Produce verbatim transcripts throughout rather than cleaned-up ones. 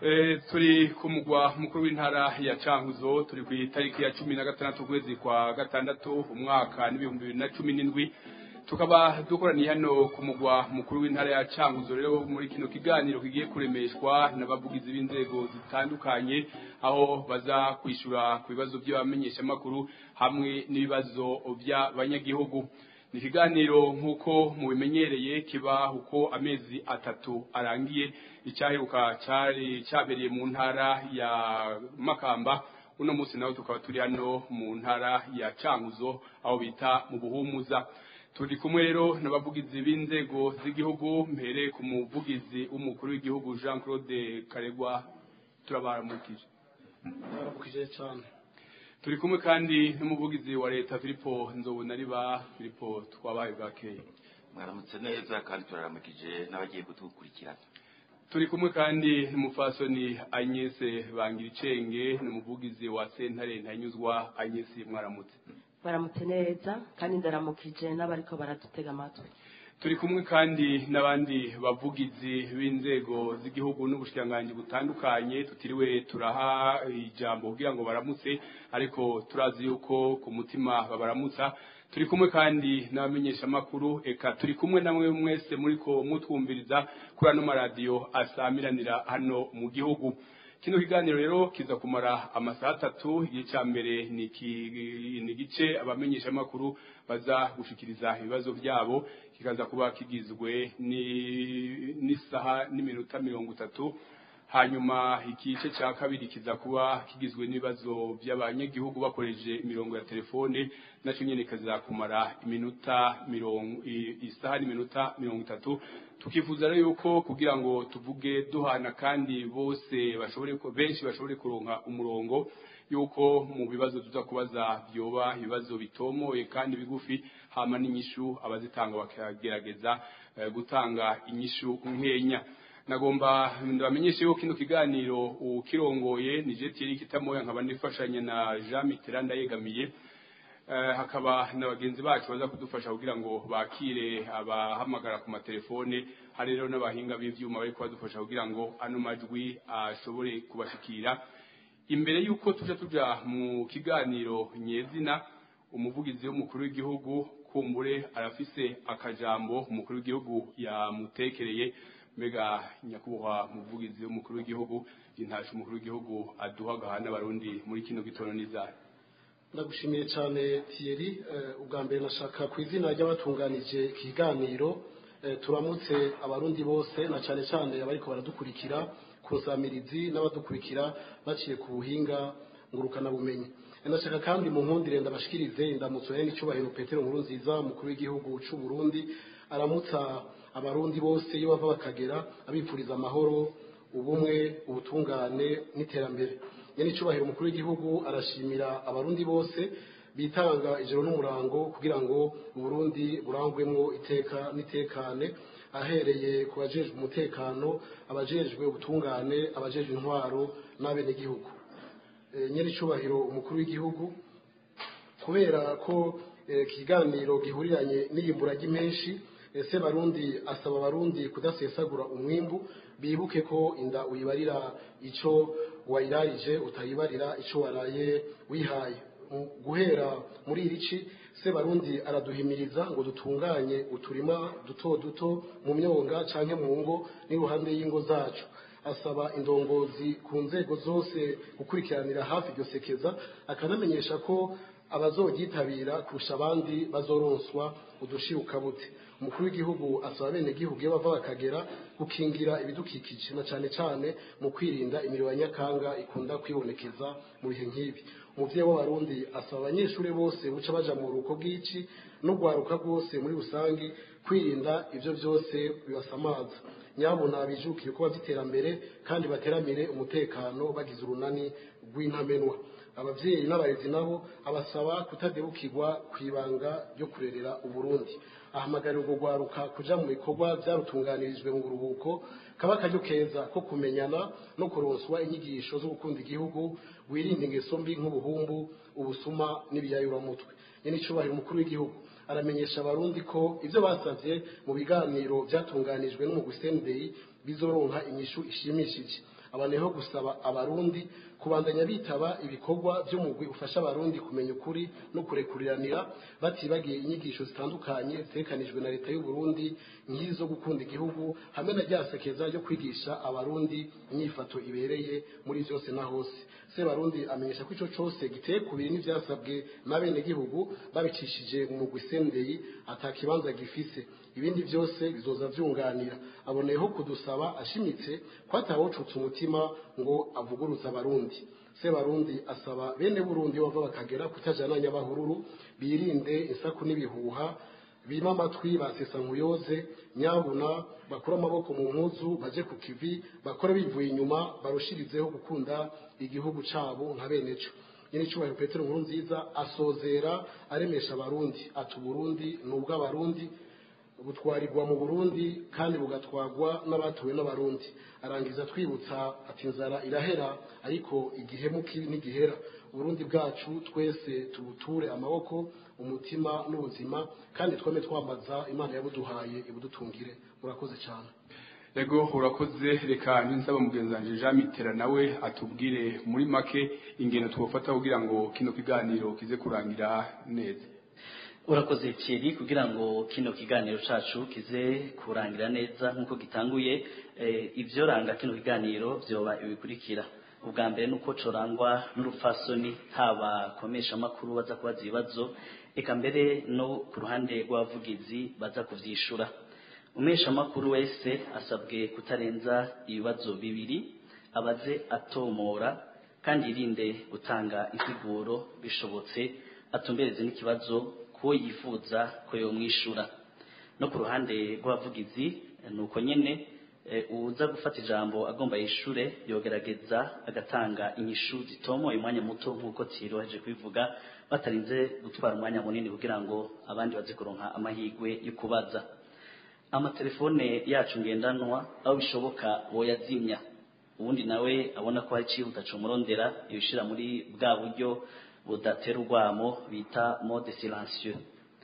Eh turi kumugwa mukuru w'intara ya Cankuzo turi ku itariki ya cumi na gatandatu kwezi kwa gatandatu umwaka n'ibihumbi bibiri na cumi n'indwi tukaba dukoraniye hano kumugwa mukuru w'intara ya Cankuzo rero muri kino kiganiro kigiye kuremeshwa n'abavugizi b'inzego zitandukanye aho baza kwishura ku bibazo by'abamenyesha makuru hamwe n'ibibazo by'abanyagihugu. Ni kiganiro nkuko mubimenyereye kiba uko amezi atatu arangiye icyaheruka cyari cyabereye mu ntara ya Makamba uno munsi nawe tukaba turi hano mu ntara ya Cankuzo aho bita mu Buhumuza. Turi kumwe rero n'abavugizi b'inzego z'igihugu mpere ku muvugizi w'umukuru w'igihugu Jean Claude Karegwa turabaramukije. Baramukije cyane. Turi kumwe kandi n'umuvugizi wa leta Filipo Nzobonariba. Filipo twabaye bwakeye. Mwaramutse neza kandi turaramukije n'abagiye kutukurikirana. Turi kumwe kandi n'umufasoni Agnes Bangiricenge n'umuvugizi wa Sentare Ntanyuzwa. Agnes mwaramutse. Baramutse neza kandi ndaramukije n'abariko baradutega amatwi. Turi kumwe kandi n'abandi bavugizi b'inzego z'igihugu n'ubushikanganje butandukanye tutiriwe turaha ijambo kugira ngo baramutse ariko turazi yuko ku mutima babaramutsa. Turi kumwe kandi n'abamenyesha makuru eka turi kumwe namwe mwese muriko mutwumviriza kuri ano maradiyo asamiranira hano mu gihugu. Kino kiganiro rero kiza kumara amasaha atatu. Igice cya mbere ni igice abamenyesha makuru baza gushikiriza ibibazo byabo kikaza kuba kigizwe n'isaha n'iminota mirongo itatu. Hanyuma igice cya kabiri kiza kuba kigizwe n'ibibazo by'abanyagihugu bakoresheje imirongo ya telefone nacyo nyene kaza kumara iminota mirongo isaha n'iminota mirongo itatu. Tukifuza rero yuko kugira ngo tuvuge duhana kandi bose bashobore ko benshi bashobore kuronka umurongo yuko mu bibazo tuza kubaza byoba ibibazo bitomoye kandi bigufi hama n'inyishu abazitanga bakagerageza uh, gutanga inyishu nkenya. Nagomba ndabamenyeshe yuko kino kiganiro ukirongoye ni Jetiri Kitamoya nkaba nifashanya na Jean Mitterrand yegamiye. Uh, hakaba n'abagenzi bacu baza kudufasha kugira ngo bakire abahamagara ku matelefone. Hari rero n'abahinga b'ivyuma bari kwadufasha kugira ngo ano majwi ashobore uh, kubashikira. Imbere yuko tuja tuja mu kiganiro nyezina umuvugizi w'umukuru w'igihugu kumbure arafise akajambo umukuru w'igihugu yamutekereye. Mbega nyakubahwa muvugizi w'umukuru w'igihugu intashe umukuru w'igihugu aduha gahana abarundi muri kino gitono nizara. Ndagushimiye cyane Thierry. Ubwa mbere nashaka ku izina ry'abatunganije ikiganiro turamutse abarundi bose na cyane cyane abariko baradukurikira ku nsamirizi n'abadukurikira baciye ku buhinga ngurukana bumenyi. Nashaka kandi mu nkundire ndabashikirize indamutso ya n'icubahiro Petero Nkurunziza umukuru w'igihugu cy'u Burundi aramutsa abarundi bose iyo bava bakagera abipfuriza amahoro ubumwe ubutungane n'iterambere. N'icubahiro umukuru w'igihugu arashimira abarundi bose bitanga ijoro n'umurango kugira ngo Burundi burangwemwo iteka n'itekane ahereye ku bajejwe umutekano abajejwe ubutungane abajejwe intwaro n'abene gihugu. E, N'icubahiro umukuru w'igihugu kubera ko e, kiganiro gihuriranye n'iyimbura ry'imenshi ese barundi asaba abarundi kudasesagura umwimbu bibuke ko inda uyibarira ico wayirarije utayibarira ico waraye wihaye. Guhera muri irici se barundi araduhimiriza ngo dutunganye uturima duto duto mu myonga canke mu ngo n'iruhande y'ingo zacu. Asaba indongozi ku nzego zose gukurikiranira hafi iryo sekeza akanamenyesha ko abazogitabira kurusha abandi bazoronswa udushiruka bute. Umukuru w'igihugu asaba bene gihugu iyo bava bakagera gukingira ibidukikije na cyane cyane mu kwirinda imiriro ya nyakanga ikunda kwibonekeza mu bihe nk'ibi. Umuvyeyi w'abarundi asaba abanyeshuri bose buca baja mu ruko bw'ici no gwaruka rwose muri rusangi kwirinda ivyo byose bibasamaza. Nyabona bijukiye kuba vy'iterambere kandi bateramire umutekano bagize urunani rw'intamenwa. Abavyeyi n'abarezi nabo abasaba kutadebukirwa kwibanga ryo kurerera Uburundi. Ahamagarira urwo gwaruka kuja mu bikorwa vyarutunganirijwe mu buruhuko kaba akaryo keza ko kumenyana no kuronswa inyigisho zo gukunda igihugu wirinda ingeso mbi nk'ubuhumbu ubusuma n'ibiyayuramutwe. N'icubahiro umukuru w'igihugu aramenyesha abarundi ko ivyo basavye mu biganiro vyatunganijwe n'umugwi Sendei bizoronka inyishu ishimishije. abaneho gusaba abarundi kubandanya bitaba ibikorwa by'umugwi ufasha abarundi kumenya ukuri no kurekuriranira batibagiye inyigisho zitandukanye zekanijwe na leta y'u Burundi nk'izo gukunda igihugu hamwe na ryasekeza ryo kwigisha abarundi inyifato ibereye muri byose na hose. Sebarundi amenyesha ko ico cose giteye kubiri n'ivyasabwe n'abene gihugu babicishije mu mugwi Sendei atakibanza gifise, ibindi byose bizoza vyunganira. Aboneyeho kudusaba ashimitse ko atawocutse umutima ngo avuguruza abarundi. Sebarundi asaba bene Burundi bava bakagera kutajana nyabahururu birinde insaku n'ibihuha bima amatwi basesa nkuyoze nyabuna bakora amaboko mu mpuzu baje ku kivi bakore bivuye inyuma barushirizeho gukunda igihugu cabo nka beneco. Nyine cyubahiro Petero Nkurunziza asozera aremesha abarundi ati Burundi nubwo abarundi butwarirwa mu Burundi kandi bugatwagwa n'abatuwe n'abarundi. Arangiza twibutsa ati inzara irahera ariko igihe mukibi n'igihera. Burundi bwacu twese tubuture amaboko umutima n'ubuzima kandi tweme twambaza Imana yabuduhaye ibudutungire. Murakoze cyane. Ego urakoze reka ninsaba mugenzanje Jean Mitera nawe atubwire muri make ingeno twofata kugira ngo kino kiganiro kize kurangira neza. Urakoze Thierry kugira ngo kino kiganiro cacu kize kurangira neza nkuko gitanguye e, ivyo ranga kino kiganiro vyoba ibikurikira. Ubwa mbere nuko corangwa n'urufasoni haba komesha makuru baza kubaza ibibazo eka mbere no ku ruhande rw'abavugizi baza kuvyishura. Umesha makuru wese asabwe kutarenza ibibazo bibiri abaze atomora kandi irinde gutanga insiguro bishobotse atumbereze n'ikibazo ko yifuza ko yo mwishura. No ku ruhande rw'abavugizi nuko nyene e, uza gufata ijambo agomba yishure yogerageza agatanga inyishu zitomo imwanya muto nkuko tiroheje kwivuga batarinze gutwara umwanya munini kugira ngo abandi baze kuronka amahigwe yo kubaza. Amatelefone yacu ngendanwa aho bishoboka boyazimya ubundi nawe abona ko hari cihuta cyo murondera ibishira muri bwa buryo budatera urwamo bita mode silencieux.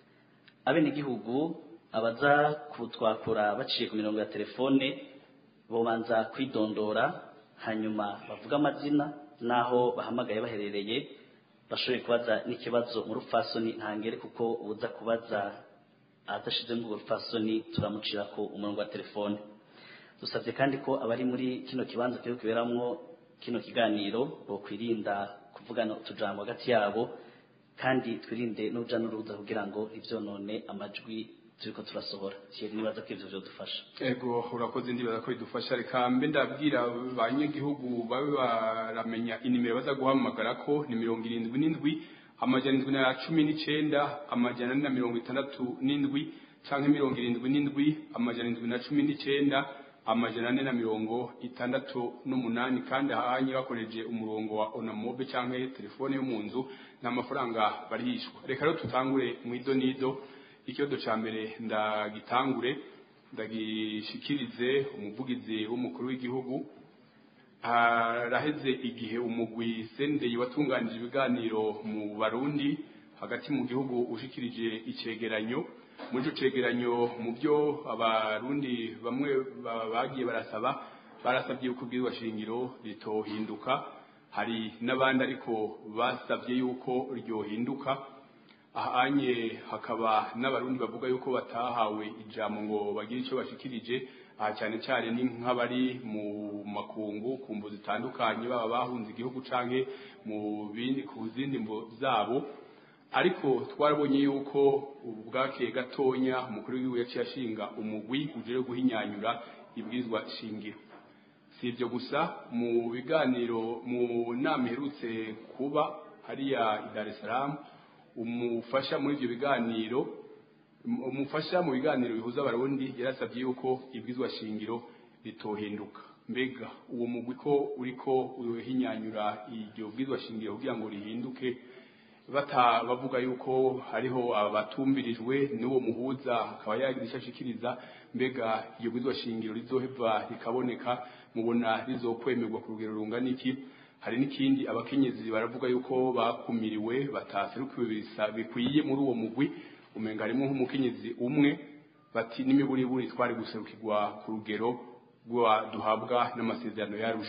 Abene gihugu abaza kutwakura baciye ku mirongo ya telefone bobanza kwidondora hanyuma bavuga amazina naho bahamagaye baherereye bashoboye kubaza n'ikibazo mu rufasoni ntangere kuko uza kubaza adashize mu rufasoni turamucira ko umurongo wa telefone. Dusabye kandi ko abari muri kino kibanza cyo kuberamwo kino kiganiro bokwirinda kuvugana utujambo hagati yabo kandi twirinde n'uja n'uruza kugira ngo ivyonone amajwi turiko turasohora. Cyeri nibaza ko ivyo byo dufasha. Ego urakoze ndibaza ko bidufasha reka mbe ndabwira abanyagihugu babe baramenya inimero baza guhamagara ko ni mirongo irindwi n'indwi amajana indwi na cumi n'icenda amajana na mirongo itandatu n'indwi canke mirongo irindwi n'indwi amajana indwi na cumi n'icenda amajana ane na mirongo itandatu n'umunani kandi hanye bakoreje umurongo wa Onamobe canke telefone yo munzu n'amafaranga barihishwa. Reka rero tutangure mu idonido. Ikibazo ca mbere ndagitangure ndagishikirize umuvugizi w'umukuru w'igihugu. Araheze igihe umugwi Sendei watunganije ibiganiro mu Barundi hagati mu gihugu ushikirije icegeranyo. Muri ico cegeranyo mu byo abarundi bamwe bagiye barasaba barasabye yuko ubwirwa shingiro ritohinduka, hari n'abandi ariko basabye yuko ryohinduka. Ahanye hakaba n'abarundi bavuga yuko batahawe ijambo ngo bagire ico bashikirije, aha cyane cyane ni nk'abari mu makungu ku mbo zitandukanye baba bahunze igihugu canke mu bindi ku zindi mbo zabo. Ariko twarabonye yuko ubwake gatonya umukuru w'igihugu yaciye ashinga umugwi uje guhinyanyura ibwirizwa shingiro. Si ibyo gusa, mu biganiro mu nama iherutse kuba hariya i Dar es Salaam, umufasha muri ibyo biganiro umufasha mu biganiro bihuza abarundi yarasabye yuko ibwirizwa shingiro ritohinduka. Mbega uwo mugwi ko uriko uhinyanyura iryo bwirizwa shingiro kugira ngo rihinduke, bata bavuga yuko hariho abatumbirijwe n'uwo muhuza akaba yagishashikiriza, mbega iyo bwirizwa shingiro rizoheva rikaboneka mubona rizokwemerwa ku rugero rungana iki? Hari n'ikindi, abakenyezi baravuga yuko bakumiriwe bataserukiwe bisa bikwiye muri uwo mugwi, umenga harimo nk'umukenyezi umwe, bati n'imiburiburi twari guserukirwa ku rugero rwa duhabwa n'amasezerano yarusha.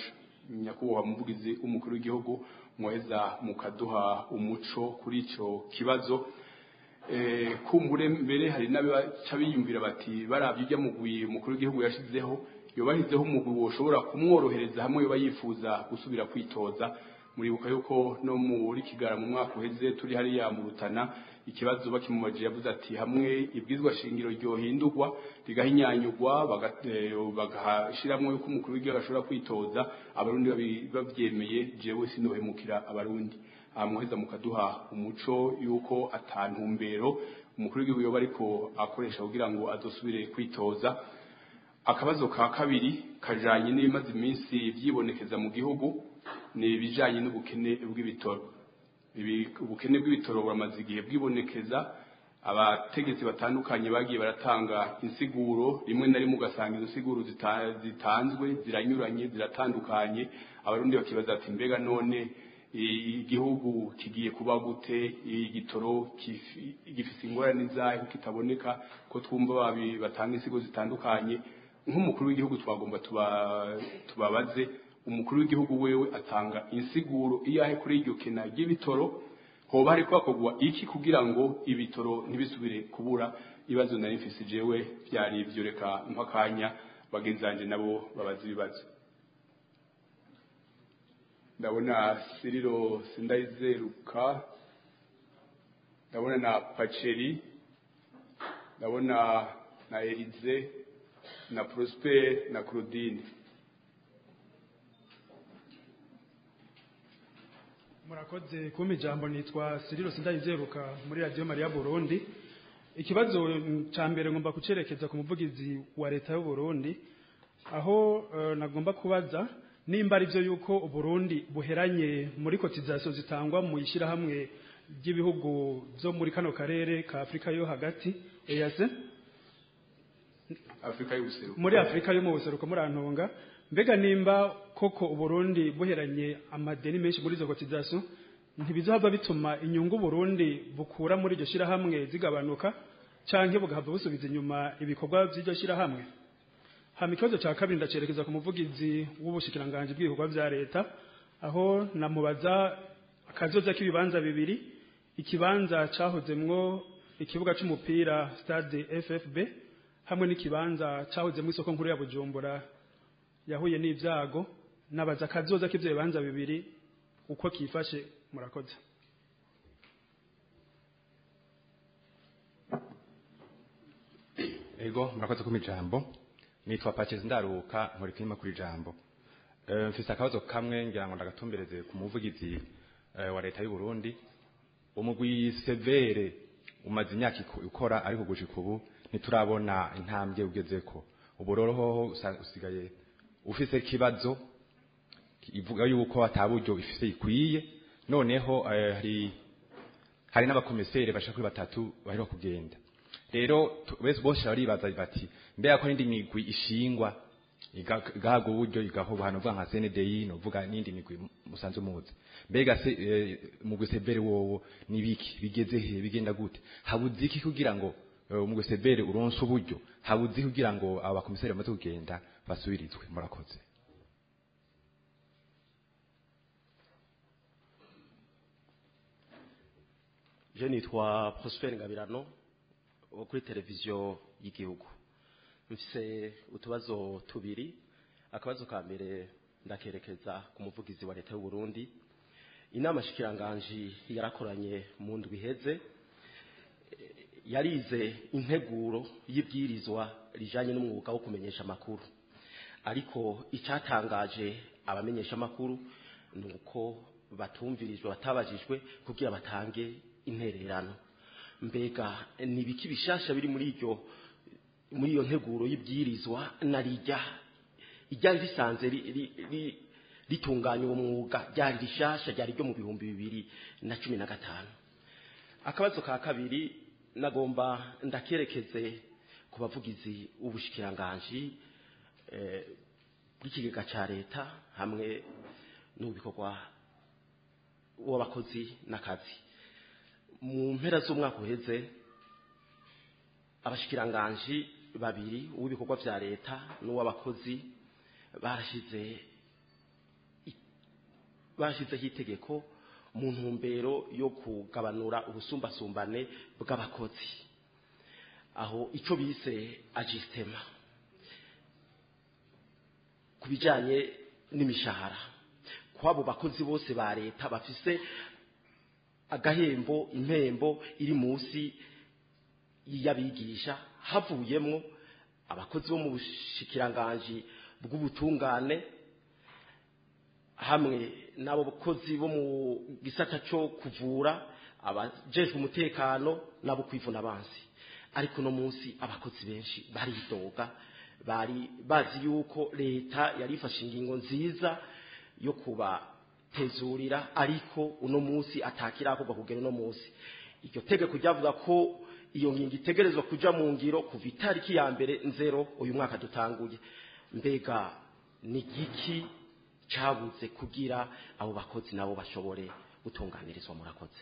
nyakubahwa muvugizi w'umukuru w'igihugu muheza mukaduha umuco kuri ico kibazo. Eh, kumbure mbere hari n'abaca biyumvira bati baravye ujya mugwi umukuru w'igihugu yashizeho yobashyizeho umugwi woshobora kumworohereza hamwe yoba yifuza gusubira kwitoza. Muribuka yuko no muri Kigara mu mwaka uheze turi hariya mu Rutana ikibazo bakimubaje yavuze ati hamwe ibwizwa shingiro ryohindurwa rigahinyanyurwa bagahashiramwe yuko umukuru w'igihugu ashobora kwitoza abarundi bavyemeye jewe sinohemukira abarundi. Amuheza mukaduha umuco yuko atantumbero umukuru w'igihugu yoba ariko akoresha kugira ngo azosubire kwitoza. Akabazo ka kabiri kajanye n'ibimaze iminsi vyibonekeza mu gihugu ni bijanye n'ubukene bw'ibitoro. Ibi ubukene bw'ibitoro buramaze igihe bwibonekeza, abategetsi batandukanye bagiye baratanga insiguro, rimwe na rimwe ugasanga izo nsiguro zitanzwe ziranyuranye ziratandukanye. Abarundi bakibaza ati mbega none igihugu kigiye kuba gute, igitoro gifise ingorane zaho kitaboneka ko twumva babi batanga insiguro zitandukanye. Nk'umukuru w'igihugu twagomba tubabaze umukuru w'igihugu wewe atanga insiguro iyahe kuri iryo kena ry'ibitoro, hoba hari kwakogwa iki kugira ngo ibitoro ntibisubire kubura. Ibibazo nari mfise jewe byari ivyo, reka mpakanya bagenzanje nabo babaza ibibazo. Ndabona Siriro Sindayizeruka, ndabona na Paceri, ndabona na Elize na Prosper na Claudine. Murakoze kumpa ijambo. Nitwa Siriro Sindayizeruka muri Radio Maria Burundi. Ikibazo ca mbere ngomba kucerekeza ku muvugizi wa leta y'u Burundi, aho uh, nagomba kubaza nimba ari byo yuko Burundi buheranye muri cotisation zitangwa mu ishira hamwe ry'ibihugu byo muri kano karere ka Afrika yo hagati E A C, Afrika y'ubuseruko, muri Afrika yo mu buseruko murantonga. Mbega nimba koko Burundi buheranye amadeni menshi muri izo cotisation, ntibizohava bituma inyungu Burundi bukura muri iryo shira hamwe zigabanuka canke bugahava busubiza inyuma ibikorwa by'iryo shira hamwe? Hama ikibazo ca kabiri ndacerekeza ku muvugizi w'ubushikiranganje bw'ibikorwa vya leta, aho namubaza akazoza k'ibibanza bibiri, ikibanza cahozemwo ikibuga c'umupira stade F F B hamwe n'ikibanza cahozemwo isoko nkuru ya Bujumbura yahuye n'ivyago. Nabaza akazoza k'ivyo bibanza bibiri uko kifashe. Murakoze. Ego murakoze ku mijambo. Nitwa Pacezi Ndaruka nkora ikirima kuri jambo. E, mfise akabazo kamwe ngira ngo ndagatumbereze ku muvugizi e, wa leta y'u Burundi. Umugwi severe umaze imyaka ukora ariko gushika ubu ntiturabona intambwe ugezeko. Ubororoho usigaye ufise kibazo ivuga yuko ataburyo ifise ikwiye. Noneho e, hari hari n'abakomisere bashaka kuri batatu bahero kugenda. Rero wese bose baribaza bati mbega ko n'indi migwi ishingwa igahaga uburyo igahoba hano vuga nka C N D I no vuga n'indi migwi musanzwe muzi, mbega se e, mugwi severe wowo nibiki bigeze he bigenda gute? Habuze iki kugira ngo e, mugwi severe uronse uburyo? Habuze kugira ngo abakomiseri bamaze kugenda basubirizwe? Murakoze. Je nitwa Prosper Ngabirano kuri televiziyo y'igihugu. Mfise utubazo tubiri. Akabazo ka mbere ndakerekeza ku muvugizi wa leta y'u Burundi. Inama shikiranganje yarakoranye mu ndwi iheze, yarize integuro y'ibwirizwa rijanye n'umwuga wo kumenyesha makuru, ariko icyatangaje abamenyesha makuru nuko batumvirijwe batabajijwe kugira batange intererano. Mbega nibiki bishasha biri muri iryo muri iyo nteguro y'ibwirizwa narijya ijyari risanze ritunganya uwo mwuga ryari rishasha ryari ryo mu bihumbi bibiri na cumi na gatanu? Akabazo ka kabiri nagomba ndakerekeze ku bavugizi ubushikiranganje eh bw'ikigega ca leta hamwe n'ubikorwa w'abakozi n'akazi. Mu mpera z'umwaka uheze abashikiranganje babiri uw'ibikorwa vya leta n'uw'abakozi barashize bashyizeho itegeko mu ntumbero yo kugabanura ubusumbasumbane bw'abakozi aho icyo bise ajisitema ku bijyanye n'imishahara kw'abo bakozi bose ba leta bafise agahembo impembo iri munsi y'abigisha havuyemo abakozi bo mu bushikiranganji bw'ubutungane hamwe n'abo bakozi bo mu gisata cyo kuvura abajejwe umutekano n'abo kwivuna abansi ariko no munsi abakozi benshi baridoga bari bazi yuko leta yari ifashe ingingo nziza yo kubatezurira ariko uno munsi atakira ko kugera uno munsi iryo tegeko ryavuga ko iyo ngingo itegerezwa kuja mu ngiro kuva itariki ya mbere nzero uyu mwaka dutanguye mbega ni giki cyabuze kugira abo bakozi nabo bashobore gutunganirizwa murakoze.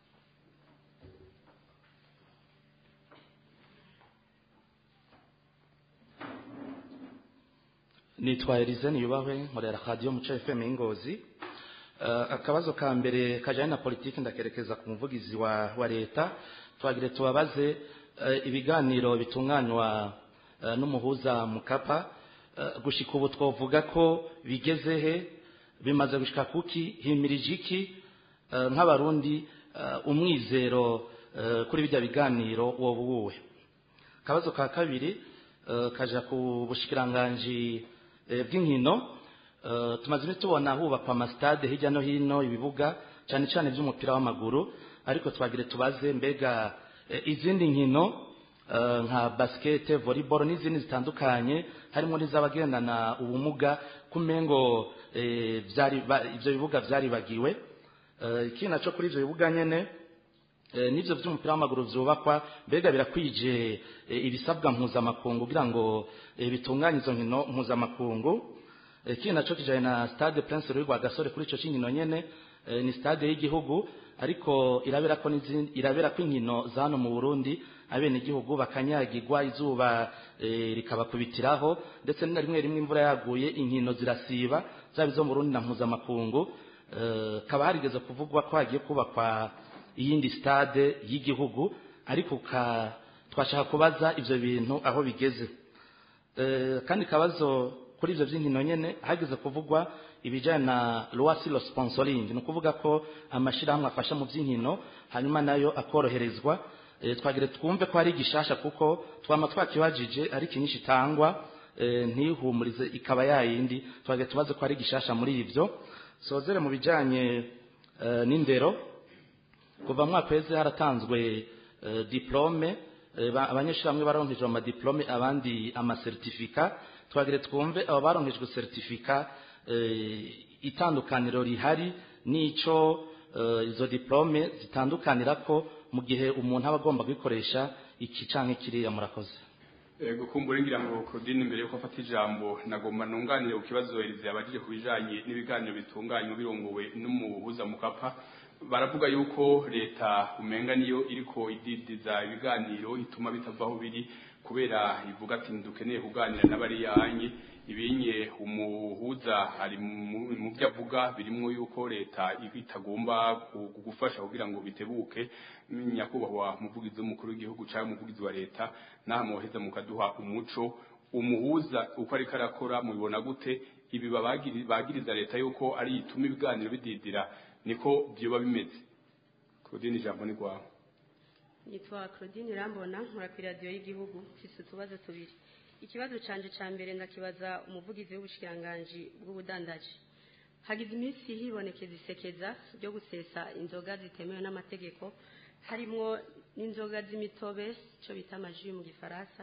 nitwa Erizeni yubahwe nkorera radio Muco F M Ingozi. Uh, akabazo ka mbere kajanye na politiki ndakerekeza ku muvugizi wa, wa leta twagire tubabaze uh, ibiganiro bitunganywa uh, n'umuhuza Mukapa uh, gushika ubu twovuga ko bigezehe bimaze gushika kuki himirije iki uh, nk'abarundi uh, umwizero uh, kuri bijya biganiro wobuwe. Akabazo ka kabiri uh, kaja ku bushikiranganje bw'inkino tumaze iminsi tubona hubakwa amasitade hirya no hino ibibuga cyane cyane by'umupira w'amaguru ariko twagire tubaze mbega izindi nkino nka basket volleyball n'izindi zitandukanye harimo n'iz'abagendana ubumuga kumengo byari ibyo bibuga byari bagiwe ikindi naco kuri ibyo bibuga nyene n'ibyo by'umupira w'amaguru byubakwa mbega birakwije ibisabwa mpuzamakungu kugira ngo bitunganye izo nkino mpuzamakungu. Ikindi naco kijanye na stade Prince Louis Rwagasore kuri ico kinkino nyene ni stade y'igihugu ariko irabera ko n'izindi irabera ko inkino zano mu Burundi abene igihugu bakanyagirwa izuba rikabakubitiraho ndetse na rimwe rimwe imvura yaguye inkino zirasiba zabizo mu Burundi na mpuzamakungu. Kaba harigeze kuvugwa ko hagiye kubakwa iyindi stade y'igihugu ariko ka twashaka kubaza ivyo bintu aho bigeze. E, kandi kabazo kuri ivyo by'inkino nyene hageze kuvugwa ibijanye na loisilo sponsoring no kuvuga ko amashirahamwe afasha mu by'inkino hanyuma nayo akoroherezwa. E, twagire twumve ko ari gishasha kuko twama twakibajije ari kinyinshi tangwa e, ntihumurize ikaba yayindi twagire tubaze ko ari gishasha muri ivyo. Sozere mu bijanye e, n'indero kuva mu mwaka weze haratanzwe uh, diplome uh, abanyeshuri bamwe baronkejwe ama diplome abandi ama certificat twagire twumve abo baronkejwe certificat uh, itandukaniro rihari nico uh, izo diplome zitandukanira ko mu gihe umuntu aba agomba kwikoresha iki canke kiriya murakoze. Ego kumbure ngira ngo Claudine imbere yuko afata ijambo nagomba nunganire ku kibazo Elize yabajije kubijanye n'ibiganiro bitunganywa birongowe n'umuhuza Mukapa. Baravuga yuko leta umenga niyo iriko ididiza ibiganiro ituma bitavaho biri kubera ivuga ati ndukeneye kuganira n'abari yanye ibinye umuhuza ari mu byo avuga birimo yuko leta itagomba gufasha kugira ngo bitebuke nyakubahwa muvugizi w'umukuru w'igihugu cyangwa umuvugizi wa leta namuheza mukaduha umuco umuhuza uko ari karakora mubibona gute ibi babagiriza leta yuko ari ituma ibiganiro bididira niko byoba bimeze. Claudine jambo ni kwawe. Nitwa Claudine Rambona nkora ku radio y'igihugu mfise utubazo tubiri. Ikibazo canje ca mbere ndakibaza umuvugizi w'ubushikiranganje bw'ubudandaji. Hagize iminsi hibonekeza isekeza ryo gusesa inzoga zitemewe n'amategeko harimo n'inzoga z'imitobe cyo bita amaji mu gifaransa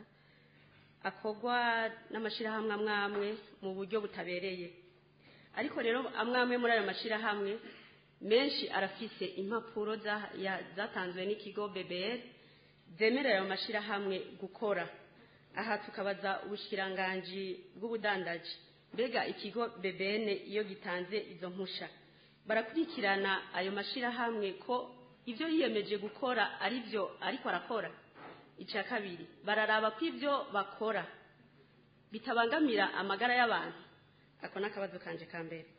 akogwa n'amashirahamwe amwamwe mu buryo butabereye. Ariko rero amwamwe muri ayo mashirahamwe menshi arafise impapuro zatanzwe n'ikigo B B R zemerera ayo mashirahamwe gukora. Aha tukabaza ubushikiranganje bw'ubudandaji mbega ikigo B B N iyo gitanze izo mpusha barakurikirana ayo mashirahamwe ko ivyo yiyemeje gukora ari byo ariko arakora. Ica kabiri bararaba ko ivyo bakora bitabangamira amagara y'abantu. Ako nakabazo kanje kambere.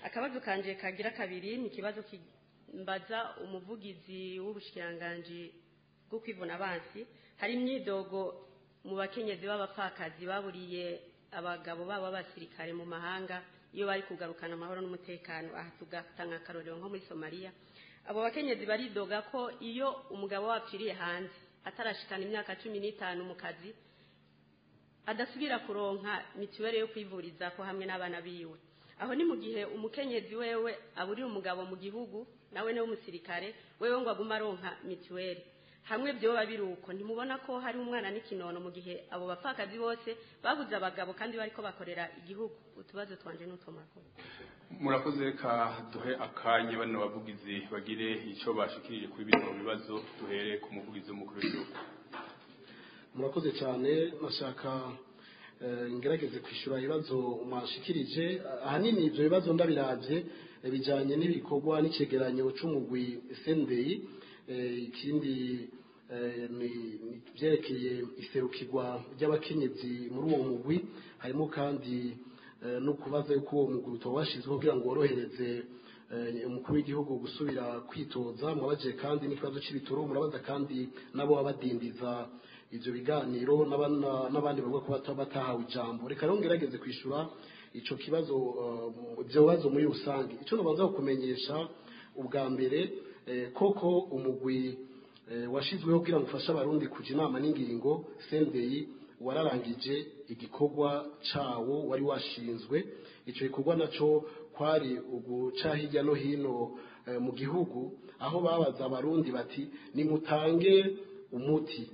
akabazo kanje kagira kabiri ni ikibazo kimbaza umuvugizi w'ubushikiranganji bwo kwivuna abansi. Hari imyidogo mu bakenyezi b'abapfakazi baburiye abagabo babo b'abasirikare mu mahanga iyo bari kugarukana amahoro n'umutekano. Aha tugatanga akarorero nko muri Somalia. Abo bakenyezi baridoga ko iyo umugabo wapfiriye hanze atarashikana imyaka cumi n'itanu mu kazi adasubira kuronka mituweli yo kwivuriza ko hamwe n'abana biwe. Aho ni mu gihe umukenyezi wewe aburi umugabo mu gihugu nawe ne w'umusirikare wewe ngo aguma aronka mituweli. Hamwe byo babiruko ntimubona ko hari umwana n'ikinono mu gihe abo bapfakazi bose babuze abagabo kandi bariko bakorera igihugu. Utubazo twanje n'utomako. Murakoze ka duhe akanye bano bavugizi bagire ico bashikirije kuri bino bibazo. Duhere ku muvugizi w'umukuru w'igihugu. Murakoze cyane, nashaka ngerageze kwishura ibibazo mwashikirije. Ahanini ibyo bibazo ndabiravye bijanye n'ibikorwa n'icegeranyo c'umugwi S N D I. Ikindi ni byerekeye iserukirwa ry'abakenyezi muri uwo mugwi. Harimo kandi no kubaza yuko uwo mugwi utawashizweho kugira ngo worohereze umukuru w'igihugu gusubira kwitoza. Mwabaje kandi n'ikibazo c'ibitoro, murabaza kandi nabo abadindiza ivyo biganiro n'abandi bavuga ko batahawe ijambo. Reka rero ngerageze kwishura ico kibazo, ivyo bibazo muri rusange. Ico nabanza kumenyesha ubwa mbere koko umugwi washizweho kugira ngo ufashe abarundi kuja inama n'ingingo S N D I wararangije igikorwa cawo wari washinzwe. Ico gikorwa naco kwari uguca hirya no hino mu gihugu aho babaza abarundi bati nimutange umuti,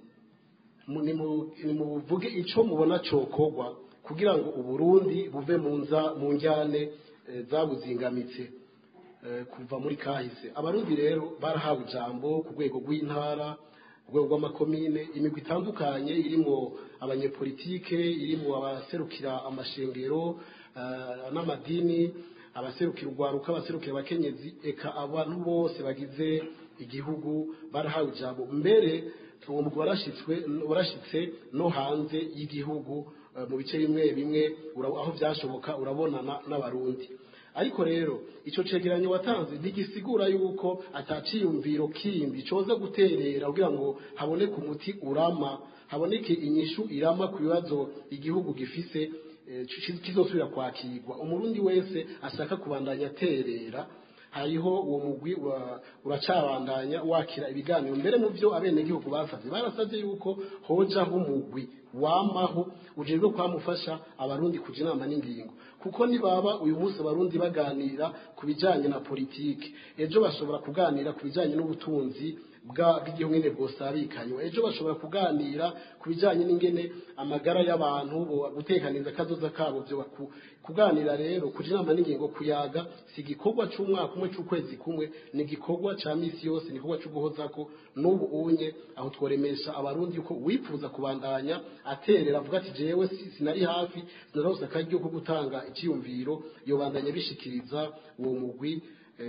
nimuvuge ico mubona cokorwa kugira ngo Uburundi buve mu njyane zabuzingamitse kuva muri kahise. Abarundi rero barahawe ijambo ku rwego rw'intara, ku rwego rw'amakomine, imigwi itandukanye irimo abanyepolitike, irimo abaserukira amashengero n'amadini, abaserukira urwaruka, abaserukira abakenyezi, eka abantu bose bagize igihugu barahawe ijambo. Mbere uwo mugwi warashitse no hanze y'igihugu mu bice bimwe bimwe aho byashoboka urabonana n'abarundi. Ariko rero ico cegeranyo watanze ntigisigura yuko ataciyumviro kindi coza guterera kugira ngo haboneke umuti urama, haboneke inyishu irama ku bibazo igihugu gifise kizosubira kwakirwa. Umurundi wese ashaka kubandanya aterera, hariho uwo mugwi uracabandanya wakira ibiganiro. Mbere mu byo abene gihugu basavye, barasavye yuko hojaho umugwi wamaho ujejwe kwamufasha abarundi kuja inama n'ingingo, kuko nibaba uyu munsi abarundi baganira ku bijanye na politike, ejo bashobora kuganira ku bijanye n'ubutunzi bw'igihugu nyene bwosabikanywa, ejo bashobora kuganira ku bijanye n'ingene amagara y'abantu gutekaniza kazoza kabo. Byo kuganira rero kuja inama n'ingingo kuyaga si igikorwa c'umwaka umwe c'ukwezi kumwe, ni igikorwa ca misi yose, ni igikorwa co guhozako. N'ubu unye aho tworemesha abarundi yuko wifuza kubandanya aterera avuga ati jewe sinari hafi, sinarose akaryo ko gutanga icyiyumviro, yobandanya bishikiriza uwo mugwi.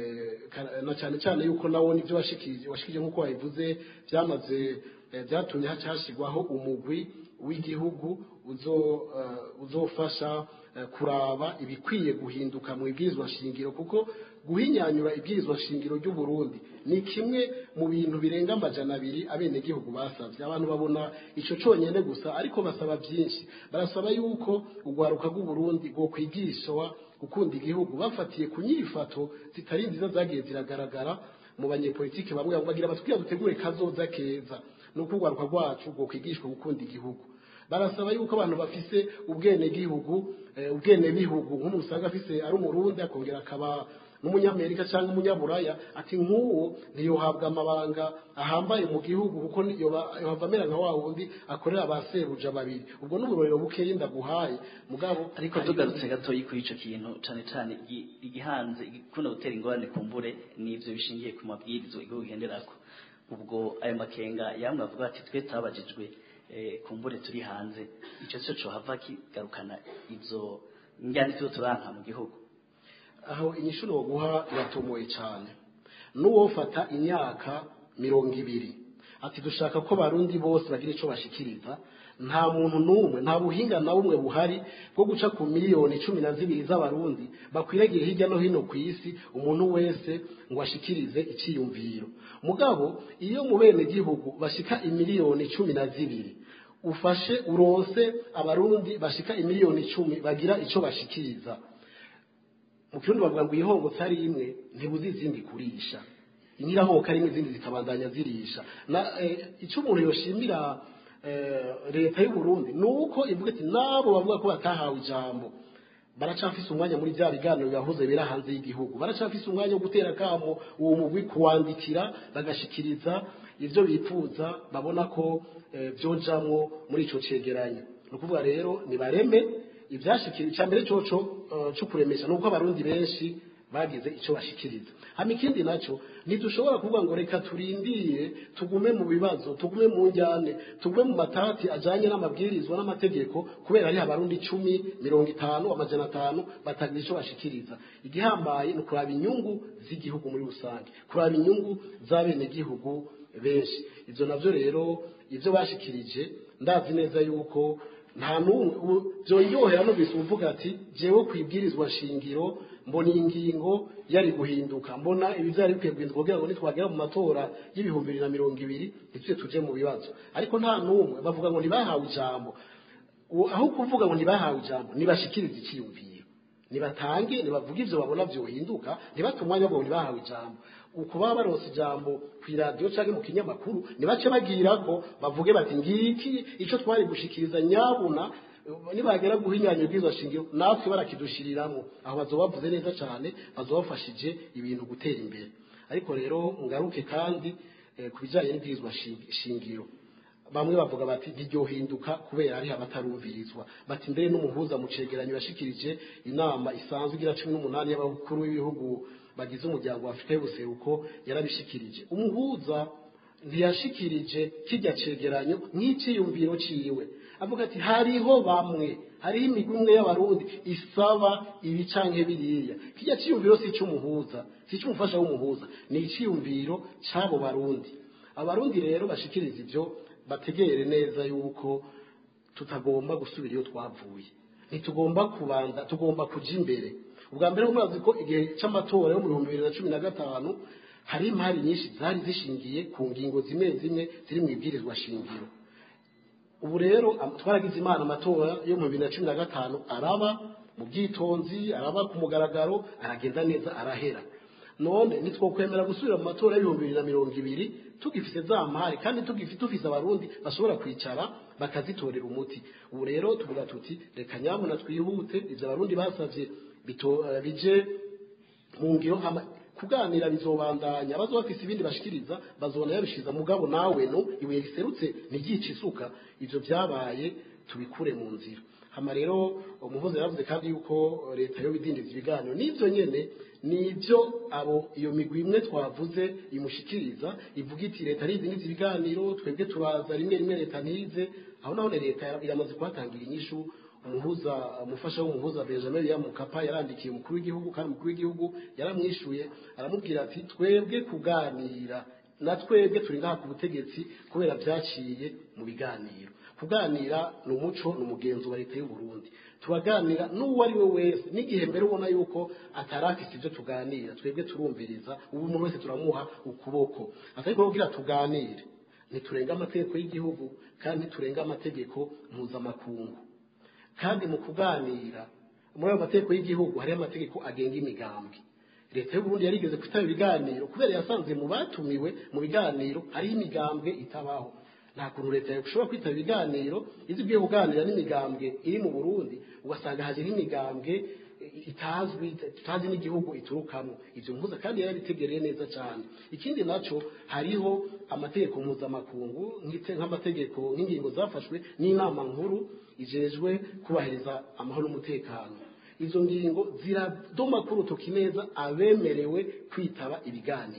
Na cyane cyane yuko nawo nivyo washikije washikije nkuko wabivuze byamaze byatumye hashigwaho umugwi w'igihugu uzo uzofasha kuraba ibikwiye guhinduka mu ibwirizwa shingiro, kuko guhinyanyura ibwirizwa shingiro ry'u Burundi ni kimwe mu bintu birenga amajana abiri abene gihugu basavye. Abantu babona ico conyene gusa, ariko basaba byinshi. Barasaba yuko ugwaruka rw'u Burundi bwo kwigishwa gukunda igihugu bafatiye ku nyifato zitari nziza zagiye ziragaragara mu banyepolitike bamwe bagira batwiye dutegure kazoza keza, nuko ugwaruka rwacu bwo kwigishwa gukunda igihugu. Barasaba yuko abantu bafise ubwene gihugu ubwene bihugu nk'umusanga afise ari umurundi akongera akaba n'umunyamerika cyangwa umunyaburaya, ati nk'uwo ntiyohabwa amabanga ahambaye mu gihugu kuko yohavamera nka wa wundi akorera abaseruja babiri. Ubwo n'uburorero bukeyi ndaguhaye mugabo. Ariko tugarutse gato kuri ico kintu cane cane igihanze igikunda gutera ingorane kumbure n'ivyo bishingiye ku mabwirizo igihugu genderako. Ubwo ayo makenga yamwe avuga ati twe tabajijwe kumbure turi hanze, ico cyo cyo hava kigarukana ivyo njyane cyo turanka mu gihugu. Aho inyishuro wo guha iratomoye cyane. Nuwo fata imyaka mirongo ibiri ati dushaka ko barundi bose bagira ico bashikiriza nta muntu n'umwe nta buhinga na bumwe buhari bwo guca ku miliyoni cumi na zibiri z'abarundi bakwiragiye hirya no hino ku isi umuntu wese ngo ashikirize iciyumviro mugabo iyo mu bene gihugu bashika imiliyoni cumi na zibiri ufashe uronse abarundi bashika imiliyoni icumi bagira ico bashikiriza mu kirundi bavuga ngo ihongo tari imwe ntibuzi izindi kurisha inyirahoka rimwe izindi zikabandanya zirisha na icyo umuntu yoshimira leta y'u Burundi nuko ivuga ati nabo bavuga ko batahawe ijambo baracafise umwanya muri bya biganiro bibahuze bera hanze y'igihugu baracafise umwanya wo gutera kamo uwo mugwi kuwandikira bagashikiriza ivyo bifuza babona ko vyojamwo muri ico cegeranyo nukuvuga rero ni bareme ibyashikira cyambere coco cyo kuremesha nuko abarundi benshi bagize ico bashikiriza hama ikindi naco ntidushobora kuvuga ngo reka turindire tugume mu bibazo tugume mu njyane tugume mu matati ajanye n'amabwirizwa n'amategeko kubera ari abarundi icumi mirongo itanu amajana atanu batagira ico bashikiriza igihambaye ni kuraba inyungu z'igihugu muri rusange kuraba inyungu z'abene gihugu benshi ivyo navyo rero ivyo bashikirije ndazi neza yuko nta n'umwe byonyohera no bisuvuga ati jewe kwibwirizwa shingiro mbona ingingo yari guhinduka mbona ibi byari bikwiye guhinduka kugira ngo nitwagera mu matora y'ibihumbi bibiri na mirongo ibiri ntituje tuje mu bibazo ariko nta n'umwe bavuga ngo ntibahawe ijambo aho kuvuga ngo ntibahawe ijambo nibashikiriza ikiyumviro nibatange nibavuga ivyo babona byohinduka ntibate umwanya ngo ntibahawe ijambo uko baba baronse ijambo kw'iradiyo canke mu kinyamakuru nibace bagira ko bavuge bati ngiki ico twari gushikiriza nyabuna nibagera guhinyanya ubwizo shingiro natwe barakidushiriramwo aho bazobavuze neza cyane bazobafashije ibintu gutera imbere ariko rero ngaruke kandi eh, kubijanye n'ubwizo shingiro bamwe bavuga bati ntiryohinduka kubera ari abatarumvirizwa bati mbere n'umuhuza mu cegeranyo yashikirije inama isanzwe igira cumi n'umunani y'abakuru b'ibihugu bagize umuryango wa Afrika y'ubuseruko yarabishikirije umuhuza ntiyashikirije kijya cegeranyo nk'iciyumviro ciwe avuga ati hariho bamwe hariho imigwi imwe y'abarundi isaba ibi canke biriya kijya ciyumviro si cy'umuhuza si cy'umufasha w'umuhuza ni iciyumviro c'abo barundi abarundi rero bashikiriza ivyo bategere neza yuko tutagomba gusubira iyo twavuye ntitugomba kubanza tugomba kuja imbere ubwa mbere murazi ko igihe c'amatora yo mu bihumbi bibiri na cumi na gatanu hari imari nyinshi zari zishingiye ku ngingo zimwe zimwe ziri mu ibwirizwa shingiro ubu rero twaragize imana amatora yo mu bibiri na cumi na gatanu araba mu bwitonzi araba ku mugaragaro aragenda neza arahera none nitwokwemera gusubira mu matora y'ibihumbi bibiri na mirongo ibiri tugifise za mari kandi tugifite tufise abarundi bashobora kwicara bakazitorera umuti ubu rero tuvuga tuti reka nyabuna twihute ivyo abarundi basavye bije mu ngiro kuganira bizobandanya bazo bafise ibindi bashikiriza bazona yabishiza mugabo nawe no ibuye riserutse ntigice isuka ivyo byabaye tubikure mu nzira hama rero umuvuzi yaravuze kandi yuko leta yo bidindiza ibiganiro nivyo nyene nivyo abo iyo migwi imwe twavuze imushikiriza ivuga iti leta rizindiza ibiganiro twebwe turaza rimwe rimwe leta ntize aho naho leta iramaze kuhatangira inyishu umuhuza umufasha w'umuhuza Benjamin Mkapa yarandikiye umukuru w'igihugu kandi umukuru w'igihugu yaramwishuye aramubwira ati twebwe kuganira na twebwe turi ngaha ku butegetsi kubera byaciye mu biganiro kuganira ni umuco ni umugenzo wa leta y'u Burundi tubaganira n'uwo ari we wese n'igihe mbere ubona yuko atarafise ibyo tuganira twebwe turumviriza ubu umuntu wese turamuha ukuboko ariko kugira tuganire ntiturenga amategeko y'igihugu kandi ntiturenga amategeko mpuzamakungu kandi mu kuganira muri ayo mategeko y'igihugu hari amategeko agenga imigambwe leta y'u Burundi yarigeze kwitaba ibiganiro kubera yasanze mu batumiwe mu biganiro hariho imigambwe itabaho nta kuntu leta yoshobora kwitaba ibiganiro izi bwiye kuganira n'imigambwe iri mu Burundi ugasanga haje n'imigambwe itazwi tutazi n'igihugu iturukamo ivyo mpuza kandi yarabitegereye neza cyane ikindi naco hariho amategeko mpuzamakungu nk'amategeko nk'ingingo zafashwe n'inama nkuru ijejwe kubahiriza amahoro n'umutekano izo ngingo ziradoma kuri utoki neza abemerewe kwitaba ibiganiro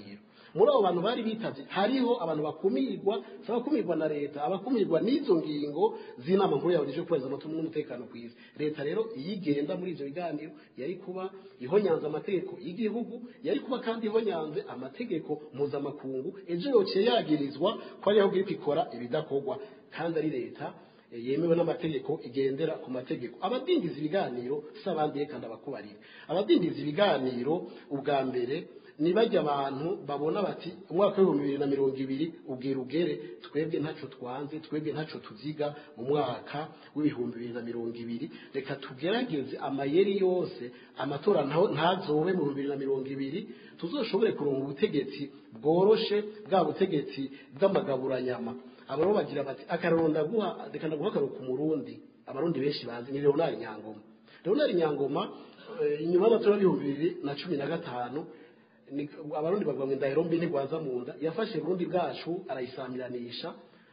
muri abo bantu bari bitavye hariho abantu bakumirwa abakumirwa na leta abakumirwa n'izo ngingo z'inama nkuru yaburije kubahiriza amatungo n'umutekano ku isi leta rero iyigenda muri ivyo biganiro yari kuba ihonyanze amategeko y'igihugu yari kuba kandi ihonyanze amategeko mpuzamakungu ejo yociye yagirizwa ko ariho gripe ikora ibidakorwa kandi ari leta yemewe n'amategeko igendera ku mategeko abadindiza ibiganiro s'abandi kandi abakubarira abadindiza ibiganiro ubwa mbere nibajya abantu babona bati umwaka w'ibihumbi bibiri na mirongo ibiri ubwira ugere twebwe ntaco twanze twebwe ntaco tuziga mu mwaka w'ibihumbi bibiri na mirongo ibiri reka tugerageze amayeri yose amatora ntazobe mu bibiri na mirongo ibiri tuzoshobore kuronka ubutegetsi bworoshe bwa butegetsi bw'amagaburanyama abo rero bagira bati akaronda guha reka ndaguha akaruka ku murundi abarundi benshi bazi ni Leonard Nyangoma Leonard Nyangoma inyuma y'amatora y'ibihumbi bibiri na cumi na gatanu abarundi bavuga ngo indahiro mbi ntigwaza mu nda yafashe Burundi bwacu arayisamiranisha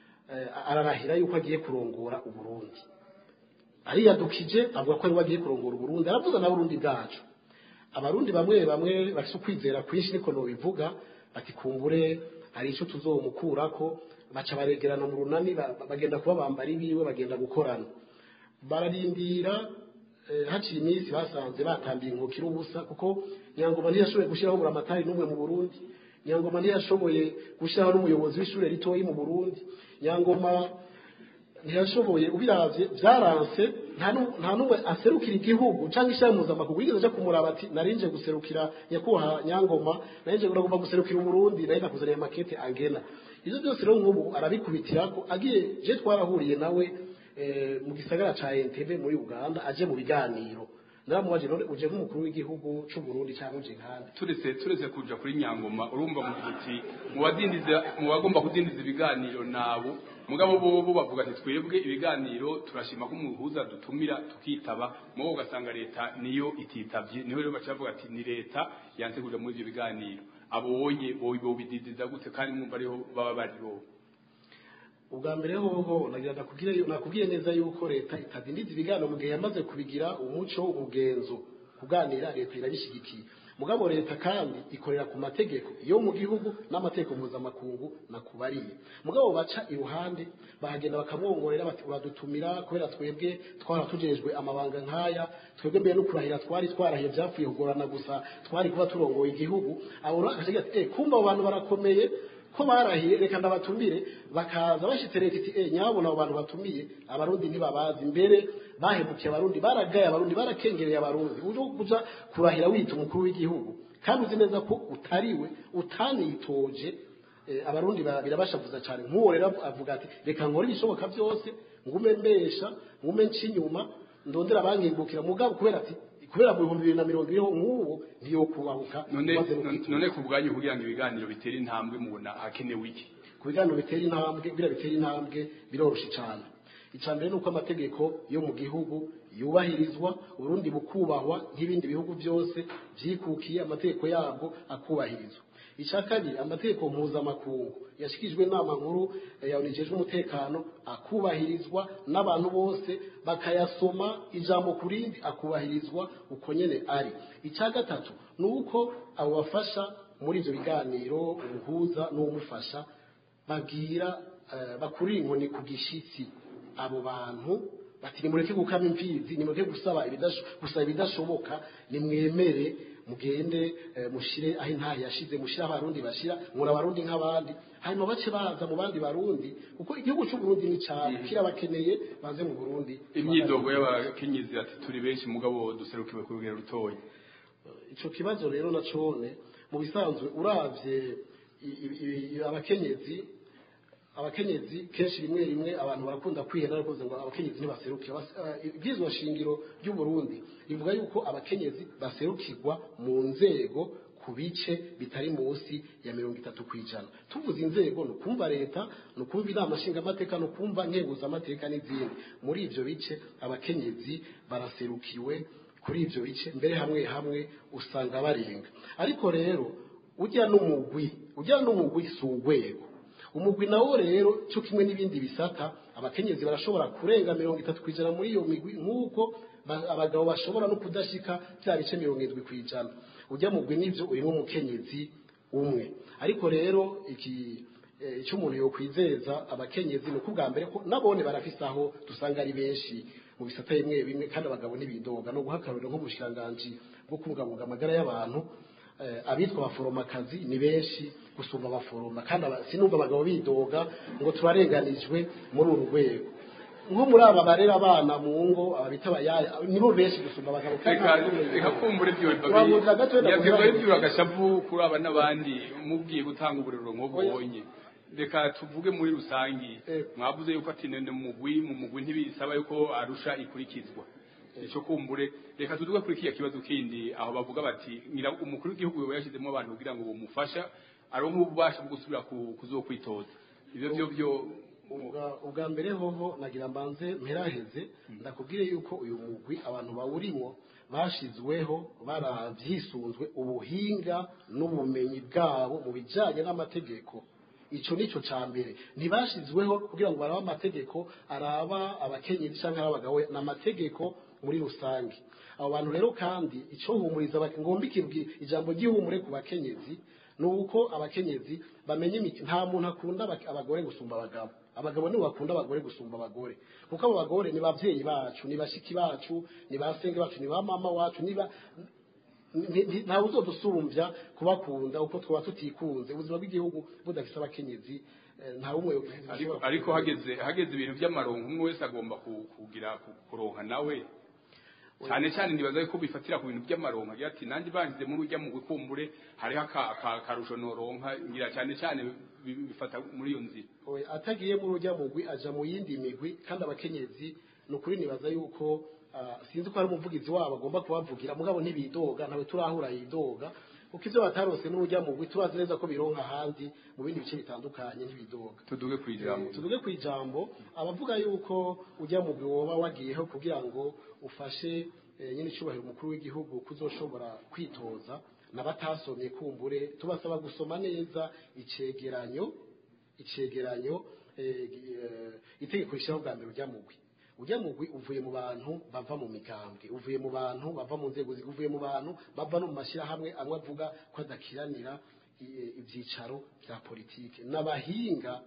ararahira yuko agiye kurongora uburundi ariyadukije avuga ko ari wagiye kurongora uburundi aravuga na Burundi bwacu abarundi bamwe bamwe bafite ukwizera kwinshi niko no bivuga ati kumbure hari ico tuzomukurako baca baregerana mu runani bagenda kuba bambari biwe bagenda gukorana bararindira haciye iminsi basanze batambiye inkokira ubusa kuko Nyangoma ntiyashoboye gushyiraho buramatari n'umwe mu Burundi Nyangoma ntiyashoboye gushyiraho n'umuyobozi w'ishure ritoyi mu Burundi Nyangoma ntiyashoboye ubiravye byaranse nta n'umwe aserukira igihugu cyangwa ishyira mpuzamakungu yigeze aja kumuraba ati narinje guserukira nyakubahwa Nyangoma narinje uragomba guserukira Uburundi narinje nakuzaniye makete angena ivyo byose rero nk'ubu arabikubitirako agiye je twarahuriye nawe mu gisagara ca Entebbe muri Uganda aje mu biganiro naramubaje none uje nk'umukuru w'igihugu c'u Burundi cyangwa uje nkande turetse turetse kuja kuri Nyangoma urumva mu giti mu badindiza mu bagomba kudindiza ibiganiro nabo mugabo bo bavuga ati twebwe ibiganiro turashima ko umuhuza dutumira tukitaba mubo ugasanga leta niyo ititavye niho rero bacavuga ati ni leta yanze kuja muri ivyo biganiro abonye bo bididiza gute kandi mwumva ariho baba bariho ubwa mbere hoho nagira nakubwire nakubwiye neza yuko leta itadindiza ibiganiro mu gihe yamaze kubigira umuco umugenzo kuganira leta irabishigikiye mugabo leta kandi ikorera ku mategeko yo mu gihugu n'amategeko mpuzamakungu nakubariye mugabo baca iruhande bahagenda bakamwongorera bati uradutumira kubera twebwe twaratujejwe amabanga nkaya twebwe mbere no kurahira twari twarahiye byapfuye kugorana gusa twari kuba turongoye igihugu abo rakagira ati eh kumba abantu barakomeye ko barahiye reka ndabatumire bakaza bashitse leta iti eh nyabona abo bantu batumiye abarundi ntibabazi mbere bahebukiye abarundi baragaye abarundi barakengereye abarundi uje kuja kurahira wita umukuru w'igihugu kandi uzi neza ko utariwe utanitoje eh, abarundi birabashavuza cyane nk'uwo rero avuga ati reka nkore ibishoboka byose ngume mbesha ngume ncinyuma ndondera abankimbukira mugabo kubera ati kubera mu bihumbi bibiri na mirongo iriho nk'uwo niyo kubahuka none none kubwanyu kugira ngo ibiganiro bitera intambwe mubona hakenewe iki ku biganiro bitera intambwe bira bitera intambwe biroroshe cyane icambere nuko amategeko yo mu gihugu yubahirizwa Burundi bukubahwa nk'ibindi bihugu byose byikukiye amategeko yabwo akubahirizwa icakabiri amategeko mpuzamakungu yashikijwe n'ama nkuru yaonejejwe umutekano akubahirizwa n'abantu bose bakayasoma ijambo kurindi akubahirizwa uko nyene ari icagatatu nuko abo bafasha muri ivyo biganiro umuhuza n'umufasha bagira uh, bakurira inkoni ku gishitsi abo bantu bati nimureke gukama imfizi nimureke gusaba ibidasho gusaba ibidashoboka nimwemere mugende uh, mushire aho intahe yashize mushira abarundi bashira muri abarundi nk'abandi hanyuma bace baza mu bandi barundi kuko igihugu cy'u Burundi ni cyane kirabakeneye baze mu Burundi imyidogo y'abakenyezi ati turi benshi mugabo duserukiwe ku rugero rutoya ico kibazo rero nacone mu bisanzwe uravye abakenyezi abakenyezi kenshi rimwe rimwe abantu barakunda kwihera ariko ngo abakenyezi ntibaseruke ibwizwa shingiro ry'u Burundi rivuga yuko abakenyezi baserukirwa mu nzego ku bice bitari munsi ya mirongo itatu kwijana tuvuze inzego no kumva leta no kumva inama nshinga amateka no kumva nkeguza amateka n'izindi muri ivyo bice abakenyezi baraserukiwe kuri ivyo bice mbere hamwe hamwe usanga barenga ariko rero ujya n'umugwi ujya n'umugwi sugwego umugwi nawo rero cyo kimwe n'ibindi bisata abakenyezi barashobora kurenga mirongo itatu kwijana muri iyo migwi nk'uko abagabo bashobora no kudashika bya bice mirongo irindwi kwijana ujya mugwi n'ivyo urimo umukenyezi umwe ariko rero iki icyo umuntu yokwizeza abakenyezi ni uko ubwa mbere ko nabone barafise aho dusanga ari benshi mu bisata bimwe bimwe kandi abagabo n'ibidoga no guhakarurira nko mu bushikiranganji bwo kubungabunga amagara y'abantu abitwa abaforomakazi ni benshi gusumba abaforoma kandi sinumva abagabo bidoga ngo turarenganijwe muri uru rwego nko muri aba barera abana mu ngo ababita abayaya nibo benshi gusumba abagabo reka kumbura ibyo yagiye ibyo agashavu kuri aba n'abandi mubwiye gutanga uburiro nk'ubonye reka tuvuge muri rusangi mwavuze yuko ati nende mugwi mu mugwi ntibisaba yuko arusha ikurikizwa icyo kumbure reka tuduge kuri kiya kibazo kindi aho bavuga bati ngira umukuru w'igihugu yashizemo abantu kugira ngo bumufasha aronke ububasha bwo gusubira kuzokwitoza ivyo byo byo ubwa mbere hoho nagira mbanze mperaheze ndakubwire yuko uyu mugwi abantu bawurimo bashizweho baravyisunzwe ubuhinga n'ubumenyi bwabo mu bijanye n'amategeko ico nico cambere ntibashizweho kugira ngo baraba amategeko araba abakenyezi canke abagabo n'amategeko muri rusange abo bantu rero kandi ico humuriza ngomba ikibwi ijambo gihumure ku bakenyezi nuko abakenyezi bamenye nta muntu akunda abagore gusumba abagabo abagabo nibo bakunda abagore gusumba abagore kuko abo bagore ni bavyeyi bacu ni bashiki bacu ni basenge bacu ni ba mama wacu niba nta uzodusumbya kubakunda uko twaba tutikunze ubuzima bw'igihugu budafite abakenyezi nta umwe ariko ariko hageze hageze ibintu by'amaronko umwe wese agomba kugira kuronka nawe cyane cyane ndibaza ko bifatira ku bintu by'amaronko agira ati nandi bangize muri ujya mu gukumbure hari akarusho noronka ngira cyane cyane bifata muri iyo nzira oye atagiye muri ujya mugwi aja mu yindi migwi kandi abakenyezi nukuri nibaza yuko sinzi ko ari umuvugizi wabo agomba kubavugira mugabo ntibidoga nawe turahura yidoga kuko ivyo batarose muri ujya mugwi turazi neza ko bironka ahandi mu bindi bice bitandukanye ntibidoga tuduge kwijambo tuduge kwijambo abavuga yuko ujya mugwi woba wagiyeho kugira ngo ufashe nyine cyubahiro umukuru w'igihugu kuzoshobora kwitoza nabatasomye kumbure tubasaba gusoma neza icegeranyo icegeranyo itegeko rishiraho bwa mbere ujya mugwi ujya mugwi uvuye mu bantu bava mu migambwe uvuye mu bantu bava mu nzego uvuye mu bantu bava no mu mashyirahamwe amwe avuga ko adakiranira ibyicaro bya politike n'abahinga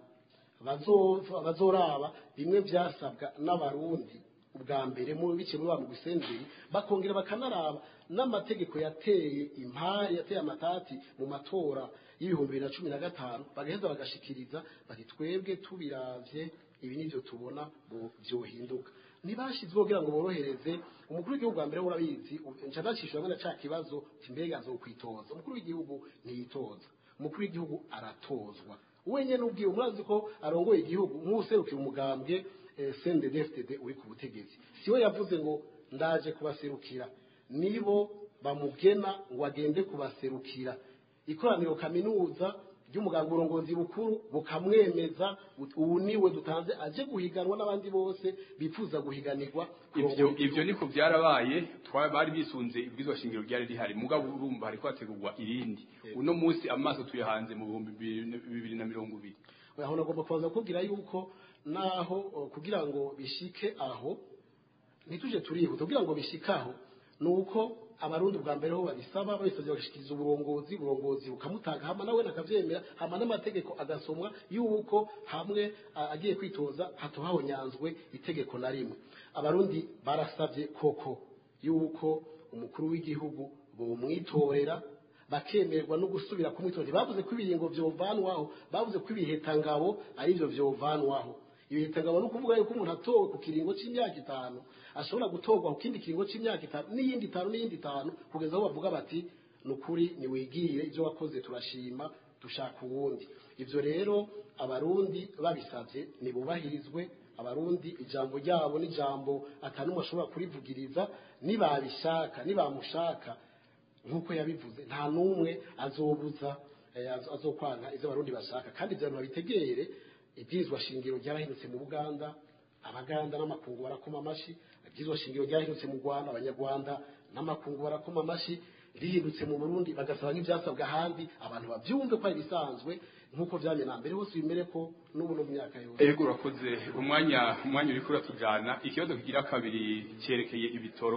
bazoraba bimwe byasabwa n'abarundi ubwa mbere mu bice muri wa mu gusenzeri bakongera bakanaraba n'amategeko yateye impari yateye amatati mu matora y'ibihumbi bibiri na cumi na gatanu bagaheza bagashikiriza bati twebwe tubiravye ibi nivyo tubona byohinduka ntibashizweho kugira ngo borohereze umukuru w'igihugu wa mbere urabizi nca nacishijwe na ca kibazo kimbega azokwitoza umukuru w'igihugu ntiyitoza umukuru w'igihugu aratozwa wenyene ubwiye umurazi ko arongoye igihugu nk'userukira umugambwe C N D D F D D uri ku butegetsi siwe yavuze ngo ndaje kubaserukira nibo bamugena ngo agende kubaserukira ikoraniro kaminuza ry'umuganga urongozi bukuru bukamwemeza ubu niwe dutanze aje guhiganwa n'abandi bose bifuza guhiganirwa ivyo ivyo niko byarabaye bari bisunze ibwirizwa shingiro ryari rihari mugabo urumva hariko hategurwa irindi uno munsi amaso tuyahanze mu bihumbi bibiri na mirongo ibiri aho nagomba kubanza kubwira yuko naho kugira ngo bishike aho nituje turihuta kugira ngo bishikaho nuko abarundi bwa mbere ho babisaba babisabye bagashikiriza uburongozi uburongozi bukamutanga hama nawe nakavyemera hama n'amategeko agasomwa yuko hamwe agiye kwitoza hatohaho nyanzwe itegeko na rimwe abarundi barasavye koko yuko umukuru w'igihugu bomwitorera bakemerwa no gusubira kumwitorera bavuze ko ibiringo vyovanwaho bavuze ko ibihetangabo ari byo vyovanwaho ibihetangabo no kuvuga yuko umuntu atowe ku kiringo c'imyaka itanu ashobora gutorwa ku kindi kiringo c'imyaka itanu n'iyindi itanu n'iyindi itanu kugeza aho bavuga bati nukuri ni wigire ivyo wakoze turashima dushaka uwundi ivyo rero abarundi babisavye nibubahirizwe abarundi ijambo ryabo n'ijambo atanumwe ashobora kurivugiriza nibabishaka nibamushaka nkuko yabivuze nta numwe azobuza azokwanka ivyo abarundi bashaka kandi ivyo babitegere ibwirizwa shingiro ryarahindutse mu Buganda abaganda n'amakungu barakoma amashi ibwirizwa shingiro ryarahindutse mu Rwanda abanyarwanda n'amakungu barakoma amashi rihindutse mu Burundi bagasaba nk'ivyasabwa ahandi abantu bavyumve ko ari bisanzwe nkuko vyamye na mbere hose bimere ko n'ubu no mu myaka yose ego urakoze umwanya umwanya uri kuratujana ikibazo kigira kabiri cyerekeye ibitoro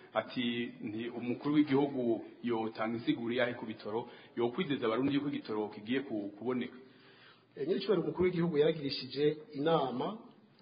ati nti umukuru w'igihugu yotanga insiguro yahe ku bitoro yokwizeza abarundi yuko igitoro kigiye kuboneka. Nyiricyo umukuru w'igihugu yaragirishije inama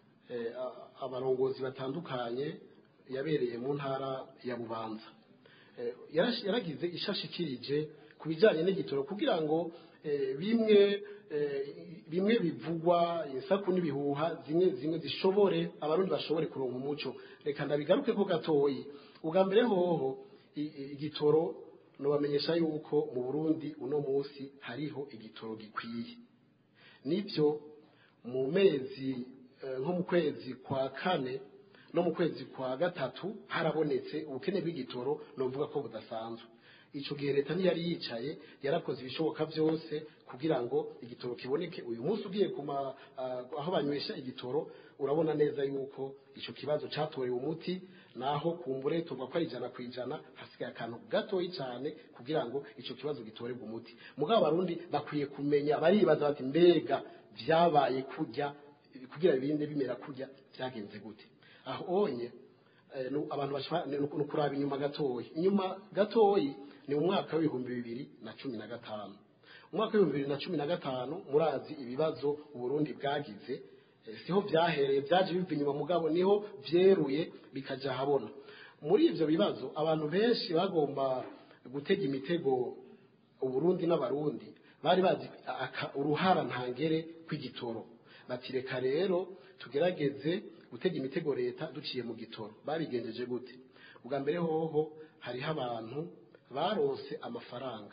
abarongozi batandukanye yabereye mu ntara ya Bubanza. Yaragize ishashikirije ku bijyanye n'igitoro kugira ngo bimwe bimwe bivugwa insaku n'ibihuha zimwe zimwe zishobore abarundi bashobore kuronka umuco. Reka ndabigaruke ko gatoyi. Ubwa mbere hoho igitoro no bamenyesha yuko mu Burundi uno munsi hariho igitoro gikwiye. Nibyo mu mezi nko mu kwezi kwa kane no mu kwezi kwa gatatu harabonetse ubukene bw'igitoro no mvuga ko budasanzwe. Ico gihe leta ntiyari yicaye yarakoze ibishoboka byose kugira ngo igitoro kiboneke. Uyu munsi ugiye kuma uh, aho banywesha igitoro urabona neza yuko ico kibazo catorewe umuti, naho kumbure tuvuga ko ari ijana ku ijana, hasigaye akantu gatoyi cyane kugira ngo ico kibazo gitorerwe umuti. Mugabo abarundi bakwiye kumenya, baribaza bati mbega vyabaye kurya kugira ibindi bimera kurya byagenze gute. Aho onye eh, abantu bashaka no kuraba inyuma gatoyi inyuma gatoyi ni umwaka w'ibihumbi bibiri na cumi na gatanu. Umwaka w'ibihumbi bibiri na cumi na gatanu murazi ibibazo Uburundi bwagize, eh, siho byahereye, byaje biva inyuma mugabo niho vyeruye bikaja habona. Muri ivyo bibazo abantu benshi bagomba gutega imitego Uburundi n'abarundi bari bazi uruhara ntangere kw'igitoro. Batireka rero tugerageze gutega imitego leta duciye mu gitoro. Babigenjeje gute? Ubwa mbere hoho hariho abantu barose amafaranga,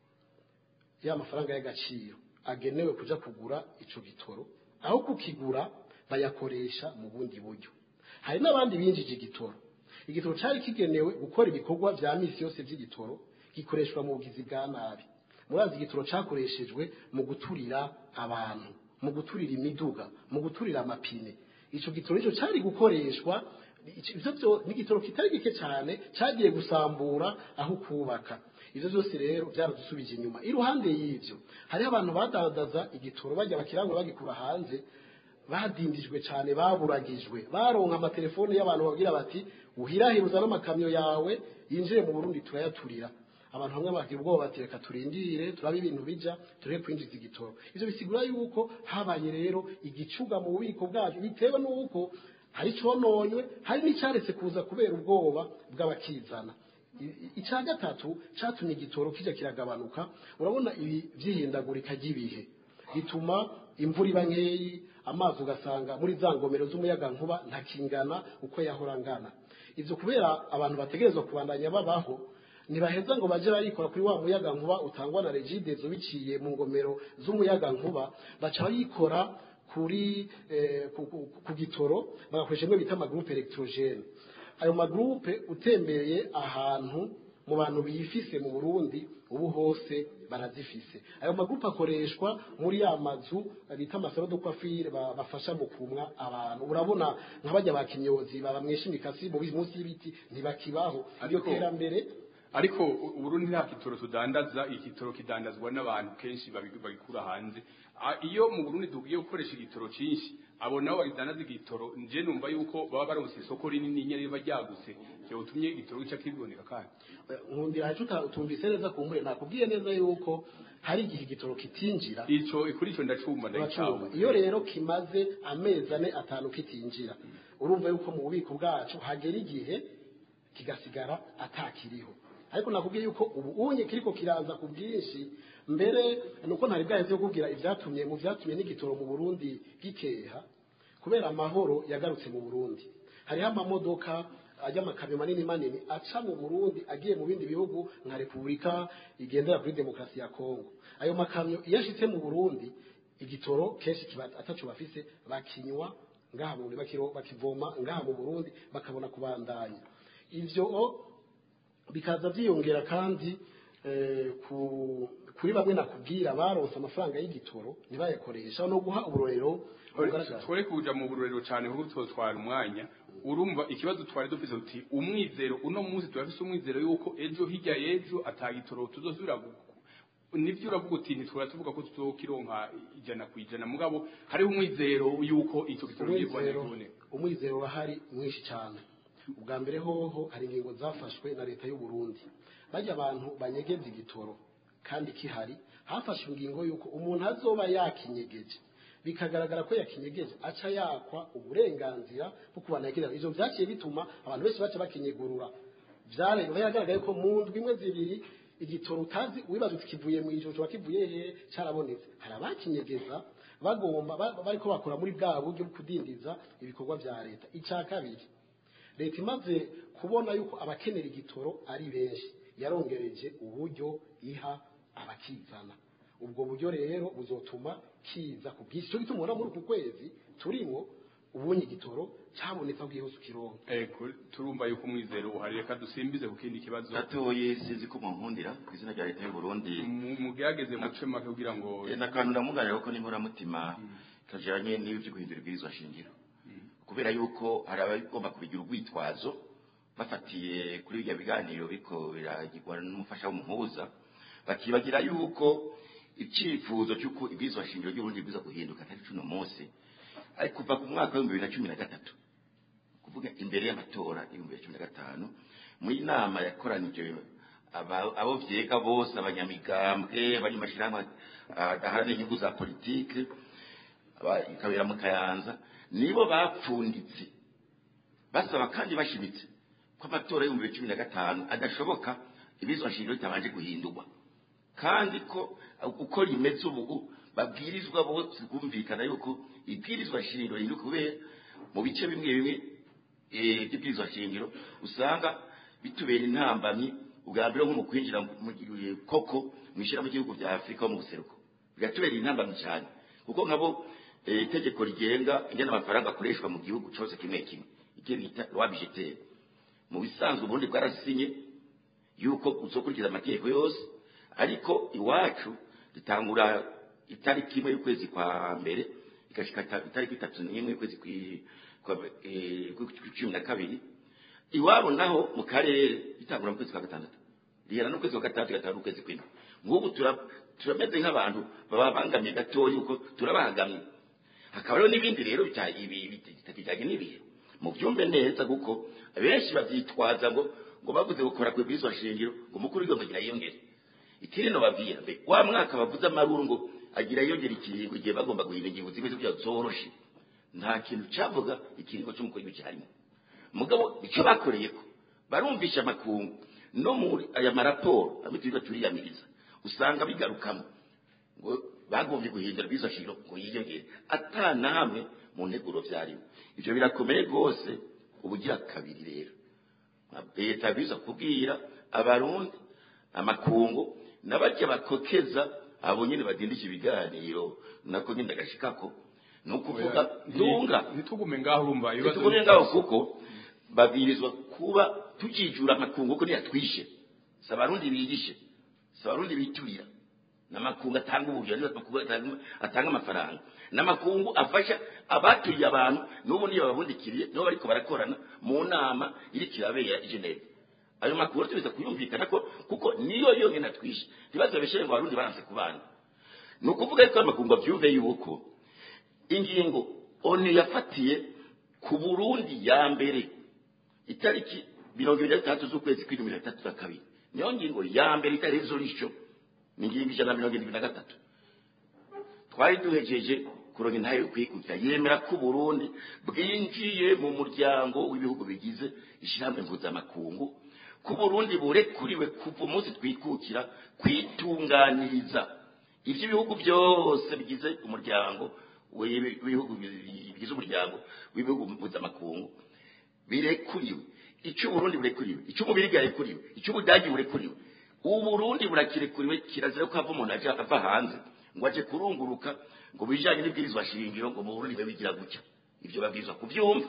ya mafaranga y'agaciro agenewe kuja kugura ico gitoro, aho kukigura bayakoresha mu bundi buryo. Hari n'abandi binjije igitoro. Igitoro cari kigenewe gukora ibikorwa vya misi yose vy'igitoro, gikoreshwa mu bugizi bwa nabi. Murazi igitoro cakoreshejwe mu guturira abantu, mu guturira imiduga, mu guturira amapine. Ico gitoro ico cari gukoreshwa ivyo byo n'igitoro kitari gike cyane cyagiye gusambura aho kubaka. Ivyo byose rero byaradusubije inyuma. Iruhande y'ivyo hari abantu badandaza igitoro bajya bakirangwa bagikura hanze, badindijwe cyane, baburagijwe, baronka amatelefone y'abantu babwira bati uhirahiruza n'amakamyo yawe yinjire mu Burundi turayaturira. Abantu hamwe bagira ubwoba bati reka turindire turabe ibintu bija tureke kwinjiza igitoro. Ivyo bisigura yuko habaye rero igicuga mu bubiko bwacu bitewe n'uko hari cononywe, hari n'icaretse kuza kubera ubwoba bw'abakizana. Ica gatatu catumye igitoro kija kiragabanuka. Urabona ibi vyihindagurika ry'ibihe bituma imvura iba nkeyi, amazi ugasanga muri za ngomero z'umuyaga nkuba ntakingana uko yahora ngana. Ivyo kubera abantu bategerezwa kubandanya babaho, ntibaheza ngo baje barikora kuri wa muyaga nkuba utangwa na Regidezo biciye mu ngomero z'umuyaga nkuba, baca bayikora kuri eh, ku, ku, ku gitoro bagakoresha imwe bita amagroupe electrogene. Ayo magroupe utembereye ahantu mu bantu biyifise mu Burundi ubu hose barazifise. Ayo magroupe akoreshwa muri ya mazu bita amasaro de coiffure bafasha mu kumwa abantu. Urabona nk'abajya bakimyozi babamwesha imikasi mu munsi y'ibiti ntibakibaho. Iyo terambere ariko Uburundi nta kitoro tudandaza, igitoro kidandazwa n'abantu kenshi babikura hanze. Iyo mu Burundi tugiye gukoresha igitoro cinshi, abo nabo bagidandaza igitoro, nje numva yuko baba baronse isoko rinini nyene bajyagutse cyo utumye igitoro gica kiboneka kandi nkundira hacu utumvise neza kumbure nakubwiye neza yuko hari igihe igitoro kitinjira. Ico ikuri ico ndacumba ndacumba. Iyo rero kimaze amezi ane atanu kitinjira, urumva yuko mu bubiko bwacu hagera igihe kigasigara atakiriho. Ariko nakubwiye yuko ubu unye kiriko kiraza ku bwinshi, mbere nuko ntari bwaheze kubwira ivyatumye mu vyatumye n'igitoro mu Burundi gikeha kubera amahoro yagarutse mu Burundi. Hariho amamodoka ajya amakamyo manini manini aca mu Burundi agiye mu bindi bihugu nka Repubulika igendera kuri demokarasi ya Kongo. Ayo makamyo iyashitse mu Burundi igitoro kenshi kibaza atacu bafise bakinywa ngaha mu bakiro bakivoma ngaha mu Burundi bakabona kubandanya. Ivyo bikaza byiyongera kandi eh, ku kuri bamwe nakubwira baronse amafaranga y'igitoro ntibayakoresha no guha uburorero. Twore kuja mu burorero cyane kuko twotwara umwanya. Urumva ikibazo twari dufise uti umwizero uno munsi turafise umwizero yuko ejo hirya yejo atagitoro tuzosubira nivyo uravuga uti ntitwara tuvuga ko tuzokironka ijana kwijana mugabo hariho umwizero yuko ico gitoro gikuboneka. Umwizero urahari mwinshi cyane ubwa mbere hoho hari ingingo zafashwe na leta y'u Burundi bajya abantu banyegeza igitoro kandi kihari hafashwe ingingo yuko umuntu azoba yakinyegeje bikagaragara ko yakinyegeje aca yakwa uburenganzira bwo kubanegera ivyo vyaciye bituma abantu benshi baca bakinyegurura vyare byagaragaye ko mu ndwi imwe zibiri igitoro utazi wibaza ukivuye mu ijoro cyo kivuye he carabonetse hari abakinyegeza bagomba bariko bakora muri bwa buryo bwo kudindiza ibikorwa vya leta ica kabiri leta imaze kubona yuko abakenera igitoro ari benshi yarongereje uburyo iha abakizana ubwo buryo rero buzotuma kiza ku bwisi cyo gituma muri uku kwezi turimo ubunye igitoro cyabonetse bwihuse kironka ego turumva yuko umwizero uhari reka dusimbize ku kindi kibazo gatoye sinzi ko munkundira ku izina rya leta y'u Burundi mugerageze muce make kugira ngo nakantu ndamuganira ko ninkora mutima kajanye n'ibyo guhindura ibwirizwa shingiro kubera yuko hari abagomba kubigira urwitwazo bafatiye kuri ibyo biganiro biko biragirwa n'umufasha w'umuhuza bakibagira yuko icyifuzo cy'uko ibwirizwa shingiro ry'uburundi biza guhinduka atari cuno munsi ariko kuva ku mwaka wa bibiri na cumi na gatatu kuvuga imbere y'amatora y'ibihumbi bibiri na cumi na gatanu muri nama yakoranije abo vyega bose abanyamigambwe bari mashirahamwe adaharanira inyungu za politike ikabera mu Kayanza nibo bapfunditse basaba kandi bashimitse ko amatora y'ibihumbi bibiri na cumi na gatanu adashoboka ibizwa shingiro bitabanje guhindurwa kandi ko uko rimeze ubu babwirizwa bose kumvikana yuko ibwirizwa shingiro riri kubera mu bice bimwe bimwe eh ibwirizwa shingiro usanga bitubera intambamyi ubwa mbere nko mu kwinjira mu koko mwishira mu gihugu bya Afrika mu buseruko bigatubera intambamyi cyane kuko nkabo itegeko rigenga ingena amafaranga akoreshwa mu gihugu cyose kimwe kimwe igihe bita loi budgetaire mu bisanzwe ubundi bwarasinye yuko uzokurikiza amategeko yose ariko iwacu ritangura itariki imwe y'ukwezi kwa mbere ikashika itariki itatu n'imwe y'ukwezi kwa cumi na kabiri iwabo naho mu karere bitangura mu kwezi kwa gatandatu rihera no kwezi kwa gatandatu gatanu ukwezi kw'indwi nk'ubu turameze nk'abantu babangamiye gatoya yuko turabahagamye hakaba rero n'ibindi rero bitajyanye n'ibihe mu byumve neza kuko benshi bavyitwaza ngo ngo bavuze gukora kwe bizwa shingiro ngo mukuru w'igihugu agira yiyongere ikiri no babwira mbe wa mwaka bavuze amaruru ngo agira yiyongere ikiringo igihe bagomba guhindura ingingo zimwe z'ibyo zoroshe nta kintu cyavuga ikiringo cy'umukuru w'igihugu cyarimo mugabo icyo bakoreye ko barumvisha amakungu no muri aya maraporo amitwiga turiyamiriza usanga bigarukamo ngo bagombye guhindura bizwa shingiro ngo yiyongere atana hamwe mu nteguro vyarimo ivyo birakomeye rwose ubugira kabiri rero leta biza kubwira abarundi amakungu nabajya bakokeza abo nyine badindisha ibiganiro nako nyine ndagashikako nukuvuga dunga nitugume ngaho urumva ibibazo nitugume ngaho kuko babirizwa kuba tujijura amakungu ko niyatwishe sabarundi bigishe sabarundi biturira namakungu atanga uburyo ari makungu atanga amafaranga namakungu afasha abaturiye abantu nubu niyo babundikiriye no bariko barakorana mu nama iri kirabera i Geneve ayo makuru tubiza kuyumvikana ko kuko niyo yo ngena twishe tibazo beshere ngo abarundi baranse kubana nukuvuga ko amakungu avyumve yuko ingingo oni yafatiye ku Burundi ya mbere itariki mirongo ibiri na gatatu z'ukwezi kw'indwi na gatatu na kabiri niyo ngingo ya mbere itari resolution ningingo ijana na mirongo irindwi na gatatu twari duhejeje kuronka intahe yo kwikukira yemera ko Burundi bwinjiye mu muryango w'ibihugu bigize ishyirahamwe mpuzamakungu ko Burundi burekuriwe kuva umunsi twikukira kwitunganiriza ivyo ibihugu byose bigize umuryango w'ibihugu bigize umuryango w'ibihugu mpuzamakungu birekuriwe icyo Burundi burekuriwe icyo Umubirigi yarekuriwe icyo Ubudagi burekuriwe ubu Burundi burakirekuriwe kirazira ko hava umuntu aje ava hanze ngo aje kurunguruka ngo bijanye n'ibwirizwa shingiro ngo mu Burundi babigira gutya ivyo babwirizwa kuvyumva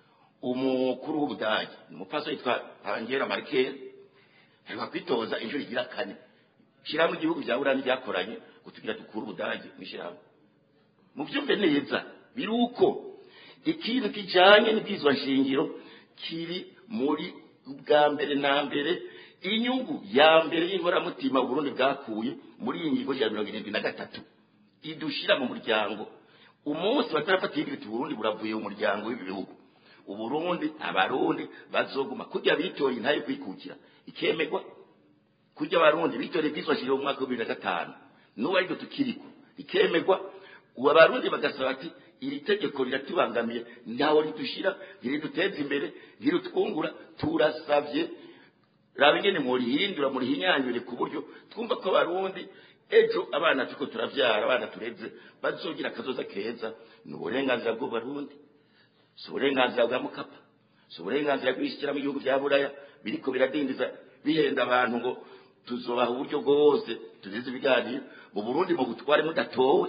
umukuru w'Ubudagi umupfaso yitwa Angela Merkel ariko kwitoza injuri igira kane shira mu gihugu bya Burani byakoranye gutugira dukuru Ubudagi mishiraho mu byumve neza biruko ikintu kijanye n'ibwirizwa shingiro kiri muri ubwa mbere na mbere inyungu ya mbere y'inkoramutima Burundi bwakuye muri iyi ngingo ya mirongo irindwi na gatatu idushira mu muryango umunsi batarafatiye ibiti Burundi buravuye mu muryango w'ibi bihugu uburundi abarundi bazoguma kujya bitoreye ntayo kwikukira ikemegwa kujya abarundi bitoreye kwizwashije mu mwaka wa bibiri na gatanu n'ubu ariko tukiriko ikemegwa ubu abarundi bagasaba ati iri tegeko riratubangamiye ntaho ridushira ririduteza imbere rirutwungura turasavye raba ingene murihindura murihinyanyure ku buryo twumva ko abarundi ejo abana tuko turavyara abana tureze bazogira akazoza keza ni uburenganzira bw'abarundi si uburenganzira bwa mukapa si uburenganzira bw'ishyira mu bihugu bya buraya biriko biradindiza bihenda abantu ngo tuzobaha uburyo bwose tuzize ibiganiro mu burundi mu butware mudatowe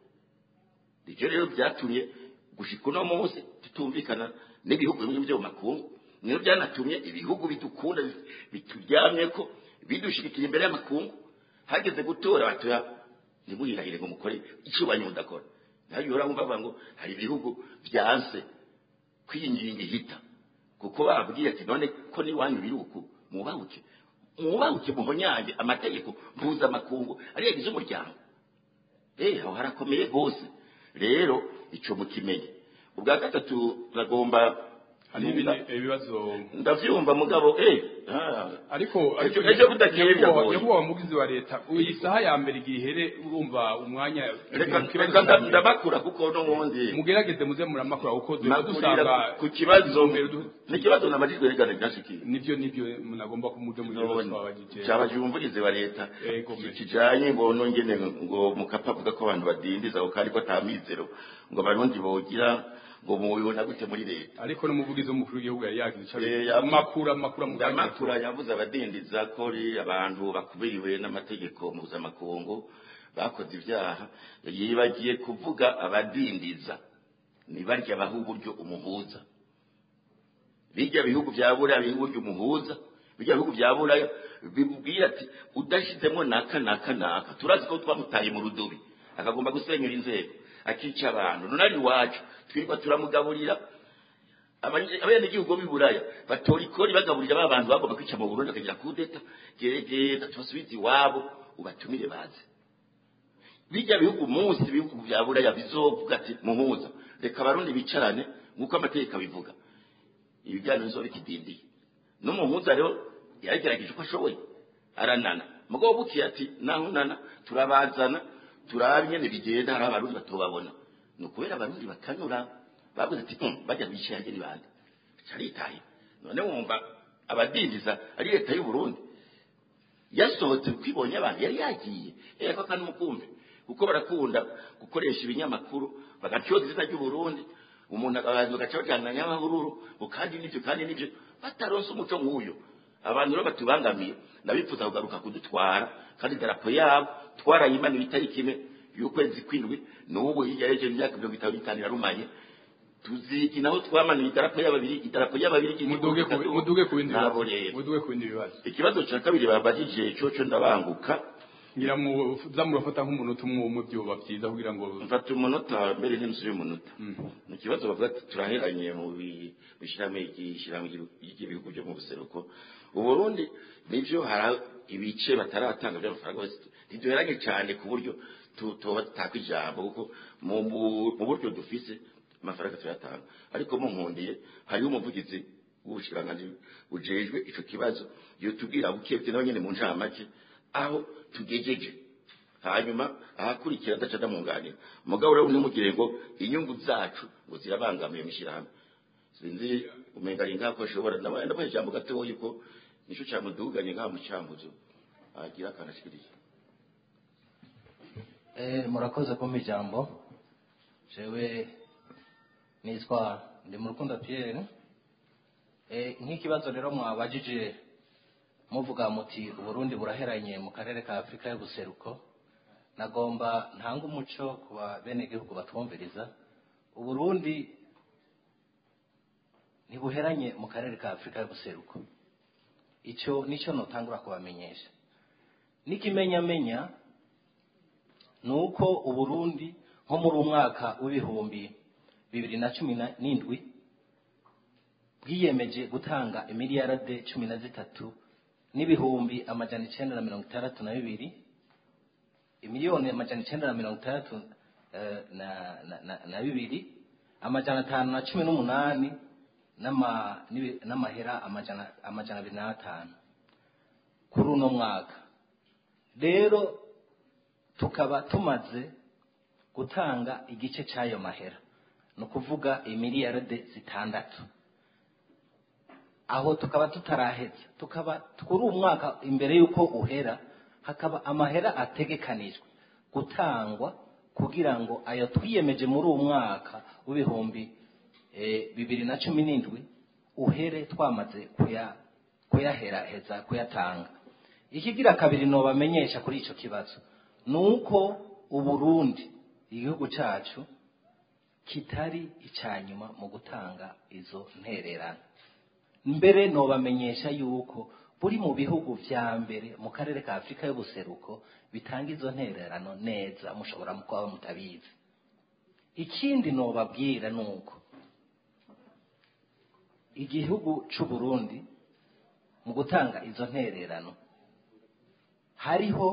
ivyo rero byatumye gushika uno munsi tutumvikana n'ibihugu bimwe byo mu makungu niyo byanatumye ibihugu bidukunda bituryamye ko bidushigikira imbere y'amakungu hageze gutora batoya ntibuhirahire ngo mukore icubanye mudakora nayo urabumva ngo hari ibihugu byanse kwinginga ihita kuko babwiye ati none ko ni wanyu biruku mubahuke mubahuke muhonyange amategeko mpuza makungu ari yagize umuryango eh aho harakomeye gose rero ico mukimenye ubwa gatatu bagomba ibibazo ndavyumva mugabo eh ariko ejo budakeye byagoye nyakubahwa mugizi wa leta uyisaha ya mbere igihere urumva umwanya reka ndabakura kuko no wundi mugerageze muze muramakura kuko dusanga ku kibazo ni kibazo nabajijwe regane byashikiye nivyo nivyo munagomba kumuje mu bibazo twabajije cyabaje umvugizi wa leta kijanye ngo nongene ngo mukapa avuga ko abantu badindiza ko kandi ko atamizero ngo abarundi bogira ngo mubibona gute muri leta ariko n'umuvugizi w'umukuru w'igihugu yari yagize amakura amakura mu amakura yavuze abadindiza ko ari abantu bakubiriwe n'amategeko mpuzamakungu bakoze ibyaha yibagiye kuvuga abadindiza ni barya baha uburyo umuhuza bijya bihugu bya buraya biha uburyo umuhuza bijya bihugu bya buraya bibwira ati udashizemo naka naka naka turazi ko twamutaye mu rudobi akagomba gusenyura inzego akica abantu nonari wacu twirwa turamugaburira abene gihugu biburaya batora ikori bagaburira babantu bagomba kwica mu Burundi akagira kudeta gerageza tubasubize iwabo ubatumire baze bijya bihugu munsi bihugu bya buraya bizovuga ati muhuza reka abarundi bicarane nkuko amategeko abivuga ibijyanye nzo bikidindiye no muhuza rero yaragerageje uko ashoboye aranana mugabo buki ati naho nana turabazana turabye ne bigenda hari abarundi batobabona no kubera abarundi bakanura bavuze ati um bajya bishyaje ni bande caritaye none wumva abadindiza ari leta y'u Burundi yasohotse kwibonye abantu yari yagiye eko kandi mukumve kuko barakunda gukoresha ibinyamakuru bagacyoza izina ry'u Burundi umuntu akabanza gacojana nyamahururu ukandi nivyo kandi nivyo bataronse umuco nk'uyo abantu rero batubangamiye nabifuza kugaruka kudutwara kandi darapo yabo twarayimana bitari kimwe y'ukwezi kwindwi n'ubu yigereje imyaka mirongo itanu n'itanu yarumanye tuziki naho twamanuye idarapo y'ababiri idarapo y'ababiri muduge ku muduge ku bindi bibazo muduge ku bindi bibazo ikibazo cya kabiri babajije coco ndabanguka ngira mu zamurafata nk'umunota umwe mu byo bavyiza kugira ngo mfata umunota mbere n'inzu y'umunota mu kibazo bavuga ati turaheranye mu bishirame igishirame y'igihugu byo mu buseruko uburundi nivyo hari ibice bataratanga by'amafaranga ntiduheranye cyane ku buryo tutoba tutakwijambo kuko mu buryo dufise amafaranga tuyatanga ariko mu nkundiye hariho umuvugizi w'ubushiranganje ujejwe ico kibazo iyo tubwira bukebye n'abanyene mu ncamake aho tugejeje hanyuma ahakurikira ndaca ndamunganira mugabo rero nimugire ngo inyungu zacu ngo zirabangamiye mishiramo sinzi umenga ringa ko shobora nabandi ndabaye jambo gatoye yuko nico cyamuduganye nka mu cyambuzo agira kanashikiriye eh murakoze kumpa ijambo jewe nitwa ndi mu rukundo Pierre eh nk'ikibazo rero mwabajije muvuga muti uburundi buraheranye mu karere ka Afrika y'ubuseruko nagomba ntanga umuco kuba bene gihugu batwumviriza uburundi ntibuheranye mu karere ka Afrika y'ubuseruko icyo nico notangura kubamenyesha nikimenyamenya nuko uburundi nko muri umwaka w'ibihumbi bibiri na cumi n'indwi bwiyemeje gutanga imiliyarade cumi na zitatu n'ibihumbi amajana icenda na mirongo itandatu na bibiri imiliyoni amajana icenda na mirongo itandatu na, na, na, na bibiri amajana atanu na cumi n'umunani n'ama- n'ibi- n'amahera amajana amajana abiri n'atanu kuri uno mwaka rero tukaba tumaze gutanga igice cy'ayo mahera ni ukuvuga imiliyaride zitandatu aho tukaba tutaraheza tukaba kuri uwo mwaka imbere y'uko uhera hakaba amahera ategekanijwe gutangwa kugira ngo ayo twiyemeje muri uwo mwaka w'ibihumbi eh, bibiri na cumi n'indwi uhere twamaze kuya kuyaheraheza kuyatanga ikigira kabiri nobamenyesha kuri ico kibazo nuko uburundi igihugu cacu kitari icanyuma mu gutanga izo ntererano mbere nobamenyesha yuko buri mu bihugu vya mbere mu karere ka Afrika y'ubuseruko bitanga izo ntererano neza mushobora kuba mutabizi ikindi nobabwira nuko igihugu c'u Burundi mu gutanga izo ntererano hariho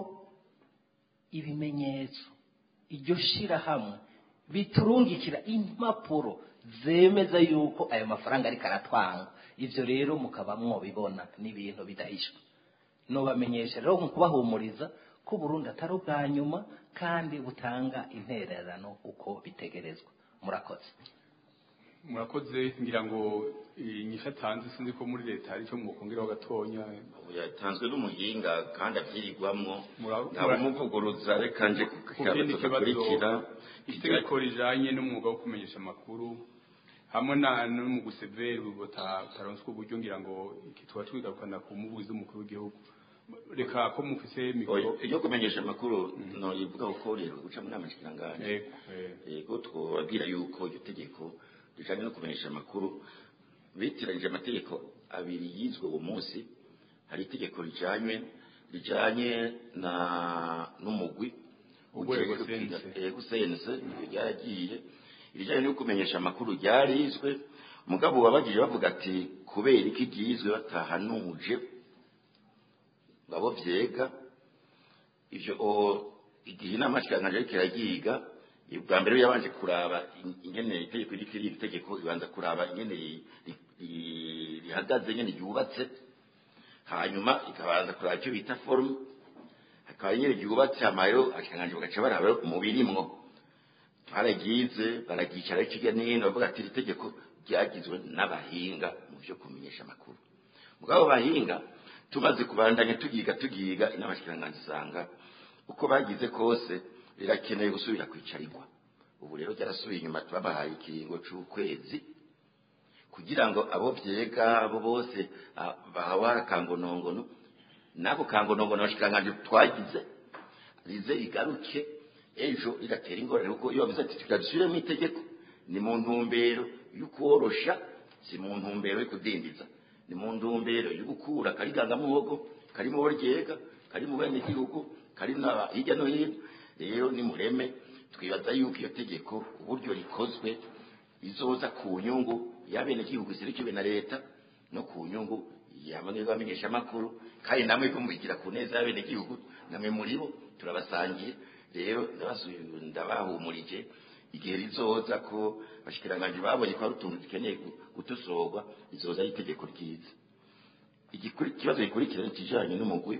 ibimenyetso iryo shirahamwe biturungikira impapuro zemeza yuko ayo mafaranga ariko aratwanga ivyo rero mukaba mwobibona n'ibintu bidahishwa nobamenyesha rero mu kubahumuriza ko Burundi atari ubwa nyuma kandi butanga intererano uko bitegerezwa murakoze murakoze ngira ngo inyisha tanze sinzi ko muri leta ari cyo mwokongeraho gatonya yatanzwe n'umuhinga kandi abyirigwamwo ntabwo muvuguruza reka nje kukurikira itegeko rijanye n'umwuga wo kumenyesha amakuru hamwe na no mu gusevera ubota taronswe uburyo ngira ngo kitwa twigarukana ku mubuzi w'umukuru w'igihugu reka ko mufise mikoro iyo kumenyesha amakuru no yivuga uko rero guca mu nama shikiranganje yego twabwira yuko iryo tegeko rijanye no kumenyesha amakuru bitiranyije amategeko abiri yizwe uwo munsi hari itegeko rijanye rijanye na n'umugwi urwego sense ryaragiye irijanye no kumenyesha amakuru ryarizwe mugabo wabagije bavuga ati kubera iki ryizwe batahanuje ngabo vyega ivyo igihe inama shikiranganje kiragiga ubwa mbere yabanje kuraba ingene itegeko rikiri itegeko ibanza kuraba ingene rihagaze ingene ryubatse hanyuma ikabanza kuraba icyo bita forume hakaba ingene ryubatse amayo ashikanganje bagaca baraba mu birimwo baragize baragicara ikijya n'ino bavuga ati iri tegeko ryagizwe n'abahinga mu byo kumenyesha amakuru mugabo bahinga tumaze kubandanya tugiga tugiga inama shikiranganje isanga uko bagize kose rirakeneye gusubira kwicarirwa ubu rero byarasubiye inyuma tubabahaye ikiringo c'ukwezi kugira ngo abo vyega abo bose bahawara kangonongono nako kangonongono bashikanganje twagize rize igaruke ejo igatera ingorane kuko iyo biza tukadusubire mu itegeko ni mu ntumbero y'ukorosha si mu ntumbero yo kudindiza ni mu ntumbero yo gukura kariganga muhogo kari mu ryega kari mu bene gihugu kari na hirya no hino rero ni mureme twibaza yuko iyo tegeko uburyo rikozwe izoza ku nyungu y'abene gihugu zirikiwe na leta no ku nyungu y'abane bamenyesha amakuru kandi namwe kumugira ku neza y'abene gihugu namwe muri bo turabasangiye rero ndabahumurije igihe rizoza ko bashikiranganje babonye ko ari utuntu dukeneye gutosorwa izoza ari itegeko ryiza igikuri kibazo gikurikira kijanye n'umugwi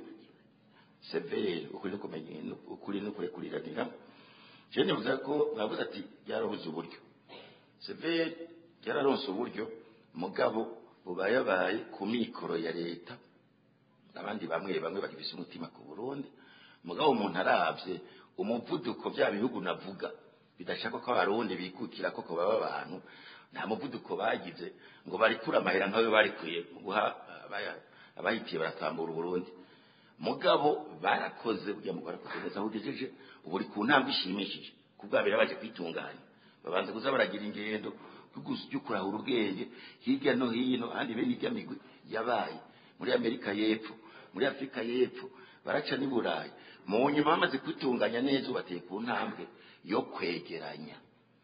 severe ukuri no kumenya ukuri no kurekuriranira je nivuga ko bavuze ati yarabuze uburyo severe yararonse uburyo mugabo bubayabaye ku mikoro ya leta abandi bamwe bamwe bagifise umutima ku Burundi mugabo umuntu aravye umuvuduko bya bihugu navuga bidashaka ko abarundi bikukira koko baba abantu nta muvuduko bagize ngo barikura amahera nkawe barikuye guha abayitiye baratambura Burundi mugabo barakoze bya mugara kugeza bugejeje uburi ku ntambwe ishimishije kubwabira baje kwitunganya babanze kuza baragira ingendo y'ukurahura ubwenge hirya no hino handi bene ijya migwi yabaye muri Amerika y'Epfo muri Afrika y'Epfo baraca ni Burayi mu nyuma bamaze kwitunganya neza bateye ku ntambwe yo kwegeranya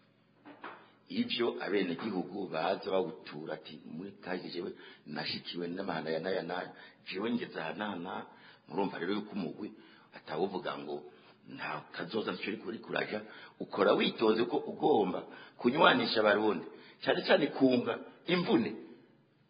ivyo abene gihugu baza bawutura ati muri kaje jewe nashikiwe n'amahana ya naya naya jewe ngeze ahanana murumva rero yuko umugwi atawuvuga ngo nta kazoza ncuri kuri kuraja ukora witonze ko ugomba kunywanisha abarundi cyane cyane kunga imvune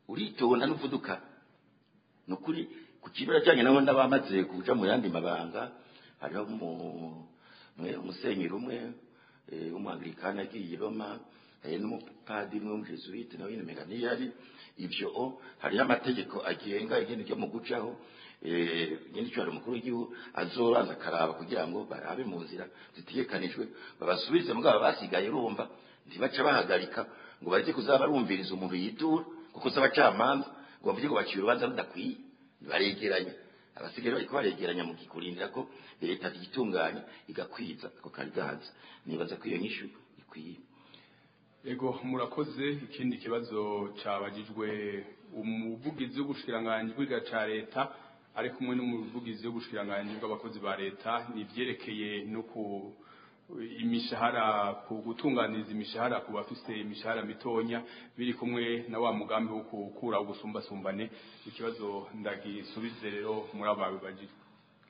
uritonda n'uvuduka nukuri ku kibera cyanye nabo ndabamaze kuja mu yandi mabanga hariho mu umusenyeri umwe umwanglikana agiye i Roma n'umupadiri umwe w'umujesuite nawe nyine mega niyari ivyo hariho amategeko agenga igende ryo mu gucaho nyine cyo ari umukuru w'igihugu azobanza karaba kugira ngo barabe mu nzira zitegekanijwe babasubize mugabo basigaye urumva ntibaca bahagarika ngo baje kuzaba barumviriza umuntu yitura kuko z'abacamanza ngo bavuge ngo baciye urubanza rudakwiye baregeranya abasigaye bariko baregeranya mu gikurindira ko leta yitunganya igakwiza ako kari gahaza nibaza ko iyo nyishu ikwiye. Ego murakoze. Ikindi kibazo cabajijwe umuvugizi w'ubushikiranganji bw'iga ca leta ari kumwe n'umuvugizi w'ubushikiranganji bw'abakozi ba leta nivyerekeye no ku imishahara ku gutunganiriza imishahara ku bafise imishahara mitonya biri kumwe na wa mugambi wo gukura ubusumbasumbane. Ikibazo ndagisubize rero muri abawe bajijwe.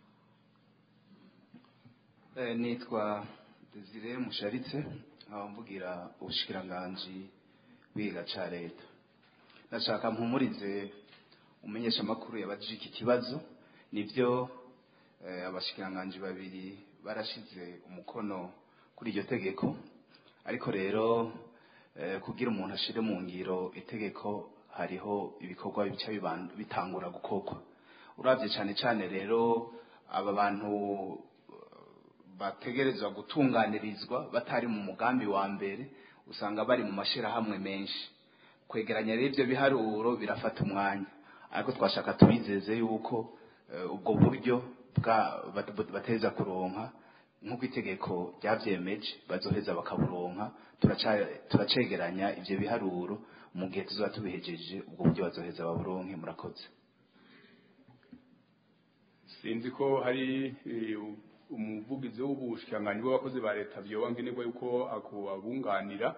Eh nitwa Desire Musharitse nkabamvugira ubushikiranganji bw'iga ca leta. Ndashaka mpumurize umenyesha makuru yabajije iki kibazo nivyo eh, abashikiranganji babiri barashize umukono kuri iryo tegeko ariko rero eh, kugira umuntu ashire mu ngiro itegeko hariho ibikorwa bica bitangura gukorwa. Uravye cyane cyane rero aba bantu bategerezwa gutunganirizwa batari mu mugambi wa mbere usanga bari mu mashira hamwe menshi. Kwegeranya rero ibyo biharuro birafata umwanya ariko twashaka tubizeze yuko uh, ubwo buryo bwa bateza kuronka nk'uko itegeko ryavyemeje bazoheza bakaburonka. Turacegeranya ivyo biharuro mu gihe tuzoba tubihejeje ubwo buryo bazoheza baburonke. Murakoze. Sinzi ko hari umuvugizi w'ubushikiranganji bw'abakozi ba leta vyoba ngenerwa yuko akubunganira.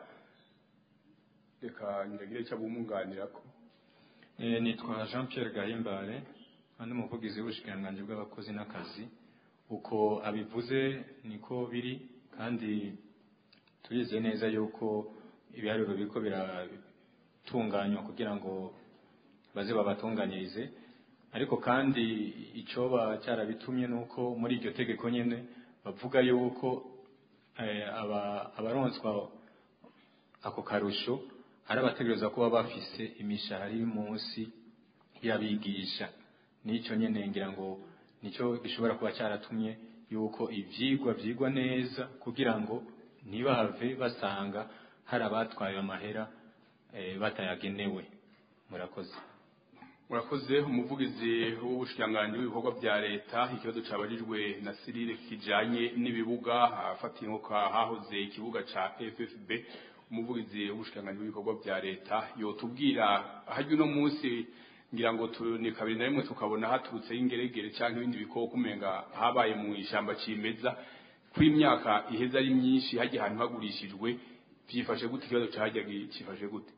Reka ndagire icyo abumwunganirako. Eh nitwa Jean Pierre Gahimbare kandi umuvugizi w'ubushikiranganji bw'abakozi n'akazi. Uko abivuze niko biri kandi turize neza yuko ibiharuro biko biratunganywa kugira ngo baze babatunganyirize ariko kandi icoba cyarabitumye nuko muri iryo tegeko nyene bavuga yuko eh, aba abaronswa ako karusho hari abategereza kuba bafise imishahara iri munsi y'abigisha. Nico nyene ngira ngo nico gishobora kuba cyaratumye yuko ivyigwa vyigwa neza kugira ngo ntibahave basanga hari abatwaye amahera eh, batayagenewe. Murakoze. Murakoze. Umuvugizi w'ubushikiranganji w'ibikorwa bya leta ikibazo cabajijwe na Cyril kijanye n'ibibuga afatiye nko hahoze ikibuga ca F F B. Umuvugizi w'ubushikiranganji w'ibikorwa bya leta yotubwira hajye no munsi ngira ngo ni kabiri na rimwe tukabona haturutse ingeregere cyangwa ibindi bikoko kumenga habaye mu ishamba cimeza kw'imyaka iheza ari myinshi hajye ahantu hagurishijwe byifashe gute ikibazo cyajya gifashe gute?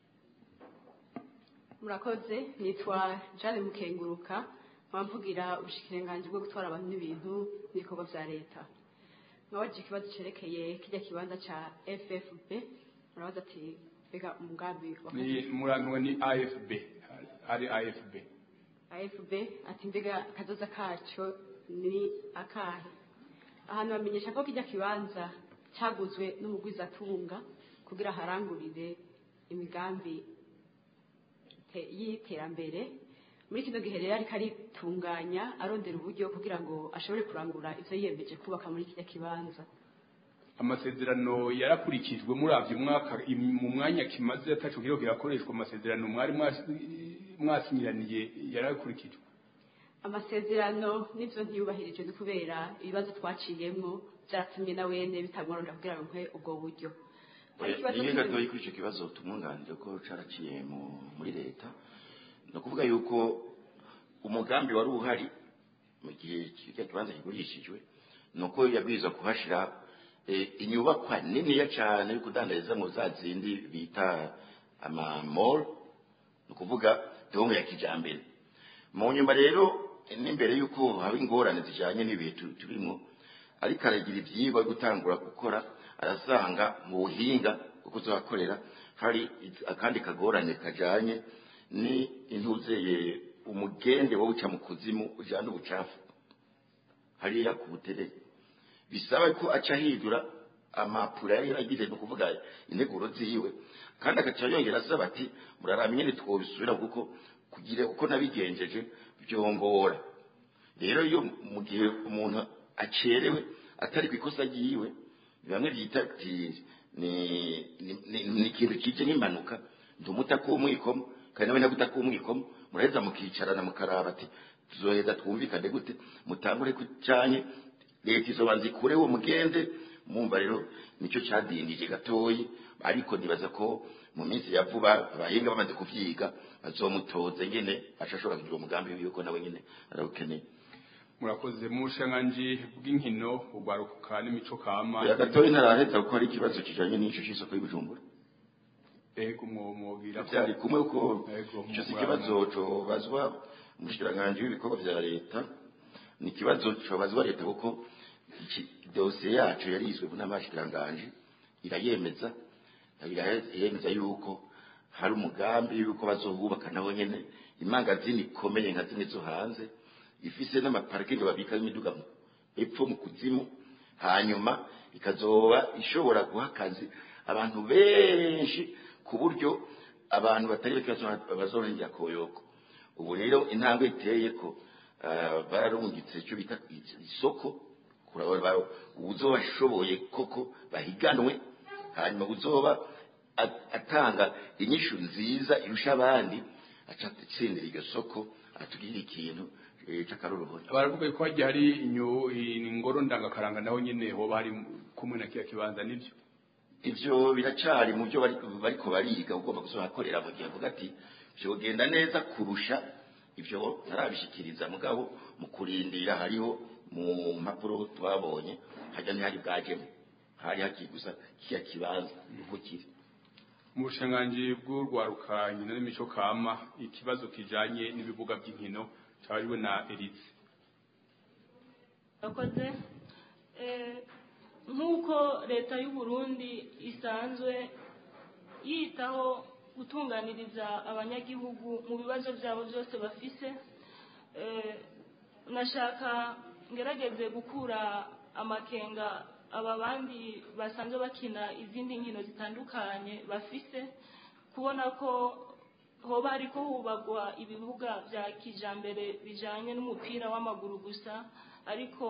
Murakoze. Nitwa Jane Mukenguruka mpamvugira ubushikiranganji bwo gutwara abantu n'ibintu n'ibikorwa bya leta. Mwabaje ikibazo cerekeye kijya kibanza ca F F B murabaza ati bega umugambi wa ni muranwa ni A F B ari A F B A F B ati mbega kazoza kaco ni akahe. Ahantu bamenyesha ko kijya kibanza cyaguzwe n'umugwizatunga kugira harangurire imigambi y'iterambere. Muri kino gihe rero ariko aritunganya arondera uburyo kugira ngo ashobore kurangura ivyo yiyemeje kubaka muri kijya kibanza. Amasezerano yarakurikijwe muravye umwaka mu mwanya kimaze ataco kiro kirakoreshwa. Amasezerano mwari mwasinyiraniye yarakurikijwe. Amasezerano nivyo ntiyubahirije kubera ibibazo twaciyemwo byaratumye na wene bitagorora kugira ngo nkwe ubwo buryo. Niye gatoyi kuri ico kibazo tumwunganire ko caraciye muri leta no kuvuga yuko umugambi wari uhari mu gihe kijya kibanza kigurishijwe nuko yabwiza kuhashira inyubakwa nini ya cyane yo kudandariza mu zazindi bita ama mall no kuvuga dongo ya kijambere. Mu nyuma rero n'imbere yuko haba ingorane zijanye n'ibihe turimo ariko aragira ivyigwa gutangura gukora arasanga mu buhinga uko tuzakorera hari akandi kagorane kajanye ni intuzeye umugende wo uca mu kuzimu ujana ubucafu hariya ku buterere bisaba ko aca hidura amapura yari yaragize no kuvuga integuro ziwe kandi agaca yongera asaba ati muraramenye nyene twobisubira kuko kugire uko nabigenjeje byongora rero iyo mu gihe umuntu acerewe atari kwikosa giwe bamwe byita ni ni ikintu kije nk'impanuka ndumuta ko umwikomo kandi nawe naguta ko umwikomo muraheza mukicarana mukaraba ati tuzoheza twumvikane gute mutangure kucanye leta izobanza ikure uwo mugende mumva rero nicyo cyadindije gatoyi ariko nibaza ko mu minsi ya vuba abahinga bamaze kuvyiga bazomutoze ngene ashashobora kugira umugambi wiwe ko nawe nyene arawukeneye murakoze mu bushanganji bw'inkino ugwaruka n'imico kama ya gatoyi ntaraheza ko hari ikibazo kijanye n'icyo cy'isoko y'Ibujumbura ego mwogira byari kumwe uko icyo kibazo cyo bazwa umushikiranganje w'ibikorwa vya leta ni ikibazo cyo bazwa leta kuko dosiye yacu yarizwe n'amashikiranganje irayemeza irayemeza yuko hari umugambi yuko bazohubaka nabo nyene imangazini ikomeye nka zimwe zo hanze ifise n'amaparking babika imiduga epfo mu kuzimu hanyuma ikazoba ishobora guha akazi abantu benshi ku buryo abantu batari bake bazorengera koyoko ubu rero intambwe iteye ko bararungitse cyo bita isoko kuraba uzoba ashoboye koko bahiganwe hanyuma uzoba atanga inyishu nziza irusha abandi acatsindira iryo soko atugirira ikintu cy'akaroruhore baravuga ko hagiye hari ingoro ndangakaranga naho nyene hoba hari kumwe na kiya kibanza nivyo ivyo biracari mu byo bariko bariga ugomba kuzohakorera mu gihe avuga ati byogenda neza kurusha ivyo narabishikiriza mugabo mu kurindira hariho mu mpapuro twabonye hajya ntihari bwajemo hari hakigusa kiya kibanza uko kiri mu bushanganji bw'urwaruka nyina n'imico kama ikibazo kijanye n'ibibuga by'inkino cyariwe na Elise akoze eh nkuko leta y'u Burundi isanzwe yitaho gutunganiriza abanyagihugu mu bibazo byabo byose bafise eh nashaka ngerageze gukura amakenga aba bandi basanzwe bakina izindi nkino zitandukanye bafise kubona ko hoba ariko hubagwa ibibuga bya kijambere bijanye n'umupira w'amaguru gusa ariko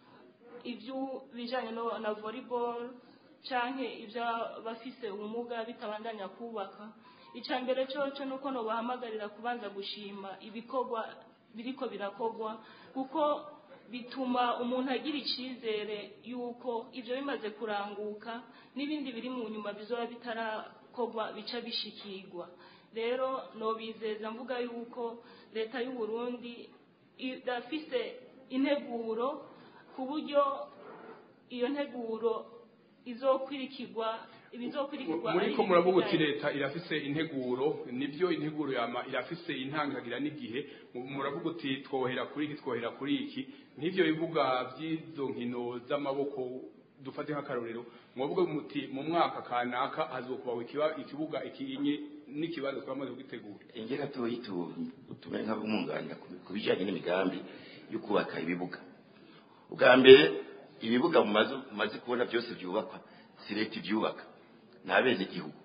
ibyo bijanye no na volleyball canke ibyo bafise ubumuga bitabandanya kubaka icambere cyoco nuko no bahamagarira kubanza gushima ibikorwa biriko birakogwa kuko bituma umuntu agira icizere yuko ivyo bimaze kuranguka n'ibindi biri mu nyuma bizoba bitarakogwa bica bishikirwa rero no bizeza mvuga yuko leta y'u Burundi idafise integuro ku buryo iyo nteguro izokwirikirwa ibizokwirikirwa muri ko muravuga uti leta irafise integuro nibyo integuro yama irafise intangagira n'igihe muravuga uti twohera kuri iki twohera kuri iki n'ivyo bivuga by'izo nkino z'amaboko dufate nk'akarorero mwavuga muti mu mwaka kanaka hazokubaho ikibuga ikinye n'ikibazo twamaze kugitegura ingera toyitu utume nk'abumunganya kubijanye n'imigambi yo kubaka ibibuga ubwa mbere ibibuga mu mazu maze kubona byose byubakwa si leta ibyubaka nabene igihugu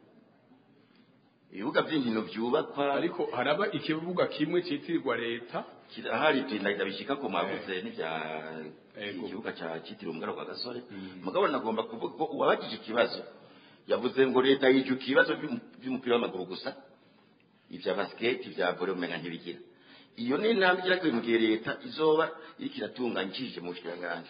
ibibuga by'inkino byubakwa ariko haraba ikibuga kimwe citirirwa leta kirahari twindagira bishika ko mwavuze n'ibya ikibuga cya kitiriwe umugaro kwa gasore mugabo nagomba kuvuga ko uwabajije ikibazo yavuze ngo leta yiju kibazo by'umupira w'amaguru gusa ivya basket ivya volley umenga ntibigira iyo ni intambwe igira mu gihe leta izoba iriko iratunganyije mu bushikiranganje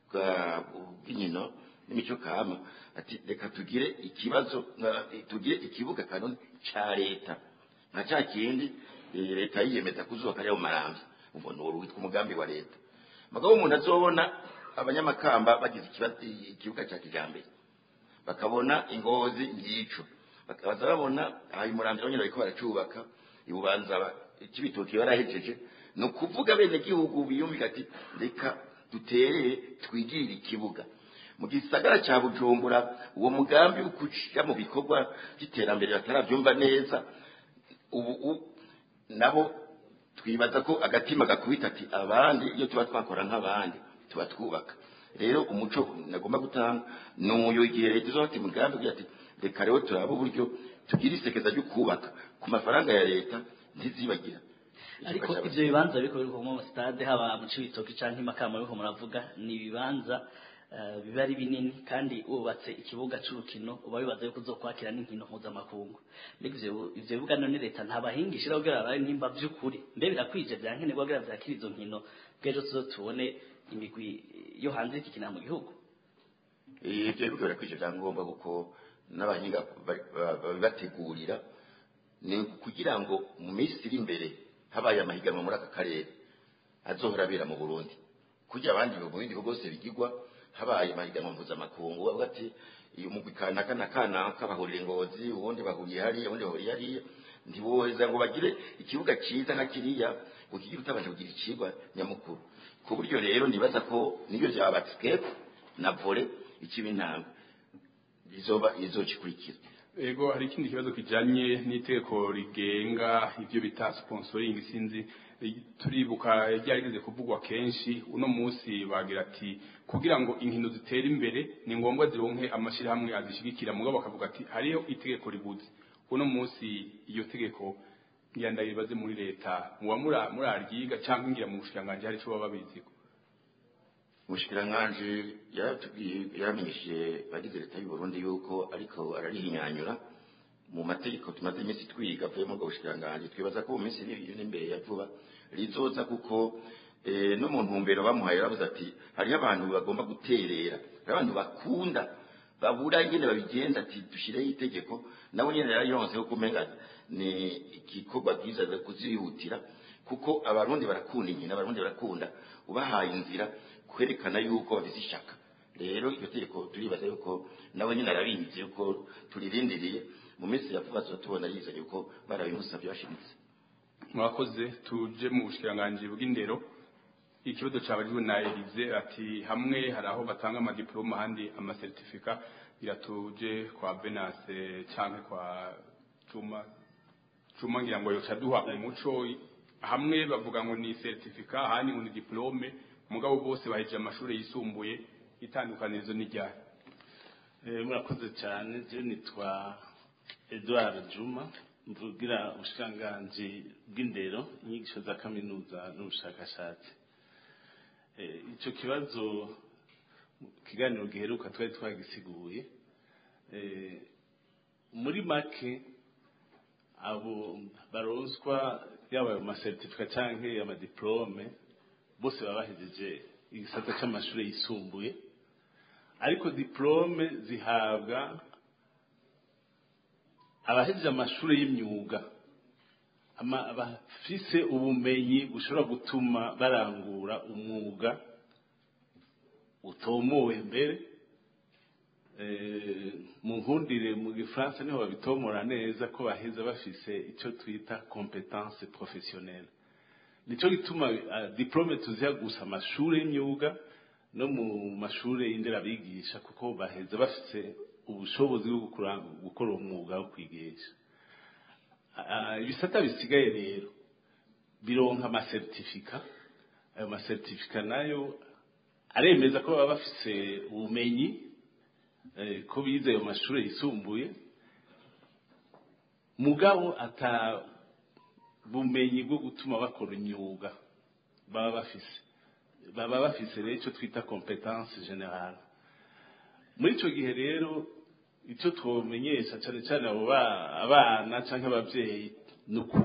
bw'inkino n'imico kama ati reka tugire ikibazo tugire ikibuga kanoni ca leta nka cya kindi leta yiyemeza kuzoka ari mu maramvya umva no witwa umugambi wa leta mugabo umuntu azobona abanyamakamba bagize ikibuga cya kijambere bakabona ingozi ngico bakabaza babona ayi muramvya nyine bariko baracubaka ibubanza ikibitoki barahejeje no kuvuga bene gihugu biyumvika ati reka dutereye twigirire ikibuga mu gisagara cya Bujumbura uwo mugambi ukucija mu bikorwa by'iterambere bataravyumva neza ubu nabo twibaza ko agatima gakubita ati abandi iyo tuba twakora nk'abandi tuba twubaka rero umuco nagomba gutanga n'uyu igihe leta izo ati mugambi ati reka rero turaba uburyo tugira isekeza ryo kubaka ku mafaranga ya leta ntizibagira ariko ivyo bibanza biko biri mu stade haba mu Cibitoke canke Makamba biko muravuga ni ibibanza uh, biba ari binini kandi ubatse ikibuga c'urukino uba bibaza yuko uzokwakira n'inkino mpuzamakungu mbega ivyo ivyo bibuga none leta ntabahingishira kugira abari nimba vy'ukuri mbe birakwije vyankenerwa kugira vyakira izo nkino bwejo tuzotubone imigwi yo hanze y'ikina mu gihugu ivyo bibuga birakwije vyangombwa kuko n'abahinga bategurira ni kugira ngo mu minsi iri imbere habaye amahiganwa muri aka karere azohora abera mu Burundi kujya abandi mu bindi bihugu byose bigirwa habaye amahiganwa mpuzamakungu bavuga ati iyo mugwi kanaka na kanaka bahurira Ngozi ubundi bahuriye hariya ubundi bahuriye hariya ntiboheza ngo bagire ikibuga cyiza nka kiriya ukigira utabanje kugira ikigwa nyamukuru ku buryo rero nibaza ko nibyo bya basket na volley ikibi ntabwo izoba izokikurikira ego hari ikindi kibazo kijanye n'iteko rigenga ivyo bita sponsoring sinzi turibuka ryarigeze kuvugwa kenshi uno munsi bagira ati kugira ngo inkino zitere imbere ni ngombwa zironke amashira hamwe azishigikira mugabo bakavuga ati hariyo itegeko ribuze uno munsi iyo tegeko ngiyandayibaze muri leta muba muri muri aryiga cyangwa ngira mu bushikanganje hari cyo baba biziko mushikiranganje yaratubwiye yamenyesheje bagize leta y'u Burundi yuko ariko ararihinyanyura mu mategeko tumaze iminsi twiga avuye mu bushikiranganje twibaza ko mu minsi iri imbere ya vuba rizoza kuko eh, no mu ntumbero bamuhaye yaravuze ati hari abantu bagomba guterera abantu bakunda babura ingene babigenza ati dushireho itegeko nawe nyene yarayironse ko kumenga ni igikorwa bwiza zo kuzihutira kuko abarundi barakunda inkino abarundi barakunda ubahaye inzira kwerekana yuko bafite ishaka rero iyo tegeko turibaza yuko nawe nyine arabizi yuko turirindiriye mu minsi ya vuba tubona yiza yuko barabimusabye bashimitse mwakoze tuje mu bushikiranganje bw'indero ikibazo cyabajwe na Elize ati hamwe hari aho batanga ama diploma handi ama certificate iratuje kwa Venance canke kwa Cuma Cuma ngira ngo yo caduha umuco hamwe bavuga ngo ni certificate hani ngo ni diplome mugabo bose baheje amashuri yisumbuye itandukanirizo n'ijya eh murakoze cyane je nitwa Edouard Juma mvugira ubushikanganje bw'indero inyigisho za kaminuza n'ubushakashatsi eh ico kibazo kiganiro giheruka twari twagisiguye eh muri make abo baronswa yaba ama certificate canke ama diplome bose babahejeje igisata cy'amashuri yisumbuye ariko diplome zihabwa abahejeje amashuri y'imyuga ama abafise ubumenyi bushobora gutuma barangura umwuga utomowe mbere eh mu nkundire mu gifaransa niho babitomora neza ko baheza bafise ico twita compétence professionnelle nico gituma uh, diplome tuziha gusa amashuri y'imyuga no mu mashuri y'indera bigisha kuko baheza bafite ubushobozi bwo gukora umwuga wo kwigisha ibisata bisigaye rero bironka ama certificate ayo ma certificate nayo aremeza ko baba bafise ubumenyi ko bize ayo mashuri yisumbuye mugabo ata bumenyi bwo gutuma bakora imyuga baba bafise baba bafise rero icyo twita compétence générale muri ico gihe rero icyo twomenyesha cyane cyane abo abana cyangwa abavyeyi nuku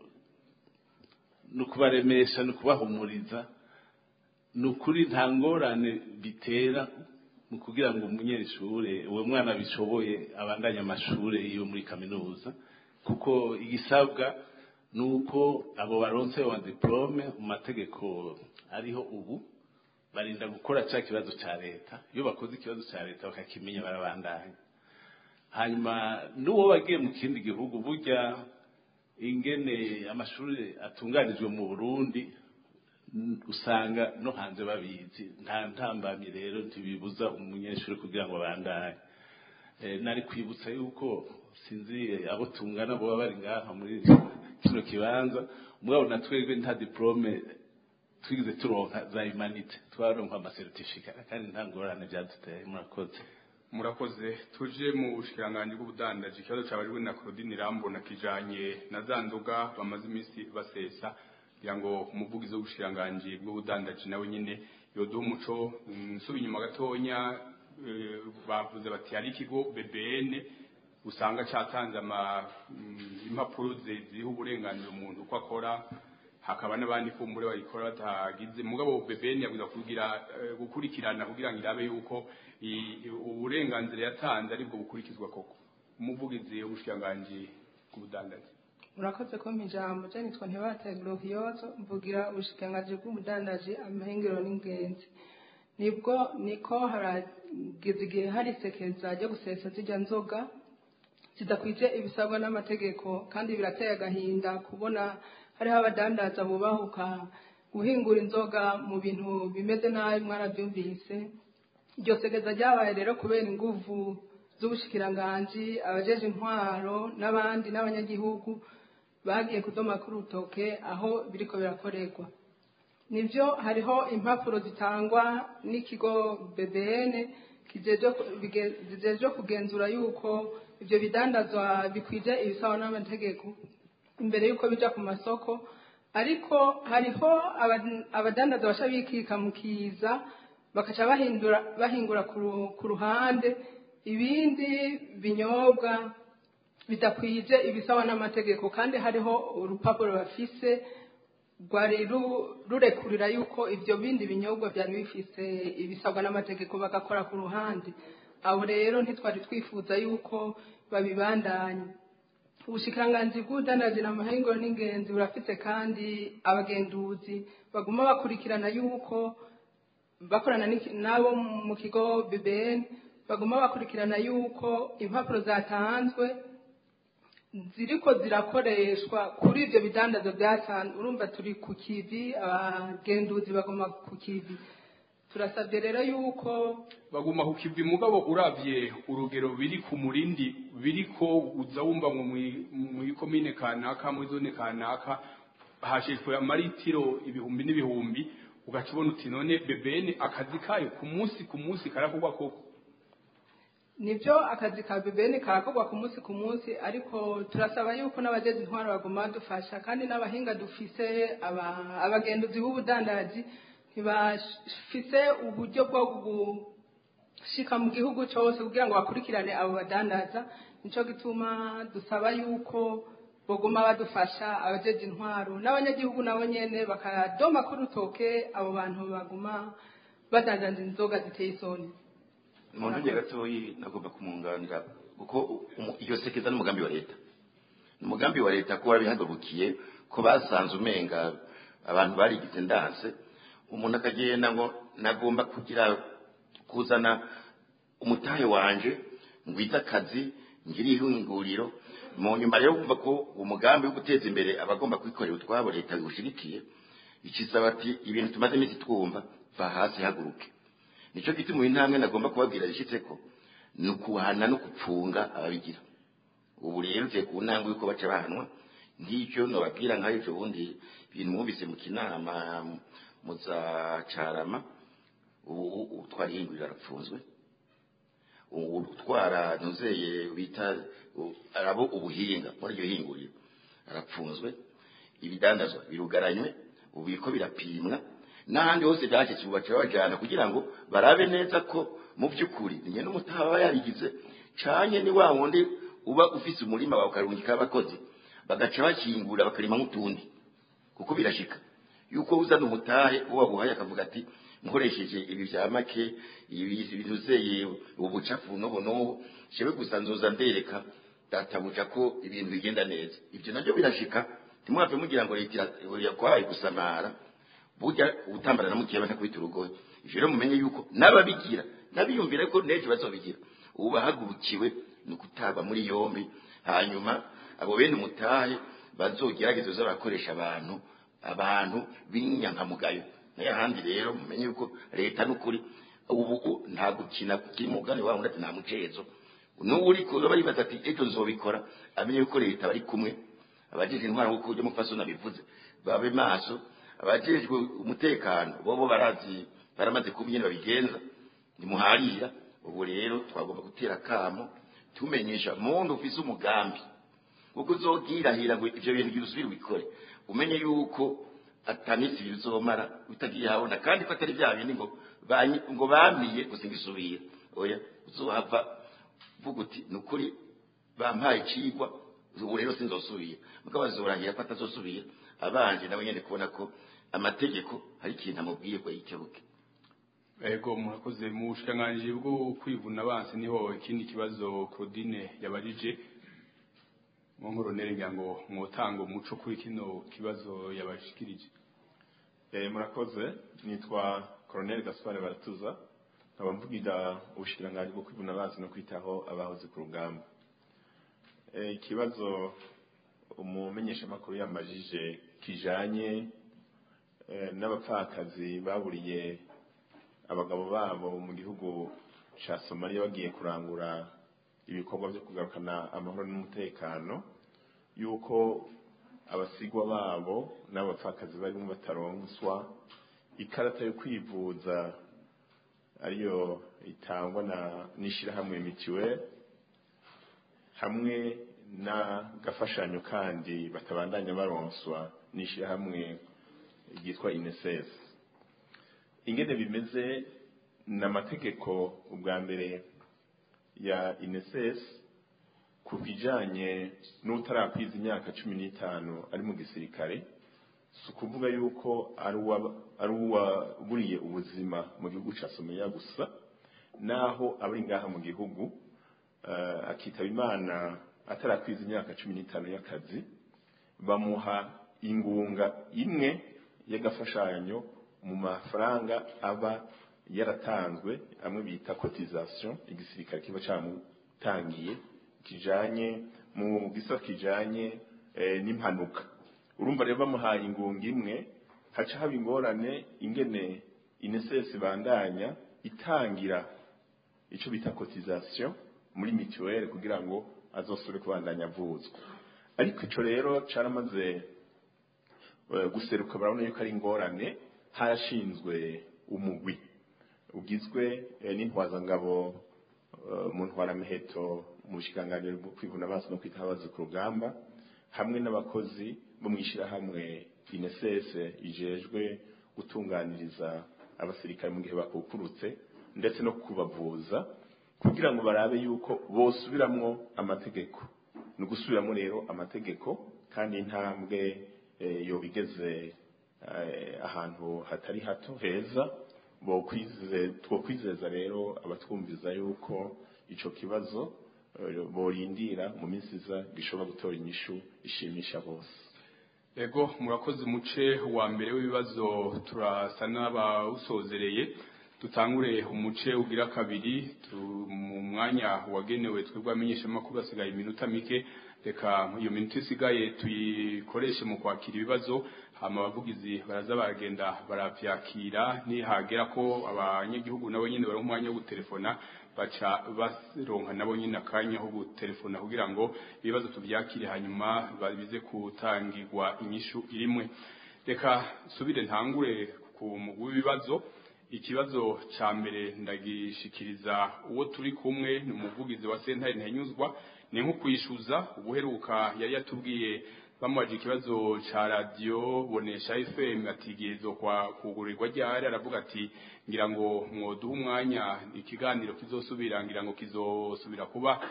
nukubaremesha nukubahumuriza nukuri nta ngorane bitera mu kugira ngo umunyeshure uwo mwana bishoboye abandanya amashure yo muri kaminuza kuko igisabwa nuko abo baronse wa diplome mu mategeko ariho ubu barinda gukora cya kibazo cya leta iyo bakoze ikibazo cya leta bakakimenya barabandanya hanyuma n'uwo bagiye mu kindi gihugu burya ingene amashuri atunganijwe mu Burundi usanga no hanze babizi nta ntambamye rero ntibibuza umunyeshuri kugira ngo abandanye nari kwibutsa yuko sinzi abo tungana boba bari ngaha muri kino kibanza mugabo natwebwe nta diplome twigize turonka za humanite twaronka ama certificate kandi nta ngorane byaduteye murakoze murakoze tuje mu bushikiranganje bw'ubudandaji ikibazo cabarijwe na Claudine Irambona kijanye na zanduga bamaze iminsi basesa kugira ngo umuvugizi w'ubushikiranganje bw'ubudandaji nawe nyine yoduha umuco nsubi inyuma gatonya bavuze bati hari ikigo B B N usanga cyatanze ama impapuro ziha uburenganzira umuntu uko akora hakaba n'abandi kumbure bayikora batagize mugabo B B N yabuza kugira gukurikirana kugira ngo irabe yuko uburenganzira yatanze aribwo bukurikizwa koko umuvugizi w'ubushikiranganje bw'ubudandaji murakoze ko mpijambo je nitwa Ntebata Glorioso mvugira ubushikiranganje bw'ubudandaji amahingiro n'ingenzi nibwo niko harageze igihe hari sekeza ryo gusesa zijya nzoga zidakwije ibisabwa n'amategeko kandi birateye agahinda kubona hariho abadandaza bubahuka guhingura inzoga mu bintu bimeze nabi mwarabyumvise iryo sekeza ryabaye rero kubera inguvu z'ubushikiranganje abajeje intwaro n'abandi n'abanyagihugu bagiye kudoma ku rutoke aho biriko birakorerwa nivyo hariho impapuro zitangwa n'ikigo B B N kijeje kugenzura yuko ivyo bidandazwa bikwije ibisaba n'amategeko imbere yuko bija ku masoko ariko hariho abadandaza bashabikika mukiza bakaca bahindura bahingura ku ruhande ibindi binyobwa bidakwije ibisaba n'amategeko kandi hariho urupapuro bafise rwari rurekurira yuko ivyo bindi binyobwa byari bifise ibisabwa n'amategeko bagakora ku ruhande abo rero ntitwari twifuza yuko babibandanya ubushikiranganje bw'ubudandaji n'amahingiro n'ingenzi burafite kandi abagenduzi baguma bakurikirana yuko bakorana nabo mu kigo B B N baguma bakurikirana yuko impapuro zatanzwe ziriko zirakoreshwa kuri ivyo bidandazo byatanzwe urumva turi ku kivi abagenduzi baguma ku kivi turasabye rero yuko baguma ku kivi mugabo uravye urugero biri ku murindi biriko uza wumva mu ikomine kanaka mu zone kanaka hashishwe amaritiro ibihumbi n'ibihumbi ugacibona uti none B B N akazi kayo ku munsi ku munsi karakorwa koko nivyo akazi ka B B N karakorwa ku munsi ku munsi ariko turasaba yuko n'abajeje intwaro baguma dufasha kandi n'abahinga dufise abagenduzi b'ubudandaji ntibafise uburyo bwo gushika mu gihugu cyose kugira ngo bakurikirane abo badandaza nico gituma dusaba yuko boguma badufasha abajeje intwaro n'abanyagihugu nabo nyene bakadoma ku rutoke abo bantu baguma badandaza inzoga ziteye isoni umuntu ngiye gatoyi nagomba kumunganira kuko iyo sekeza n'umugambi wa leta n'umugambi wa leta ko warabihagurukiye ko basanze umenga abantu barigize ndanse umuntu akagenda ngo nagomba kugira kuzana umutahe wanje ngwiza akazi ngiri ihunguriro mu nyuma rero kumva ko umugambi wo guteza imbere abagomba kwikorera utwabo leta gushigikiye ikisaba ati ibintu tumaze iminsi twumva va hasi haguruke nico giti mu intambwe nagomba kubabwira yishitseko nukuhana no kupfunga ababigira ubu rero je ku ntambwe yuko baca bahanwa ngicyo no babwira nkayo cyo bundi ibintu mwumvise mu kinama muzacarama ubu utwara ihinguriro arapfunzwe utwara ntuzeye bita arabo ubuhinga muri iryo hinguriro arapfunzwe ibidandazwa birugaranywe ubu biriko birapimwa n'ahandi hose byashyitse ubu baca bajana kugira ngo barabe neza ko mu by'ukuri ninye n'umutaba yarigize canye ni wa wundi uba ufise umurima wawe ukarungika abakozi bagaca bakingura bakarima nk'utundi kuko birashika yuko uzana umutahe uba buhaye akavuga ati nkoresheje ibi bya make ibi binuzeye ubucafu no bono shewe gusanzoza ndereka databuja ko ibintu bigenda neza ibyo nabyo birashika timwave mugira ngo leta yakwaye gusamara burya utambara na mukiye bana kwita urugo ijero mumenye yuko nababigira nabiyumvira ko neje bazobigira ubu bahagurukiwe no kutaba muri yombi hanyuma abo bene umutahe bazogerageza z'abakoresha abantu abantu binyankamugayo naye handi rero mumenye yuko leta n'ukuri ubu nta gukina kiri mugani wawe ndati nta mucezo n'uri ko baribaza ati ejo nzobikora amenye yuko leta bari kumwe abajeje intwara nk'uko ujya mufasha nabivuze babe maso abajejwe umutekano bobo barazi baramaze kubinyene babigenza nimuharira ubu rero twagomba gutera kamo tumenyesha muntu ufise umugambi kuko uzogirahira ngo ivyo bintu byusubira bikore umenye yuko atamisi bizomara utagiye habona kandi ko atari bya bindi ngo ngo bamiye gusingisubira oya uzohava vuga uti nukuri bampaye cigwa ubu rero sinzosubira mugabo bazorangira ko atazosubira abanje nabo nyene kubona ko amategeko hari ikintu amubwiye ko yikebuke. Ego murakoze mu bushikiranganji bwo kwivuna abansi niho ikindi kibazo Claudine yabarije mu nkoronere ngira ngo mwotanga umuco kuri kino kibazo yabashikirije. Eh murakoze nitwa Colonel Gaspard Baratuza nkaba mvugira ubushikiranganji bwo kwivuna abansi no kwitaho abahoze ku rugamba. Eh ikibazo umumenyesha makuru yamajije kijanye eh, n'abapfakazi baburiye abagabo babo mu gihugu ca Somalia bagiye kurangura ibikorwa byo kugarukana amahoro n'umutekano yuko abasigwa babo n'abapfakazi bari mu bataronswa ikarata yo kwivuza ariyo itangwa na nishira hamwe mitiweli hamwe na gafashanyo kandi batabandanya baronswa nishira hamwe yitwa I N S S. Ingene bimeze n'amategeko ubwa mbere ya I N S S kubijanye n'utarakwiza imyaka cumi n'itanu ari mu gisirikare sukuvuga yuko ari uwa buriye ubuzima mu gihugu ca Somalia gusa naho abari ngaha mu gihugu uh, akitaba Imana atarakwiza imyaka cumi n'itanu y'akazi bamuha ingunga imwe y'agafashanyo mu mafaranga aba yaratanzwe amwe bita cotisation igisirikare kiba camutangiye kijanye mu gisata kijanye eh, n'impanuka urumva rero bamuhaye ingunga imwe haca haba ingorane ingene I N S S bandanya itangira ico bita cotisation muri mutuelle kugira ngo azosubire kubandanya avuzwa ariko ico rero caramaze uh, guseruka barabona yuko ari ingorane harashinzwe umugwi ugizwe eh, n'intwazangabo uh, mu ntwaramiheto mu bushikiranganji bwo kwivuna abansi no kwitaho abahoze ku rugamba hamwe n'abakozi bo mwishira hamwe I N S S ijejwe gutunganiriza abasirikare mu gihe bakukurutse ndetse no kubavuza kugira ngo barabe yuko bosubiramwo amategeko no gusubiramo rero amategeko kandi intambwe eh, yo bigeze eh, ahantu hatari hato heza bo kwize two kwizeza rero abatwumviza yuko ico kibazo eh, borindira mu minsi za gishobora gutora inyishu ishimisha bose. Ego murakoze umuce wa mbere w'ibibazo turasa n'abawusozereye tutangure umuce ugira kabiri mu mwanya wagenewe twebwe amenyesha makuru asigaye iminota mike reka iyo minota isigaye tuyikoreshe mu kwakira ibibazo hama abavugizi baraza baragenda baravyakira nihagera ko abanyagihugu nabo nyene bari umwanya wo gutelefona baca baronka nabo nyine akanya ho gutelefona kugira ngo ibibazo tuvyakire hanyuma babize kutangirwa inyishu irimwe reka subire ntangure ku mugwi w'ibibazo ikibazo ca mbere ndagishikiriza uwo turi kumwe n'umuvugizi wa Sentare Ntenyuzwa ni nko kwishuza ubuheruka yari yatubwiye bamwaje ikibazo ca radio bonesha F M atigezo kwa kugurirwa ryari aravuga ati ngira ngo mwoduha umwanya ikiganiro kizosubira ngira ngo kizosubira kuba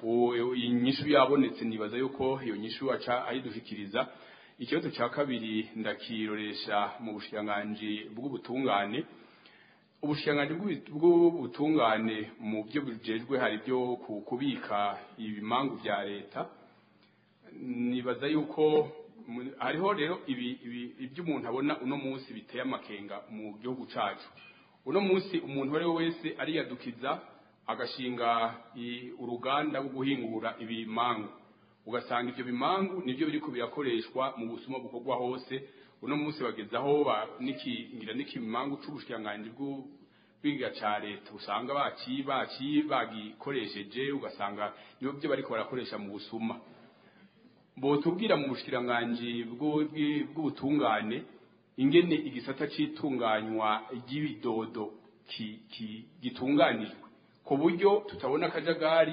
inyishu yabonetse nibaza yuko iyo nyishu aca ayidushikiriza ikibazo ca kabiri ndakiroresha mu bushikiranganji bw'ubutungane ubushikiranganji bw'ubutungane mu byo bijejwe hari byo kubika ibimangu vya leta nibaza yuko hariho rero ibi ibyo umuntu abona uno munsi biteye amakenga mu gihugu cacu uno munsi umuntu wari wese ari yadukiza agashinga uruganda rwo guhingura ibimangu ugasanga ivyo bimangu nivyo biriko birakoreshwa mu busuma bukorwa hose uno munsi bagezaho niki ngira niki bimangu c'ubushikiranganji biga ca leta usanga baci baci bagikoresheje ugasanga niyo byo bariko barakoresha mu busuma botubwira mu bushikiranganje bw'ubutungane ingene igisata citunganywa ry'ibidodo ki, ki, gitunganijwe ku buryo tutabona akajagari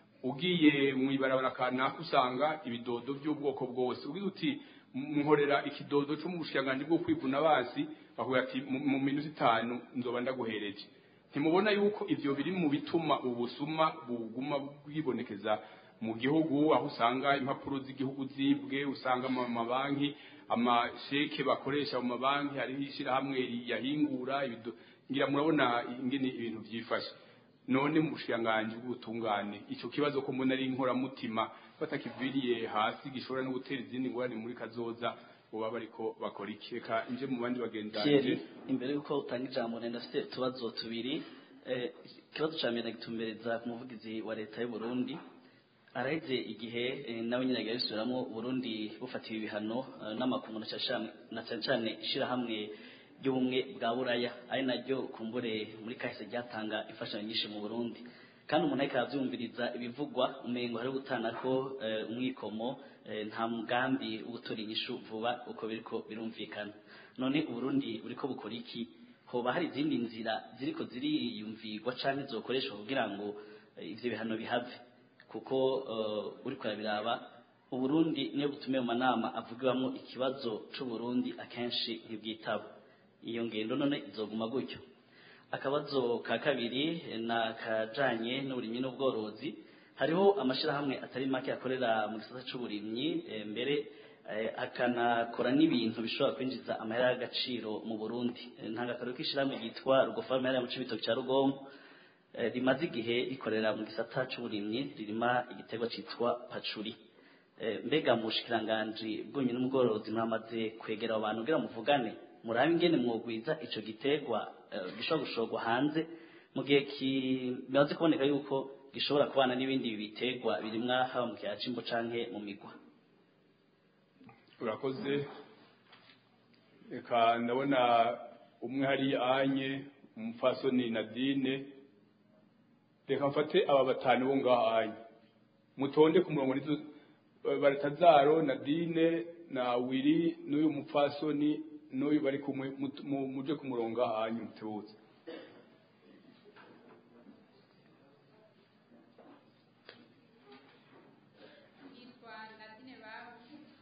ugiye mu ibarabara kanaka usanga ibidodo by'ubwoko bwose ugize uti nkorera ikidodo cyo mu bushikiranganje bwo kwivuna basi bavuga ati mu minota itanu nzoba ndaguhereje ntimubona yuko ivyo biri mu bituma ubusuma buguma bwibonekeza mu gihugu aho usanga impapuro z'igihugu zibwe usanga mu mabanki amasheke bakoresha mu mabanki hari hishira hamwe yahingura ngira murabona ingene ibintu byifashe none mu bushikiranganje bw'ubutungane ico kibazo ko mbona ari inkora mutima batakiviriye hasi gishobora no gutera izindi ngorane muri kazoza uba bariko bakora ikeka nje mu bandi bagendanje imbere yuko utanga ijambo nenda afite tubazo tubiri eh kibazo ca mbere gitumbereza ku muvugizi wa leta y'u Burundi araheze igihe eh, nawe nyine yagisubiramo Burundi bufatiwe ibihano eh, n'amakungu na cyane na cyane ishira hamwe y'ubumwe bwa buraya ari naryo kumbure muri kahise ryatanga imfashanyo nyinshi mu Burundi kandi umuntu ariko avyumviriza ibivugwa umengo hari gutanako uh, umwikomo uh, nta mugambi ugutora inyishu vuba uko biriko birumvikana none Uburundi buriko bukora iki hoba hari izindi nzira ziriko ziriyumvirwa canke zokoreshwa kugira ngo uh, ivyo bihano bihave kuko uh, uriko biraba Uburundi niyo butume mu manama avugwamo ikibazo c'u Burundi akenshi ntibwitaba iyo ngendo none izoguma gutyo akabazo ka kabiri na kajanye n'uburimyi n'ubworozi hariho amashira hamwe atari make akorera mu gisata c'uburimyi e, mbere e, akanakora n'ibintu bishobora kwinjiza amahera y'agaciro mu Burundi e, ntanga karo kishiramwe yitwa Rugofarme ya mu Cibitoke ca Rugombo e, rimaze igihe rikorera mu gisata c'uburimyi ririma igitego citwa pacuri e, mbega mu bushikiranganje bw'uburimyi n'ubworozi mwamaze kwegera abantu kugira muvugane murabe ingene mwogwiza ico gitegwa gishobora gushorwa hanze mu gihe kimaze kuboneka yuko gishobora kubana n'ibindi bitegwa birimwa haba mu kiyaca imbo canke mu migwa urakoze eka ndabona umwe hari anye umufasoni Nadine reka mfate aba batanu bo ngaha anye mutonde ku murongo nizo Baratazaro Nadine na Wiri n'uyu mufasoni n'uyu bari kumwe muje ku murongo ahanyu mutebutse nitwa Nadine Babo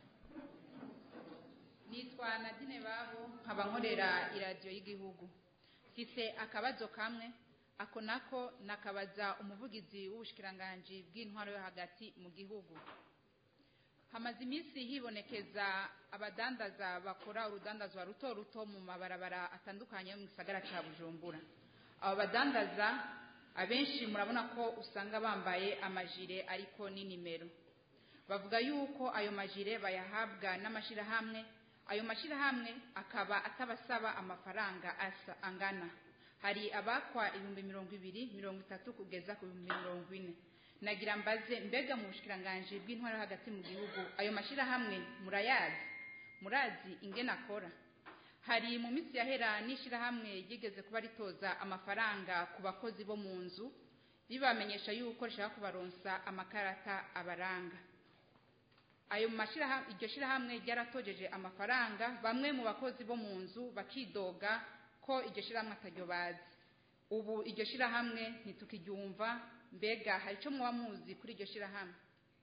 nitwa Nadine Babo nkaba nkorera iradiyo y'igihugu mfise akabazo kamwe ako nako nakabaza umuvugizi w'ubushikiranganje bw'intwaro yo hagati mu gihugu hamaze iminsi hibonekeza abadandaza bakora urudandazwa ruto ruto mu mabarabara atandukanye mu gisagara ca Bujumbura abo badandaza abenshi murabona ko usanga bambaye amajire ariko ni nimero bavuga yuko ayo majire bayahabwa n'amashira hamwe ayo mashira hamwe akaba atabasaba amafaranga asa angana hari abakwa ibihumbi mirongo ibiri mirongo itatu kugeza ku bihumbi mirongo ine nagira mbaze mbega mu bushikiranganje bw'intwaro hagati mu gihugu ayo mashira hamwe murayazi murazi ingena akora hari mu minsi yahera nishira hamwe yigeze kuba ritoza amafaranga ku bakozi bo mu nzu bibamenyesha yuko rishaka kubaronsa amakarata abaranga ayo mashira hamwe iryo shira hamwe ryaratojeje amafaranga bamwe mu bakozi bo mu nzu bakidoga ko iryo shira hamwe ataryo bazi ubu iryo shira hamwe ntitukiryumva mbega hari ico muba muzi kuri iryo shira hamwe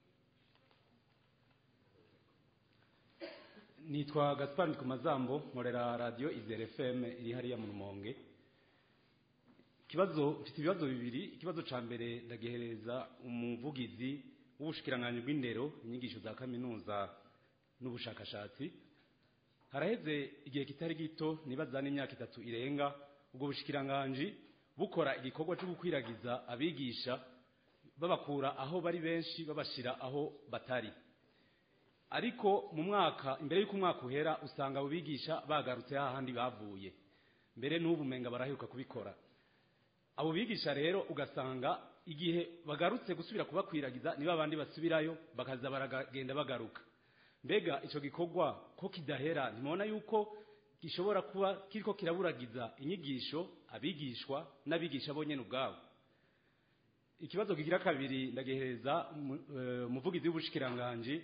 nitwa Gaspard Kumazambo nkorera radio Izere F M iri hariya mu Rumonge kibazo mfite ibibazo bibiri ikibazo ca mbere ndagihereza umuvugizi w'ubushikiranganje bw'indero inyigisho za kaminuza n'ubushakashatsi haraheze igihe kitari gito nibaza n'imyaka itatu irenga ubwo bushikiranganje bukora igikorwa cyo gukwiragiza abigisha babakura aho bari benshi babashira aho batari ariko mu mwaka imbere y'uko umwaka uhera usanga abo bigisha bagarutse hahandi bavuye mbere n'ubu menga baraheruka kubikora abo bigisha rero ugasanga igihe bagarutse gusubira kubakwiragiza niba abandi basubirayo bakaza baragenda bagaruka mbega ico gikorwa ko kidahera ntimubona yuko gishobora kuba kiriko kiraburagiza inyigisho abigishwa n'abigisha bonyene ubwabo. Ikibazo kigira kabiri ndagehereza umuvugizi w'ubushikiranganje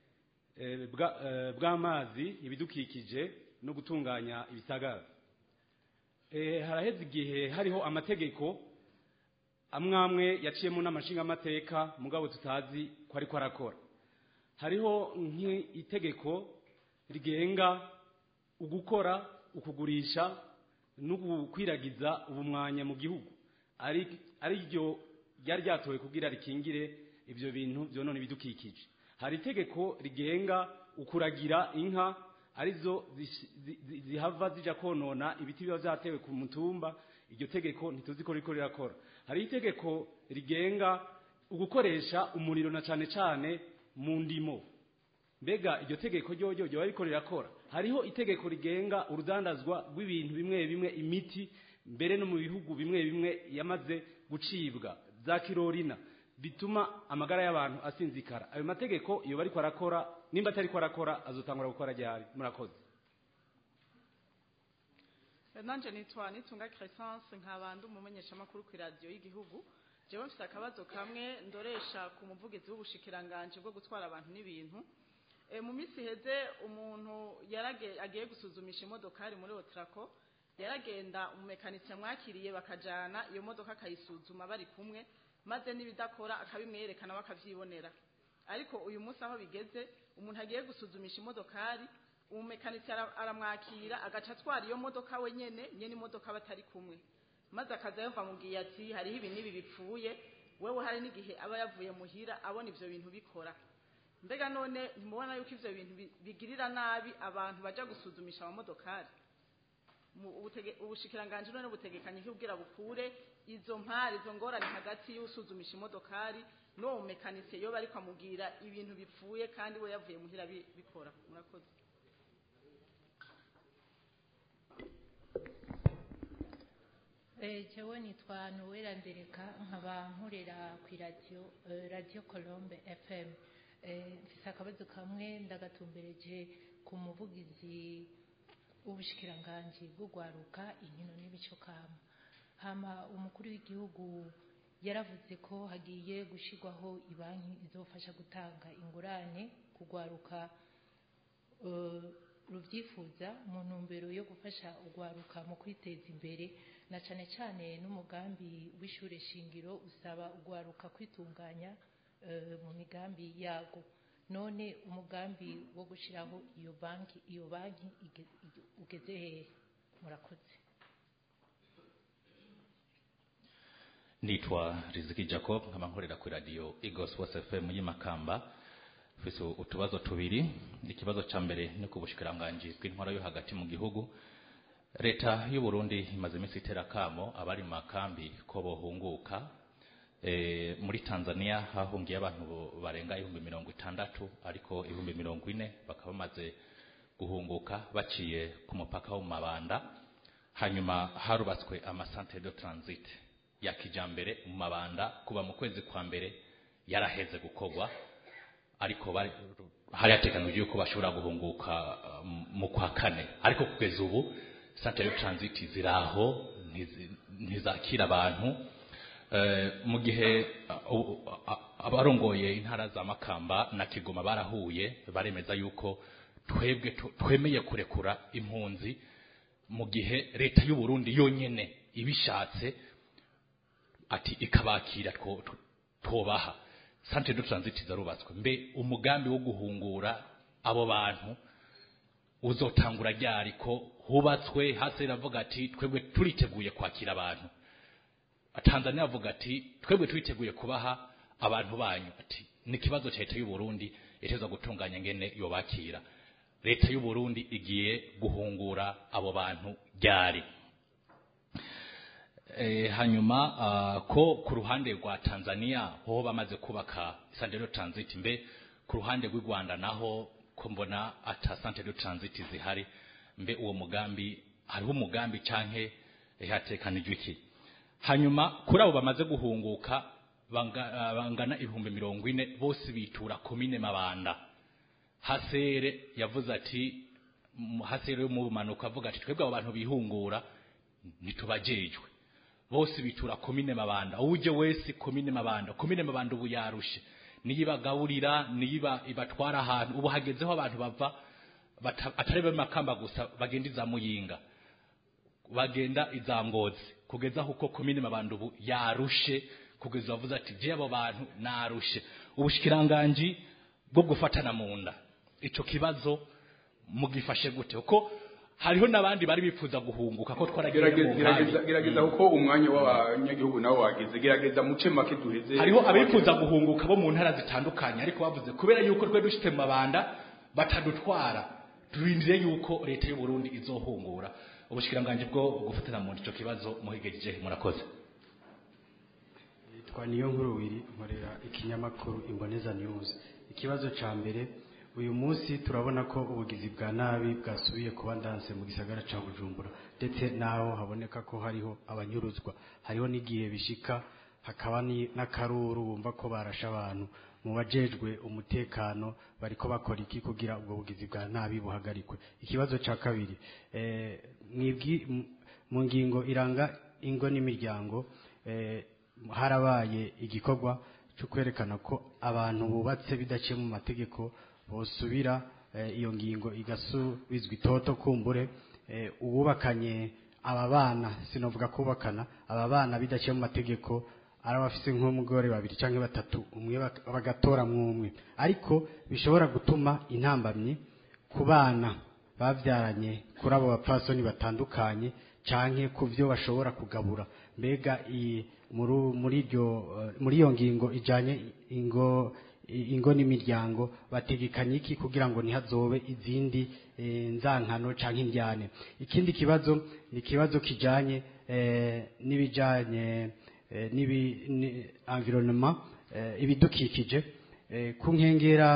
bw'amazi ibidukikije no gutunganya ibisagara. Haraheze igihe hariho amategeko amwamwe yaciyemo n'amashinga amateka mugabo tutazi ko ariko arakora. Hariho nk'itegeko rigenga ugukora ukugurisha no gukwiragiza ubumwanya mu gihugu ari ari ryo ryari ryatowe kugira rikingire ivyo bintu byonone bidukikije. Hari itegeko rigenga ukuragira inka arizo zihava zija konona ibiti biba vyatewe ku mutumba, iryo tegeko ntituzi ko riko rirakora. Hari itegeko rigenga ugukoresha umuriro na cane cane mu ndimo, mbega iryo tegeko ryojo ryo ariko rirakora. Hariho itegeko rigenga urudandazwa rw'ibintu bimwe bimwe, imiti mbere no mu bihugu bimwe bimwe yamaze gucibwa za kirorina bituma amagara y'abantu asinzikara. Ayo mategeko iyo bari kwarakora, nimba atari kwarakora azotangura gukora ryari. Murakoze. Nanje nitwa Nitunga Crescence nk'abantu mumenyesha makuru ku radio y'igihugu. Jewe mfite akabazo kamwe ndoresha ku muvugizi w'ubushikiranganje bwo gutwara abantu n'ibintu. E, mu misi heze umuntu yarage agiye gusuzumisha imodokari muri Otrako, yaragenda umumekanisi mwakiriye bakajana iyo modoka akayisuzuma bari kumwe, maze nibidakora akabimwerekana bakavyibonera. Ariko uyu munsi aho bigeze umuntu agiye gusuzumisha imodokari, umumekanisi aramwakira agaca atwara iyo modoka wenyene nyene imodoka batari kumwe, maze akaza yova mugiye ati hariho ibi nibi bipfuye, wewe hari n'igihe aba yavuye muhira abona ivyo bintu bikora. Mbega none ntimubona yuko ivyo bintu bigirira nabi abantu baja gusuzumisha amamodokari? Ubushikiranganje none butegekanye kugira bukure izo mpari izo ngorane hagati y'usuzumisha imodokari no mekanisiye yo bari kwamugira ibintu bipfuye kandi we yavuye muhira bikora. Murakoze. Eh jewe nitwa Noela Ndereka nkaba nkorera ku radio Radio Colombe F M. Eh mfise akabazo kamwe ndagatumbereje ku muvugizi ubushikiranganje bwo gwaruka inkino n'ibico kama. Hama umukuru w'igihugu yaravuze ko hagiye gushirwaho ibanki izofasha gutanga ingurane kugwaruka uh, ruvyifuza mu ntumbero yo gufasha ugwaruka mu kwiteza imbere, na cane cane n'umugambi w'ishure shingiro usaba ugwaruka kwitunganya uh, mu migambi yago. None umugambi wo gushiraho iyo banki iyo banki ugeze hehe? Murakoze. Nitwa Riziki Jacob nkaba nkorera ku radio Igos West F M y'Imakamba. Fise utubazo tubiri. Ikibazo ca mbere ni ku bushikiranganje bw'intwara yo hagati mu gihugu. Leta y'u Burundi imaze iminsi itera kamo abari mu makambi ko bohunguka. E, muri Tanzania hahungiye abantu barenga ibihumbi mirongo itandatu ariko ibihumbi mirongo ine bakaba bamaze guhunguka baciye ku mupaka wo Mabanda. Hanyuma harubatswe ama centre de transit ya kijambere mu Mabanda kuba mu kwezi kwa mbere yaraheze gukogwa, ariko hari hatekanijwe yuko bashobora guhunguka mu kwa kane, ariko kugeza ubu centre de transit ziraho ntizakira abantu. Mu gihe abarongoye intara za Makamba na Kigoma barahuye baremeza yuko twebwe twemeye kurekura impunzi mu gihe leta y'u Burundi yonyene ibishatse ati ikabakira twobaha. Centre de transit zarubatswe, mbe umugambi wo guhungura abo bantu uzotangura ryari ko hubatswe? Hase iravuga ati twebwe turiteguye kwakira abantu. Tanzania avuga ati twebwe twiteguye kubaha abantu banyu. Ati ni kibazo cya leta y'u Burundi iteza gutunganya ngene yobakira. Leta y'u Burundi igiye guhungura abo bantu ryari? E, hanyuma uh, ko ku ruhande rwa Tanzania ho bamaze kubaka centre de transit, mbe ku ruhande rw'u Rwanda naho ko mbona ata centre de transit zihari, mbe uwo mugambi hariho umugambi canke hatekanijwe iki? Hanyuma kuri abo bamaze guhunguka banga, uh, bangana ibihumbi mirongo ine bose bitura komine Mabanda. Hasere yavuze ati hasi rero mu bumanuko avuga ati twebwe abo bantu bihungura ntitubajejwe bose bitura komine Mabanda uje wese komine Mabanda komine Mabanda ubu yarushe niyibagaburira niyiba ibatwara ahantu ubu hagezeho abantu bava atari be Makamba gusa bagenda iza Muyinga bagenda izangozi kugeza huko komine Mabanda ubu yarushe kugeza bavuze ati je abo bantu narushe ubushikiranganje bwo gufatana munda ico kibazo mugifashe gute uko hariho nabandi bari bifuza guhunguka ko twaragerageza gerageza uko umwanya w'abanyagihugu nawo wageze gerageza muce make duheze hariho abifuza guhunguka bo mu ntara zitandukanye ariko bavuze kubera yuko twe dushite mu Mabanda batadutwara turindire yuko leta y'u Burundi izohungura ubushikiranganje bwo gufatana mu ico kibazo muhigeje murakoze. Twa niyo nkuru wiri nkorera ikinyamakuru Imboneza News. Ikibazo ca mbere uyu munsi turabona ko ubugizi bwa nabi bwasubiye kuba ndanse mu gisagara ca Bujumbura ndetse naho haboneka ko hariho abanyuruzwa hariho n'igihe bishika hakaba ni n'akaruru bumva ko barasha abantu mu bajejwe umutekano bariko bakora iki kugira ubwo bugizi bwa nabi buhagarikwe. Ikibazo ca kabiri eh mwibwi mu ngingo iranga ingo n'imiryango eh harabaye igikorwa cyo kwerekana ko abantu bubatse bidaciye mu mategeko bosubira iyo ngingo igasubizwa itoto kumbure uwubakanye aba bana sinovuga kubakana aba bana bidaciye mu mategeko arabafise nk'umugore babiri canke batatu umwe bagatora mwumwe ariko bishobora gutuma intambamye ku bana bavyaranye kuri abo bapfasoni batandukanye canke kuvyo bashobora kugabura mbega muri iryo muri iyo ngingo ijanye ingo ingo n'imiryango bategekanye iki kugira ngo ntihazobe izindi nzankano canke indyane. Ikindi kibazo ni kibazo kijanye n'ibijanye nibi environnement ibidukikije ku nkengera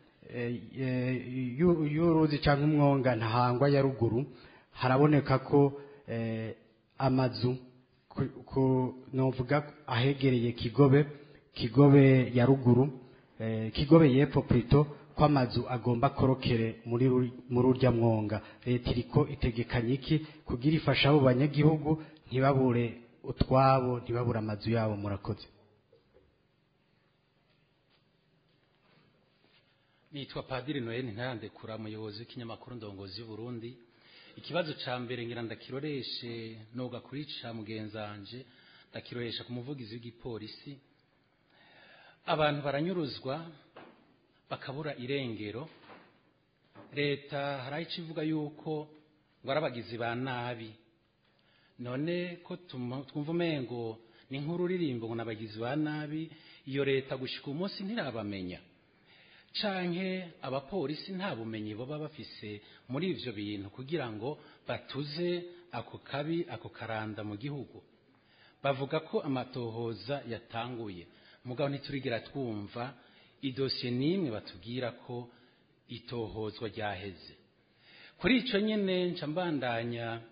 y'uruzi canke umwonga ntahangwa ya ruguru haraboneka ko amazu ku novuga ahegereye Kigobe Kigobe ya ruguru Kigobe yepfo plutôt ko amazu agomba korokere muri muri urya mwonga leta iriko itegekanye iki kugira ifasha abo banyagihugu ntibabure utwabo ntibabure amazu yabo murakoze. Nitwa Padiri Noel Ntarandekura umuyobozi w'ikinyamakuru Ndongozi y'u Burundi. Ikibazo ca mbere ngira ndakiroreshe noga kurica mugenzanje ndakiroresha ku muvugizi w'igipolisi. Abantu baranyuruzwa bakabura irengero leta harayica ivuga yuko ngo arabagizi ba nabi none ko twumva umengo ni nkuru ririmbo ngo nabagizi ba nabi iyo leta gushika umunsi ntirabamenya canke abapolisi nta bumenyi baba bafise muri ivyo bintu kugira ngo batuze ako kabi ako karanda mu gihugu. Bavuga ko amatohoza yatanguye mugabo ntiturigira twumva idosiye nimwe batubwira ko itohozwa ryaheze. Kuri ico nyene nca mbandanya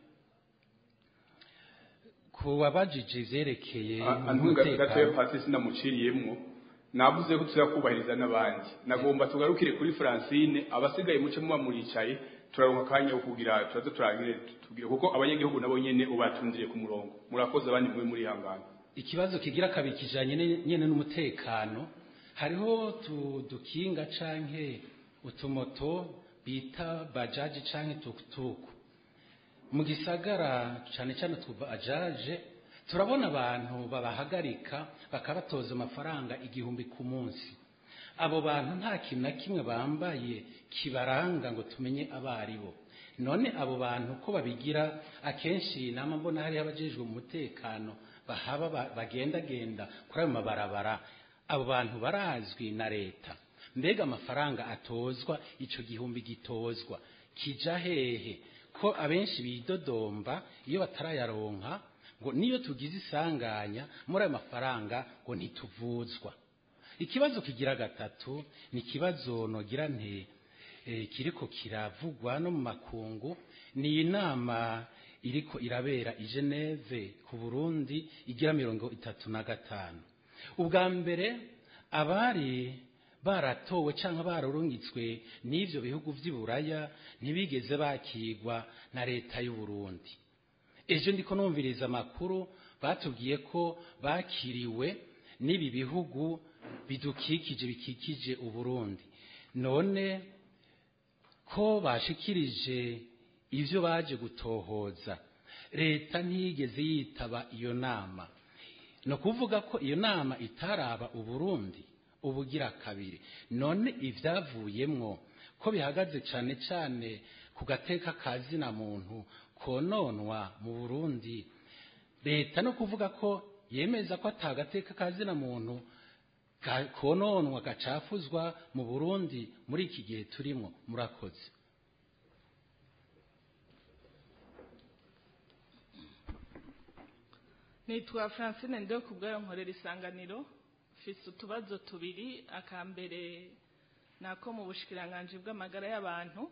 kubabajije zerekeye umutekano Patrice ndamuciriyemwo nabuze ko tuzakubahiriza n'abandi nagomba tugarukire kuri Francine abasigaye muce muba muricaye turaronka kanya yo kugira turaza turangire tubwire kuko abanyagihugu nabo nyene ubatundire ku murongo murakoze abandi mwe muri hangana. Ikibazo kigira kabikijanye nyene n'umutekano hariho dukinga canke utumoto bita bajaji canke tukutuku mu gisagara cane cane tubajaje turabona abantu babahagarika bakabatoza amafaranga igihumbi ku munsi. Abo bantu nta kintu na kimwe bambaye kibaranga ngo tumenye abaribo. None abo bantu ko babigira akenshi nama mbona hari abajejwe mu mutekano bahaba bagenda genda kuri ayo mabarabara abo bantu barazwi na leta. Mbega amafaranga atozwa ico gihumbi gitozwa kija hehe ko abenshi bidodomba iyo batarayaronka ngo niyo tugize isanganya muri ayo mafaranga ngo ntituvuzwa. Ikibazo kigira gatatu ni kibazo nogira nte e, kiriko kiravugwa no mu makungu ni inama iriko irabera i Geneve ku Burundi igira mirongo itatu na gatanu. Ubwa mbere abari baratowe cyangwa barorungitswe n'ivyo bihugu vy'iburaya ntibigeze bakigwa na leta y'u Burundi. Ejo ndiko numviriza amakuru batubwiye ko bakiriwe n'ibi bihugu bidukikije bikikije u Burundi. None ko bashikirije ivyo baje gutohoza, leta ntiyigeze yitaba iyo nama. No kuvuga ko iyo nama itaraba u Burundi ubugira kabiri. None ivyavuyemwo ko bihagaze cane cane ku gateka kazina muntu kononwa mu Burundi, leta no kuvuga ko yemeza ko atagateka kazina muntu kononwa gacafuzwa mu Burundi muri iki gihe turimo. Murakoze. Nitwa Francine Ndo kubwayo nkorera isanganiro, mfise utubazo tubiri. Akambere nako mu bushikiranganje bw'amagara y'abantu.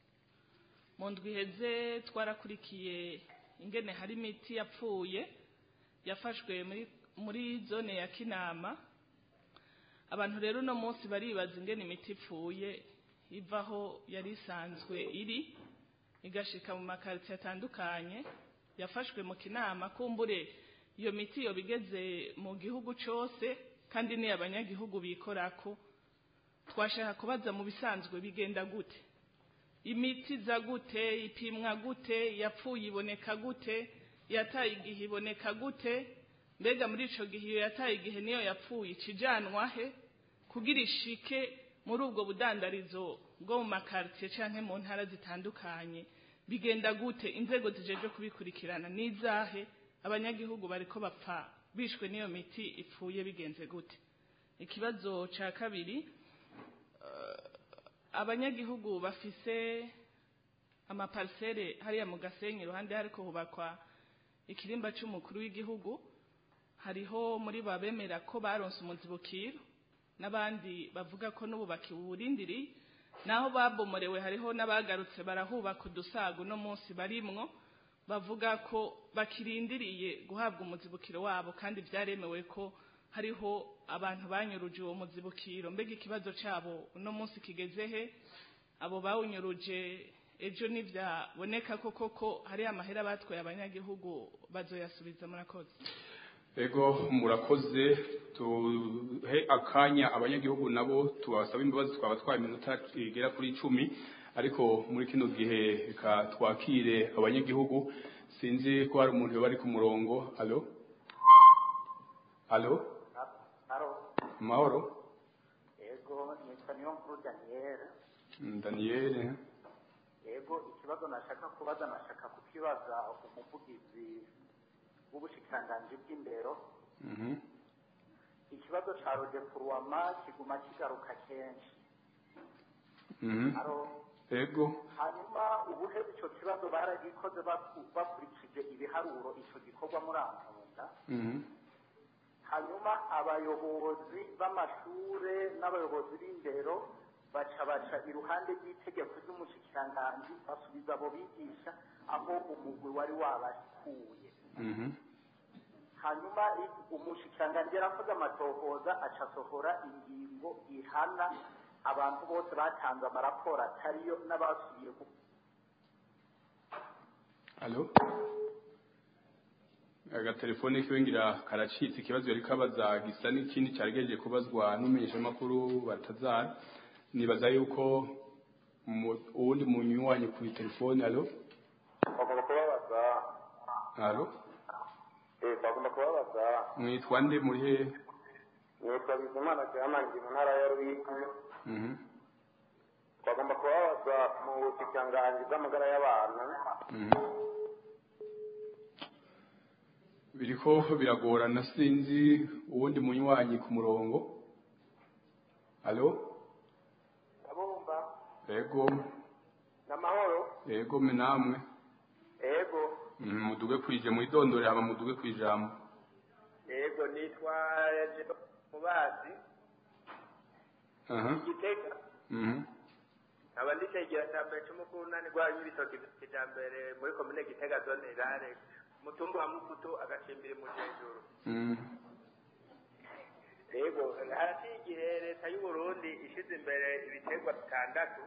Mu ndwi iheze twarakurikiye ingene hari imiti yapfuye yafashwe muri muri zone ya Kinama. Abantu rero no munsi baribaza ingene imiti ipfuye ivaho yari isanzwe iri igashika mu makaritiye atandukanye. Yafashwe mu Kinama, kumbure iyo miti yo bigeze mu gihugu cyose kandi ni abanyagihugu bikorako. Twashaka kubaza mu bisanzwe bigenda gute, imiti za gute, ipimwa gute, yapfuye iboneka gute, yataye igihe iboneka gute, mbega muri ico gihe yataye igihe niyo yapfuye ikijanwa he kugira ishike muri ubwo budandarizo bwo mu makaritiye canke mu ntara zitandukanye. Bigenda gute, inzego zijeje kubikurikirana nizahe, abanyagihugu bariko bapfa bishwe niyo miti ipfuye bigenze gute? Ikibazo ca kabiri, uh, abanyagihugu bafise amaparcelle hariya mu Gasenyi ruhande hariko hubakwa ikirimba c'umukuru w'igihugu. Hariho muri babemera ko baronse umuzibukiro n'abandi bavuga ko n'ububaki burindiri, naho babomorewe hariho n'abagarutse barahubaka udusago no munsi barimwo bavuga ko bakirindiriye guhabwa umuzibukiro wabo kandi vyaremewe ko hariho abantu banyuruje uwo muzibukiro. Mbega ikibazo cabo uno munsi kigezehe? Abo bawunyuruje ejo nivyaboneka ko koko hari amahera batwaye abanyagihugu bazoyasubiza? Murakoze. Ego murakoze. Tuhe akanya abanyagihugu nabo tubasaba imbabazi, twaba twaye iminota igera kuri icumi, ariko muri kino gihe reka twakire abanyagihugu. Sinzi ko hari umuntu bari ku murongo. Allo allo Aro. Mahoro. Ego nitwa Niyonkuru Daniel. Daniel. Ego ikibazo nashaka kubaza nashaka kukibaza umuvugizi w'ubushikiranganje bw'indero. Mhm. Ikibazo ca Rode Kurwama kiguma kigaruka kenshi. Mhm. Aro. Ego. Hanyuma ubuhe ico kibazo baragikoze bakurikije ibiharuro ico gikorwa muri Ankunda. Mhm. Hanyuma abayobozi b'amashure n'abayobozi b'indero baca baca iruhande ry'itegeko ry'umushikiranganje basubiza abo bigisha aho umugwi wari wabakuye. Mhm. Hanyuma umushikiranganje yarakoze amatohoza aca asohora ingingo ihana abantu bose batanze amaraporo atariyo n'abasubiye ku. Allo agatelefone kiwengira karacitse. Ikibazo yari kabaza gisa n'ikindi cyaregeje kubazwa n'umenyesha makuru batazara. Nibaza yuko uwundi munywanyi kuri telefone. Allo bagomba kubabaza. Allo eh bagomba kubabaza. Mwitwa nde, muri he? Nitwa Bizimana Cyamangi mu ntara ya Ruyigi. Mhm. Bagomba kubabaza mu bushikiranganje bw'amagara y'abantu. Mhm. Biriko biragorana, sinzi uwundi munywanyi ku murongo. Allo Abumba. Ego. Namahoro. Ego menamwe. Ego. Mhm. Muduge kwije mwidondore hama muduge kwijambo. Ego nitwa Jeno Mubazi. Aha. Gitega. Mhm. Abandike igira cyambere cy'umukuru nani gwa y'ibitoki kijambere muri commune Gitega zone Irare. Mutumba wa Mukutu agacimbira mu Jejuru. Mhm. yego haraciye igihe leta y'u Burundi ishize imbere ibiterwa bitandatu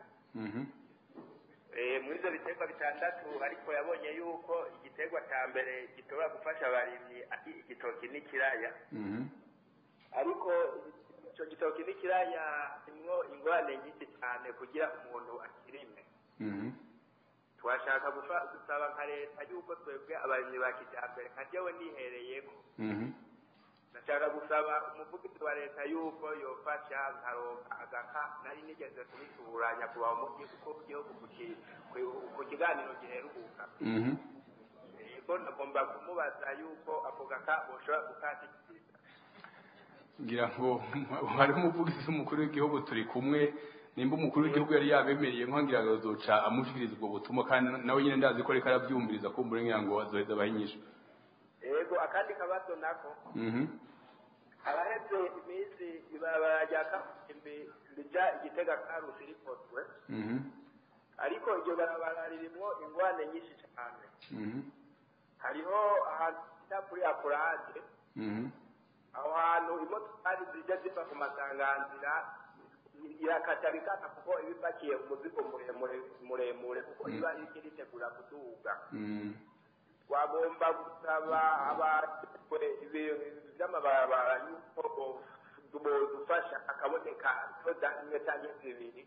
muri ibyo biterwa bitandatu ariko yabonye yuko igiterwa cya mbere gishobora gufasha abarimyi ari igitoki n'ikiraya ariko icyo gitoki n'ikiraya nimwo ingorane nyinshi cyane kugira umuntu akirime twashaka gusaba nka leta yuko twebwe abarimyi ba kijyambere nka jyewe nihereyeko ndashaka gusaba umuvugizi wa leta yuko yofasha nkaronka agaka nari nigeze kubituranya kuba mu gihugu ku kiganiro giheruka yego nagomba kumubaza yuko ako gaka boshobora gukatikiriza ngira ngo hari umuvugizi w'umukuru w'igihugu turi kumwe nimba umukuru w'igihugu yari yabemereye nkongira ngo azoca amushikiriza ubwo butumwa kandi nawe nyine ndazi ko reka arabyumviriza ko mbure ngira ngo azoheza abahinyisha yego akandi kabazo nako abaheze iminsi ibarabara rya kaburimbi rija igitega karusi rikozwe ariko iryo barabara ririmwo ingwane nyinshi cyane hariho ahantu bita kuri akurade aho hantu imodokari zija ziva ku masanganzira irakata bikata kuko iba ipakiye umuzigo muremure muremure kuko iba iriko iritegura kuduga wagomba gusaba abakwe by'amabarabara yuko dufasha akaboneka toda imwe cyangwa zibiri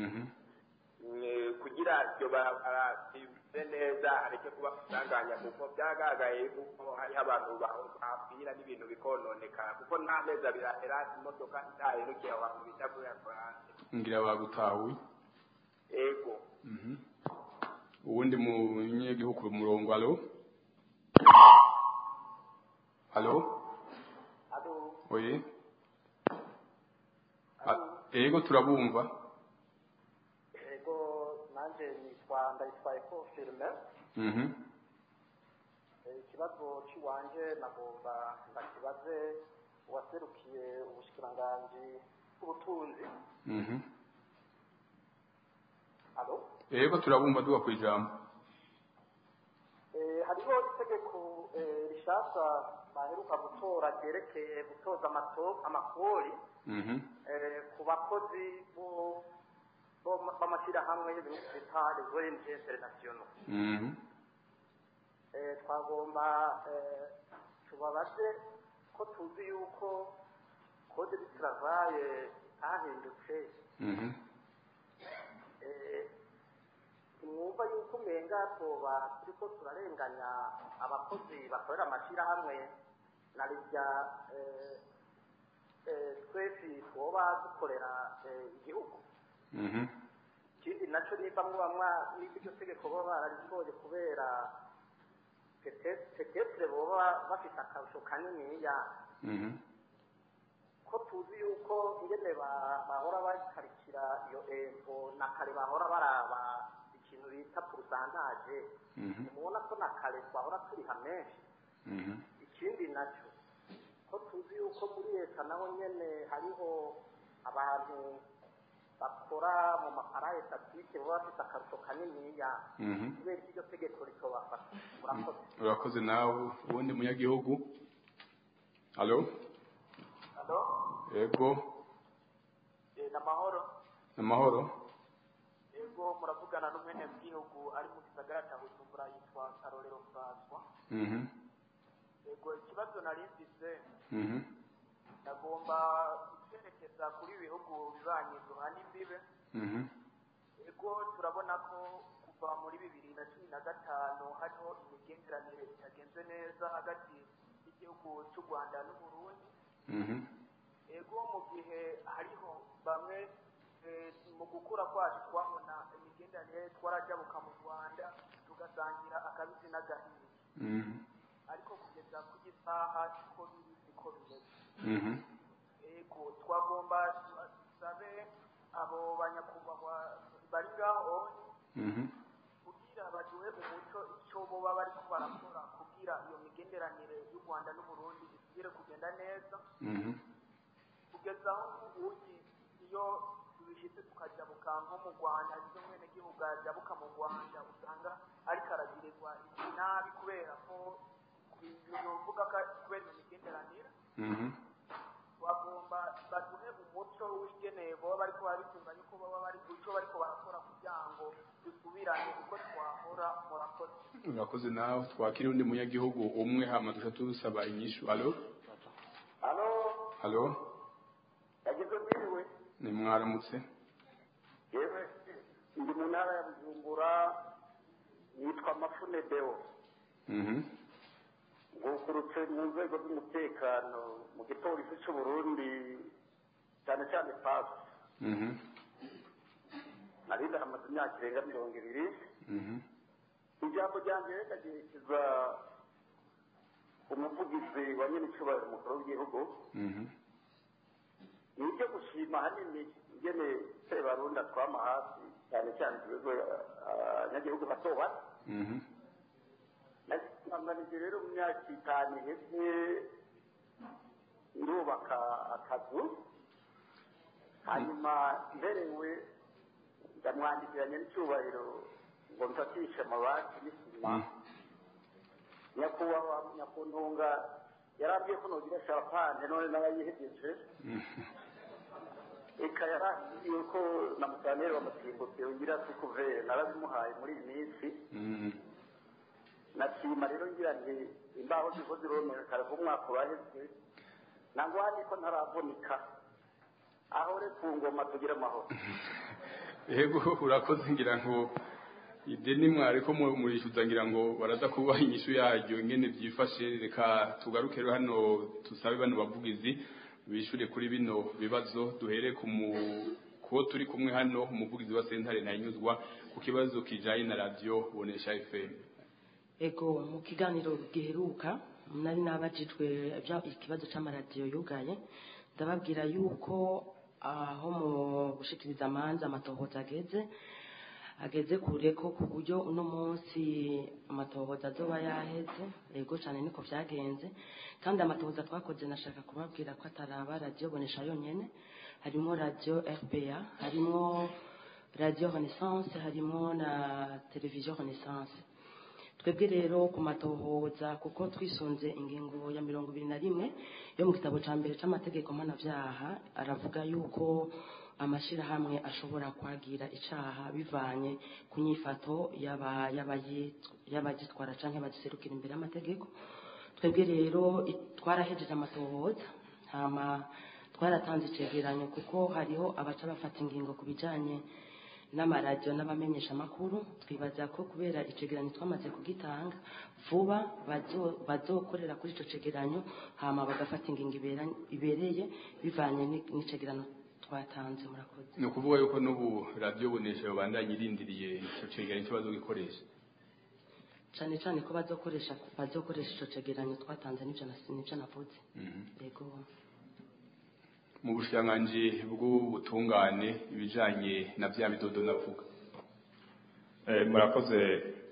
kugira iryo barabara ribe neza areke kuba kusanganya kuko byagaragaye kuko hariho abantu bahapfira n'ibintu bikononekara kuko nta mezi abiri ahera imodoka itaherukiye abantu bita kuri akorante ngira bagutahuye yego uwundi munyegihugu ku murongo alo alo alo oye yego turabumva yego nanje nitwa ndayitwaye ko firme ikibazo ciwanje nagomba ndakibaze uwaserukiye ubushikiranganji bw'ubutunzi alo yego turabumva duga kwijambo eh hariho itegeko rishasha baheruka gutora ryerekeye gutoza amakori eh ku bakozi bo b'amashyirahamwe bita les O N G internationaux eh twagomba tubabaze ko tuzi yuko code du travail ahindutse mwumva yuko umenga toba turiko turarenganya abakozi bakorera amashyirahamwe na rya twese twoba dukorera igihugu ikindi nacyo niba mwamwa n'iryo tegeko baba bararisohoye kubera petetre boba bafite akarusho kaniniya ko tuzi yuko ingene bahora bakarikira iyo empo na kare bahora baraba ikintu bita pourcentage mubona ko na kare twahora turiha menshi ikindi nacyo ko tuzi yuko muri leta naho nyene hariho abantu bakora mu mapara estatike baba bafite akarusho kaniniya kubera iryo tegeko ritobafata murakoze urakoze nawe ubundi munyagihugu alo alo yego namahoro namahoro yego muravugana n'umwene bw'igihugu ari mu gisagara cya Bujumbura yitwa Karorero François yego ikibazo nari mfise ndagomba kwerekeza kuri ibihugu bibanye duhana imbibe yego turabona ko kuva muri bibiri na cumi na gatanu hariho imigenderanire itagenze neza hagati y'igihugu cy'u Rwanda n'Uburundi yego mu gihe hariho bamwe mu gukura kwacu twabona imigenderanire twarajabuka mu Rwanda tugasangira akabisi n'agahiye ariko kugeza ku gisaha ko biri siko bimeze yego twagomba tusabe abo banyakubahwa bari ngaho kugira baduhe umuco icyo boba bari ko barakora kugira iyo migenderanire y'u Rwanda n'Uburundi isubire kugenda neza kugeza aho ubugi iyo tubishitse tukajabuka nko mu Rwanda izo mwene gihugu ajabuka mu Rwanda usanga ariko aragirirwa nabi kubera ko uvuga ko kubera imigenderanire bagomba baduhe umuco w'ingene baba bariko barabitunganya uko baba bari icyo bariko barakora kugira ngo bisubirane uko twahora murakoze. urakoze nawe twakira undi munyagihugu umwe hama duca tusaba inyishu. Alo halo halo yagize mwiriwe. ni mwaramutse. yewe ndi mu ntara ya Bujumbura nitwa Mafune Deo. mhm ngukurutse mu nzego z'umutekano mu gipolisi cy'u Burundi cyane cyane pasi. mhm narinda amaze imyaka irenga mirongo ibiri. mhm ijambo ryanjye rikagerekeza umuvugizi wa nyine icyubahiro umukuru w'igihugu. mhm ni ibyo gushima hanini ingene Sebarundi atwama hasi cyane cyane igihugu abanyagihugu bato bato. mhm nasanganije rero mu myaka itanu iheze ndubaka akazu hanyuma mberewe ndamwandikiranye n'icyubahiro ngo mfatishe amabati n'isima. nyakubahwa nyakuntunga yarambwiye ko nogira shapane none n'abayihegeje eka yarambwiye ko na musaneri w'amasimbutse ugira sukuvere narabimuhaye muri iyi minsi. nashima rero ngira nti imbaho ziko zironekara ku mwaka uraheze nangwani ko ntaravunika ahore ku ngoma tugira amahoro. yego urakoze ngira ngo ideni mwari ko murishyuza ngira ngo baraza kubaha inyishu yaryo ngene byifashe. reka tugaruke rero hano tusabe bano bavugizi bishure kuri bino bibazo duhere ku kuwo turi kumwe hano umuvugizi wa Sentare Ntanyuzwa ku kibazo kijanye na radio Bonesha F M. Ego mu kiganiro giheruka nari nabajijwe ikibazo c'amaradiyo yugaye ndababwira yuko aho mu gushikiriza amanza amatohoza ageze ageze kure ko ku buryo uno munsi amatohoza azoba yaheze. Ego cyane niko vyagenze kandi amatohoza twakoze nashaka kubabwira ko ataraba radio Bonesha yonyene, harimo radio R P A, harimo radio Renaissance, harimo na television Renaissance. twebwe rero ku matohoza kuko twisunze ingingo ya mirongo ibiri na rimwe yo mu gitabo ca mbere c'amategeko mpanavyaha aravuga yuko amashirahamwe ashobora kwagira icaha bivanye ku nyifato y'abagitwara canke bagiserukira imbere y'amategeko. twebwe rero twarahejeje amatohoza hama twaratanze icegeranyo kuko hariho abaca bafata ingingo ku bijanye n'amaradiyo n'abamenyesha amakuru. twibaza ko kubera icegeranyo twamaze kugitanga vuba bazokorera kuri ico cegeranyo hama bagafata ingingo ibereye bivanye n'icegeranyo twatanze. murakoze. ni ukuvuga yuko n'ubu radio Bonesha yobandanye irindiriye ico cegeranyo cyo bazogikoresha cyane cyane ko bazokoresha bazokoresha ico cegeranyo twatanze n'ivyo n'ivyo navuze. yego mu bushikiranganji bw'ubutungane ibijanye na vya bidodo navuga. eh murakoze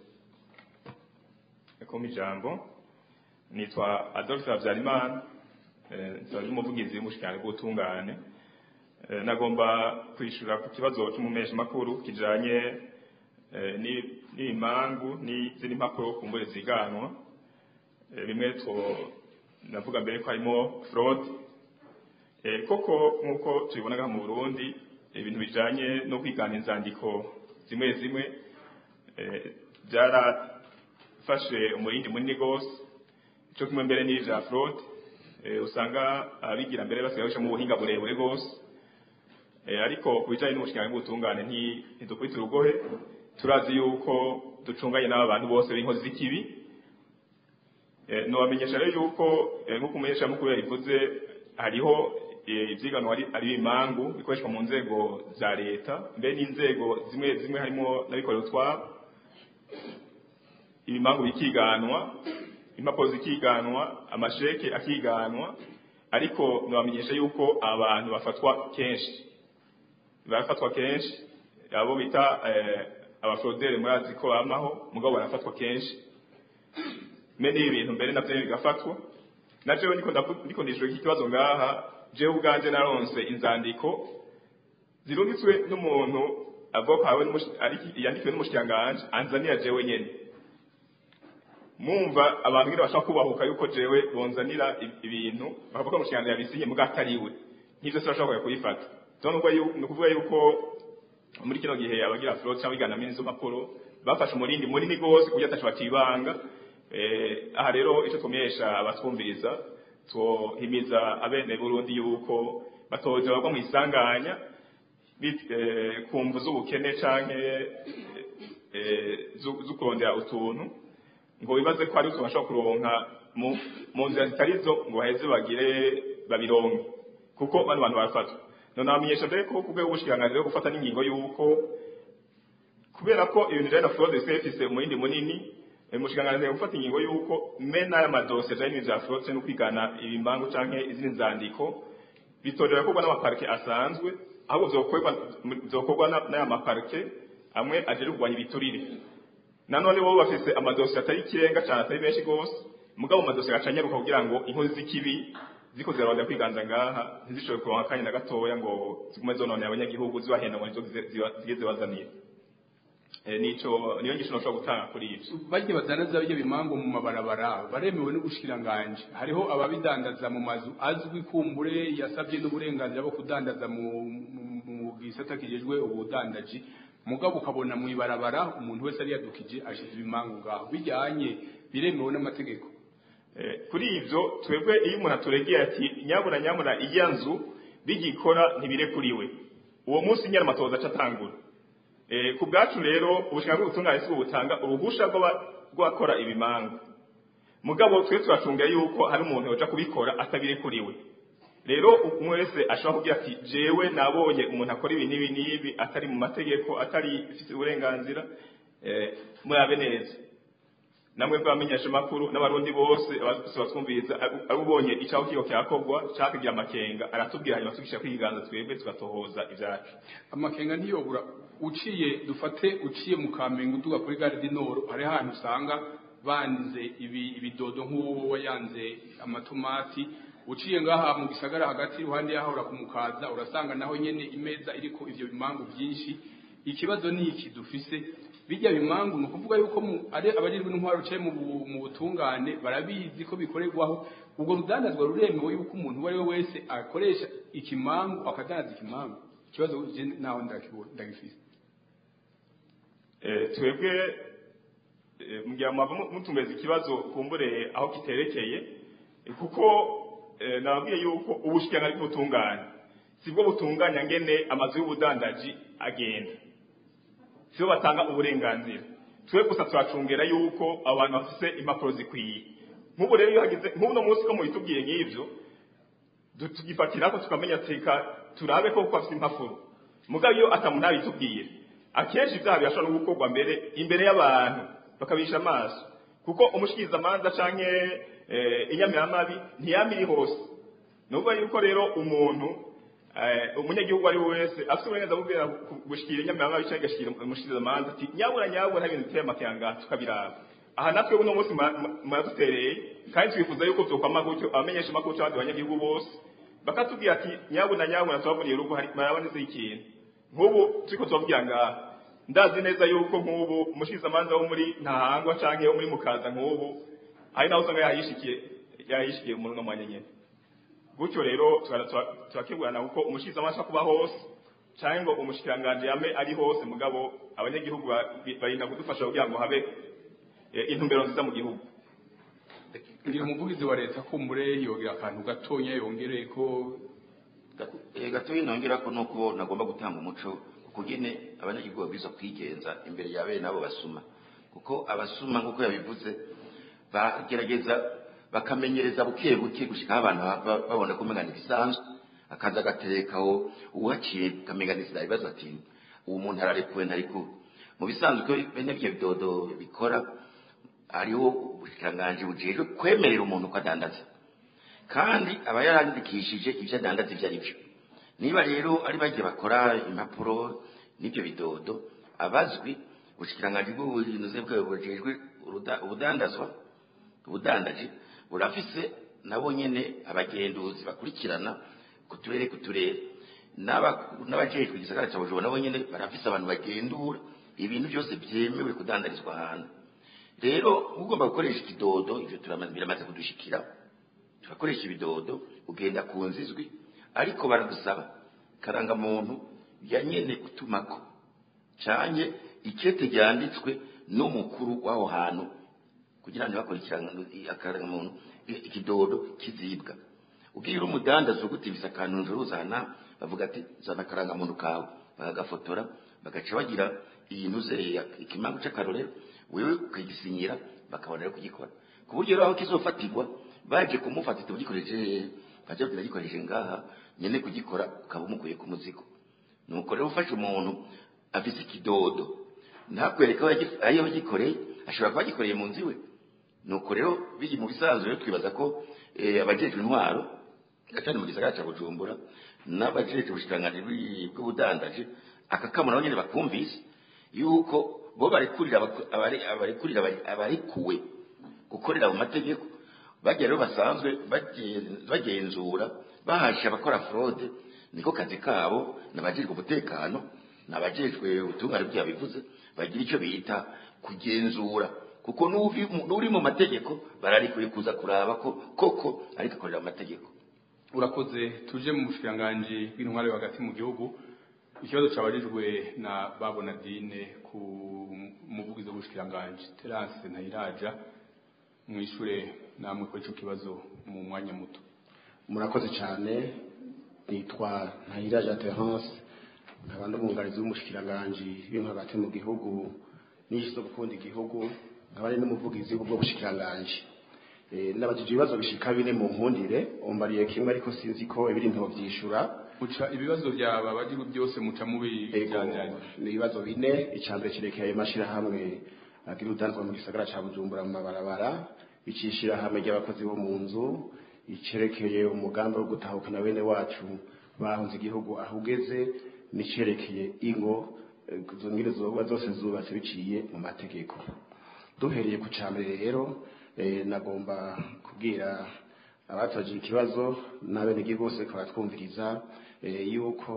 ko mijambo nitwa Adolphe Habyarimana eh umuvugizi w'umushikiranganji bw'ubutungane. eh nagomba kwishura ku kibazo cy'umumesha makuru kijanye ni n'imangu n'izindi mpapuro kumbure ziganwa. bimwe two navuga mbere ko harimo fraud. Eh koko nkuko tubibonaga mu Burundi ibintu bijanye no kwigana inzandiko zimwe zimwe eh byarafashe umurindi munini gose cyo kumwe mbere n'ivya fraud. eh usanga abigira mbere basigaye mu buhinga burebure gose. eh ariko kubijanye n'ubushikiranganje bw'ubutungane nti ntidukwita urugohe turazi yuko ducunganye n'aba bantu bose b'inkozi z'ikibi. eh no bamenyesha rero yuko nko kumenyesha mukuru yavuze hariho ivyiganwa ari imangu bikoreshwa mu nzego za leta mbe n'inzego zimwe zimwe harimo nabikorera utwabo. ibimangu bikiganwa, impapuro zikiganwa, amasheke akiganwa, ariko nabamenyesha yuko abantu bafatwa kenshi bafatwa kenshi abo bita abafrodere murazi ko amaho mugabo barafatwa kenshi. mene ibintu mbere navyo bigafatwa naje niko ndiko ndishwe ikibazo ngaha jewe ubwanje naronse inzandiko zirungitswe n'umuntu avoka hawe ariki yandikiwe n'umushikanganje anzaniya jewe nyene mumva abantu ngira bashaka kubahuka yuko jewe bonzanira ibintu bakavuga mushikana yabisinye muga atariwe nk'ivyo se bashaka kuyifata tonubwo no kuvuga yuko muri kino gihe abagira float cyangwa igana minizo makuru bafashe umurindi munini gose kugira atacu batibanga eh aha rero ico twumyesha abatwumviriza to himiza abene Burundi yuko batoje bagwa mu isanganya kumva z'ubukene canke zukurondera utuntu ngo bibaze ko ari tubashobora kuronka mu nzira zitarizo ngo baheze bagire babironke kuko bano bantu barafatwa none abamenyesha dore ko kubwe ubushikiranganji rero gufata n'ingingo yuko kubera ko ibintu bijanye na fraude ifise umurindi munini umushikiranganji rero gufata ingingo yuko mena y'amadosiye ajanye n'ibintu vya fraude no kwigana ibimbangu canke izindi nzandiko bitorera ko n'amaparike asanzwe ahubwo vyokorwa vyokorwa n'aya maparike amwe aje kurwanya ibiturire nanone bo bafise amadosiye atari kirenga cyane atari benshi gose mugabo amadosiye acanyaruka kugira ngo inkozi z'ikibi ziko zirabanda kwiganza ngaha ntizishobore kuronka kanya na gatoya ngo zigume zonone abanyagihugu zibahenda ngo zigeze bazanira eh nico niyo ngisho no gutanga kuri ivyo bajye badanaza bijye bimango mu mabarabara baremewe no gushikiranganje hariho ababidandaza mu mazu azwi kumbure yasabye n'uburenganzira bwo kudandaza mu gisata kijejwe ubudandaji mugabo ukabona mu ibarabara umuntu wese ari yadukije ashize ibimango ngaho bijyanye biremewe n'amategeko eh kuri ivyo twebwe iyo umuntu aturegeye ati nyabura nyamura iyanzu bigikora ntibirekuriwe uwo munsi nyara matoza acatangura eh ku bwacu rero ubushaka bw'ubutungane si butanga uruhusha rw'akora ibimango mugabo twe turacunga yuko hari umuntu yoja kubikora atabirekuriwe rero umwe wese ashobora kugira ati jewe nabonye umuntu akora ibi nibi nibi atari mu mategeko atari ifite uburenganzira eh murabe neza namwe bwamenyesha makuru n'abarundi bose abatwumviriza abubonye icaho kiyo cyakogwa cyakigira amakenga aratubwira hanyuma tugisha kwiganza twebwe tugatohoza ivyacu amakenga ntiyobura uciye dufate uciye mu Kamenge uduga kuri Gare du Nord hari ahantu usanga banze ibi ibidodo nk'uwo wayanze amatomati uciye ngaha mu gisagara hagati ruhande yahora kumukaza urasanga naho nyene imeza iriko ivyo bimangu byinshi ikibazo ni iki dufise bijya bimangu no kuvuga yuko ari abarirwe n'intwaro cye mu butungane barabizi ko bikorerwaho ubwo rudandazwa ruremewe yuko umuntu wari we wese akoresha ikimangu akadandaza ikimangu ikibazo je naho ndakibona ndagifise eh twebwe mugiye mutumeza ikibazo kumbure aho kiterekeye kuko nababwiye yuko ubushikiranganji bw'ubutungane sibwo butunganya ngene amazu y'ubudandaji agenda sibo batanga uburenganzira twe gusa turacungera yuko abantu bafise impapuro zikwiye nk'ubu rero iyo hagize nk'uno munsi ko muhitubwiye nk'ivyo tugifatira ko tukamenya teka turabe ko bafise impapuro mugabo iyo atamuntu abitubwiye akenshi ibyaha birashobora no gukorwa mbere imbere y'abantu bakabisha amaso kuko umushikiriza amanza canke inyamiramabi ntiyamiri hose nubwo yuko rero umuntu umunyagihugu ari wese afite uburenganzira bwo gushikira inyamiramabi canke gashikira umushikiriza amanza ati nyabura nyabura nta bintu biteye amakanga tukabiraba aha natwe uno munsi muradutereye kandi twifuza yuko vyokwama gutyo abamenyesha amakuru c'abandi banyagihugu bose bakatubwira ati nyabura nyabura tubaburiye urugo hari maraboneze ikintu nk'ubu turiko tubabwira ngaha ndazi neza yuko nk'ubu umushikiriza amanza wo muri ntahangwa canke wo muri mukaza nk'ubu ari naho usanga yayishikiye yayishikiye umuntu no mwanya nyene gutyo rero turakibwana kuko umushikiza amasha kuba hose canke ngo umushikiranganje yame ari hose mugabo abanyagihugu barinda kudufasha kugira ngo habe intumbero nziza mu gihugu ngira umuvugizi wa leta ko mure yogira akantu gatonya yongereye ko gatoya nongera ko nuko nagomba gutanga umuco kugene abanyagihugu babwiza kwigenza imbere ya bene nabo basuma kuko abasuma nkuko yabivuze bagerageza bakamenyereza buke buke gushika abantu babona ko mengana bisanzwe akaza gaterekaho uwaciye kamenganiza ibibazo ati uwo muntu ararekuwe ntariko mu bisanzwe ko bene byo bidodo bikora ariho ubushikiranganje bujejwe kwemerera umuntu ko adandaza kandi aba yarandikishije ivyo adandaza ivyo ari byo niba rero ari bagiye bakora impapuro n'ibyo bidodo abazwi ubushikiranganje bw'ubuhinzi bwawe bujejwe ubudandazwa ubudandaji burafise nabo nyene abagenduzi bakurikirana kuturere kuturere n'abajejwe igisagara cya Bujumbura nabo nyene barafise abantu bagendura ibintu byose byemewe kudandarizwa ahantu rero ugomba gukoresha ikidodo ivyo turamaze biramaze kudushikira turakoresha ibidodo ugenda ku nzizwi ariko baragusaba karanga muntu ya nyene gutumako canye ikete ryanditswe n'umukuru w'aho hantu kugira ngo bakurikirane akaranga muntu ikidodo kizibwa ugira umudandazo gutivisa akantu njuruzana bavuga ati zana karanga muntu kawe bagagafotora bagaca bagira iyi ntuze ikimangu c'akarorero wewe ukagisinyira bakabona rero kugikora ku buryo rero aho kizofatirwa baje kumufata tugikoreje baje kugikoresha ngaha nyene kugikora ukaba umukuye ku muzigo nuko rero ufashe umuntu afise ikidodo ntakwereka ayo bagikoreye ashobora kuba agikoreye mu nzi we nuko rero biri mu bisanzwe rero twibaza ko abajejwe intwaro gatani mu gisagara ca Bujumbura n'abajejwe ubushikiranganji bw'ubudandaje akakamo nabo nyene bakumvise yuko bo barikurira abari abarikurira abarikuwe gukorera mu mategeko bagiye rero basanzwe bagenzura bahasha abakora fraude niko kazi kabo n'abajejwe umutekano n'abajejwe ubutungane bw'abivuze bagira icyo bita kugenzura kuko n'uri mu mategeko bararikuye kuza kuraba ko koko ariko akorera amategeko. Urakoze tuje mu mushikiranganji w'intwaro hagati mu gihugu ikibazo cabajijwe na Babonadine ku muvugizi w'ubushikiranganji Terence Ntayiraja mwishure namwe ko ico kibazo mu mwanya muto. Murakoze cyane nitwa Ntayiraja Terence nkabandi umungarizi w'umushikiranganji w'intwaro hagati mu gihugu nishizo gukunda igihugu nkabari n'umuvugizi w'ubwo bushikiranganji eh nabajije ibibazo bishika bine mu nkundire ombariye kimwe ariko sinzi ko ibiri nto vyishura muca ibibazo byaba bagiru byose muca mubi bijanye ni ibibazo bine icambere kirekeye mashira hamwe agira udanzwa mu gisagara ca Bujumbura mu mabarabara bicishira hamwe y'abakozi bo mu nzu icerekeye umugambi wo gutahukana bene wacu bahunze igihugu ahugeze nicerekeye ingo kuzongire zoba zose zubatse biciye mu mategeko duhereye ku cambere rero eh nagomba kubwira abatoje ikibazo n'abene bose karatwumviriza eh yuko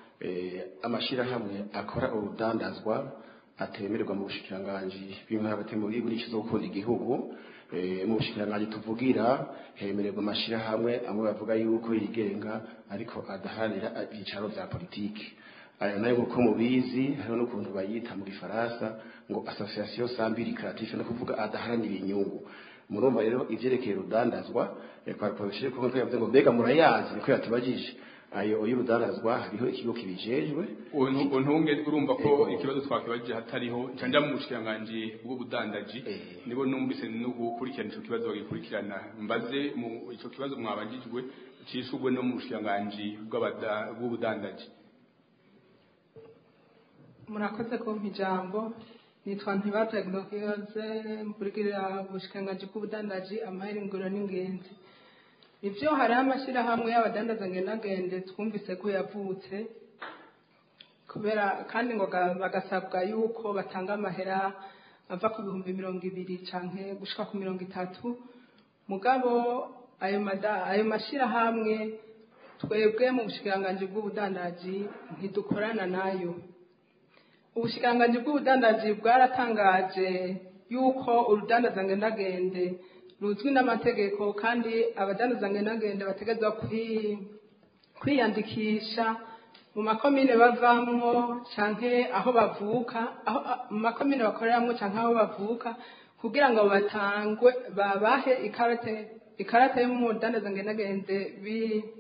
eh amashira hamwe akora urudandazwa atemererwa mu bushikiranganji bw'intwaro hagati mu gihugu n'ikizokunda igihugu eh mu bushikiranganji tuvugira hemererwa amashira hamwe amwe bavuga yuko yigenga ariko adaharanira ibicaro vya politiki aya nayo uko mubizi hariho n'ukuntu bayita mu gifaransa ngo association sans but lucratif no kuvuga adaharanira inyungu murumva rero ivyerekeye rudandazwa kwa profession ko yavuze ngo mbega murayazi niko yatubajije ayo oyo rudandazwa hariho ikigo kibijejwe uwo ntunge urumva ko ikibazo twakibajije hatariho canja mu bushikiranganji bw'ubudandaji nibo numvise no gukurikirana ico kibazo bagikurikirana mbaze mu ico kibazo mwabajijwe cishugwe no mu bushikiranganji bw'ubudandaji. Murakoze kumpa ijambo nitwa Ntibaza Glorieuse mburigirira ubushikiranganji bw'ubudandaji amahinguriro n'ingenzi ivyo hari amashira hamwe y'abadandaza ngenagende twumvise ko yavutse kubera kandi ngo bagasabwa yuko batanga amahera ava ku bihumbi mirongo ibiri canke gushika ku mirongo itatu mugabo ayo mada ayo mashira hamwe twebwe mu bushikiranganji bw'ubudandaji ntidukorana nayo. Ubushikiranganji bw'ubudandaji bwaratangaje yuko urudandaza ngenagende ruzwi n'amategeko kandi abadandaza ngenagende bategezwa kwiyandikisha mu makomine bavamwo canke aho bavuka aho mu makomine bakoreramwo canke aho bavuka kugira ngo batangwe babahe ikarate ikarate y'umudandaza ngenagende bi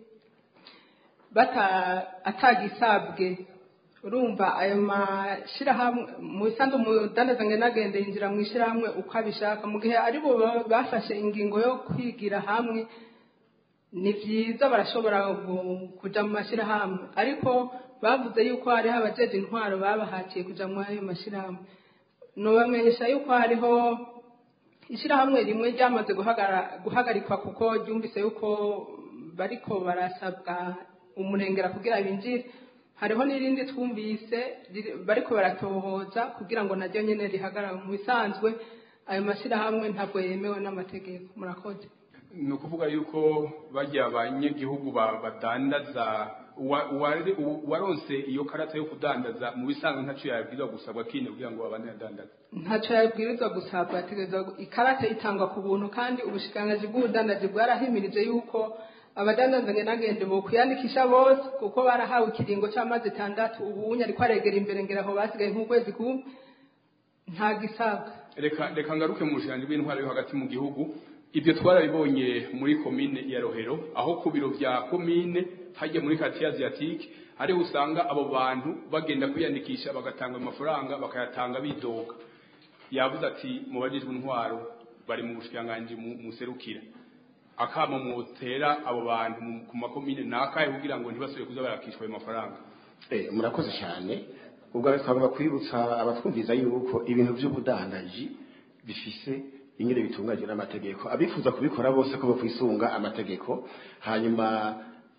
bata atagisabwe urumva ayo mashira hamwe mu isandu umudandaza ngenagende yinjira mu ishira hamwe uko abishaka mu gihe ari bo bafashe ingingo yo kwigira hamwe ni vyiza barashobora kuja mu mashira hamwe ariko bavuze yuko hari abajeje intwaro babahatiye kuja mu ayo mashira hamwe no bamenyesha yuko hariho ishira hamwe rimwe ryamaze guhagarikwa kuko ryumvise yuko bariko barasabwa umurengera kugira binjire hariho nirindi twumvise bariko baratohoza kugira ngo naryo nyene rihagarara mu bisanzwe ayo mashira hamwe ntabwo yemewe n'amategeko. Murakoze. No kuvuga yuko bajya abanyagihugu badandaza waronse iyo karata yo kudandaza mu bisanzwe ntaco yabwirizwa gusabwa kine kugira ngo abane yadandaza ntaco yabwirizwa gusabwa ategerezwa ikarata itangwa ku buntu kandi ubushikiranganji bw'ubudandaji bwarahimirije yuko abadandaza ngenagende bo kwiyandikisha bose kuko barahawe ikiringo cy'amazi atandatu ubunya ariko aregera imbere ngera aho basigaye nk'ukwezi kumwe nta gisabwa reka reka ngaruke mu bushikiranganji bw'intwaro yo hagati mu gihugu ibyo twarabibonye muri komine ya Rohero aho ku biro bya komine hajye muri quartier asiatique ari usanga abo bantu bagenda kwiyandikisha bagatanga amafaranga bakayatanga bidoga yavuze ati mu bajijwe intwaro bari mu bushikiranganji muserukira akama mutera abo bantu ku makomine nakaye kugira ngo ntibasuye kuza barakishwa ayo mafaranga eh murakoze cyane ubwo twagomba kwibutsa abatwumviza yuko ibintu by'ubudandaji bifise ingene bitunganywa n'amategeko abifuza kubikora bose ko bakwisunga amategeko hanyuma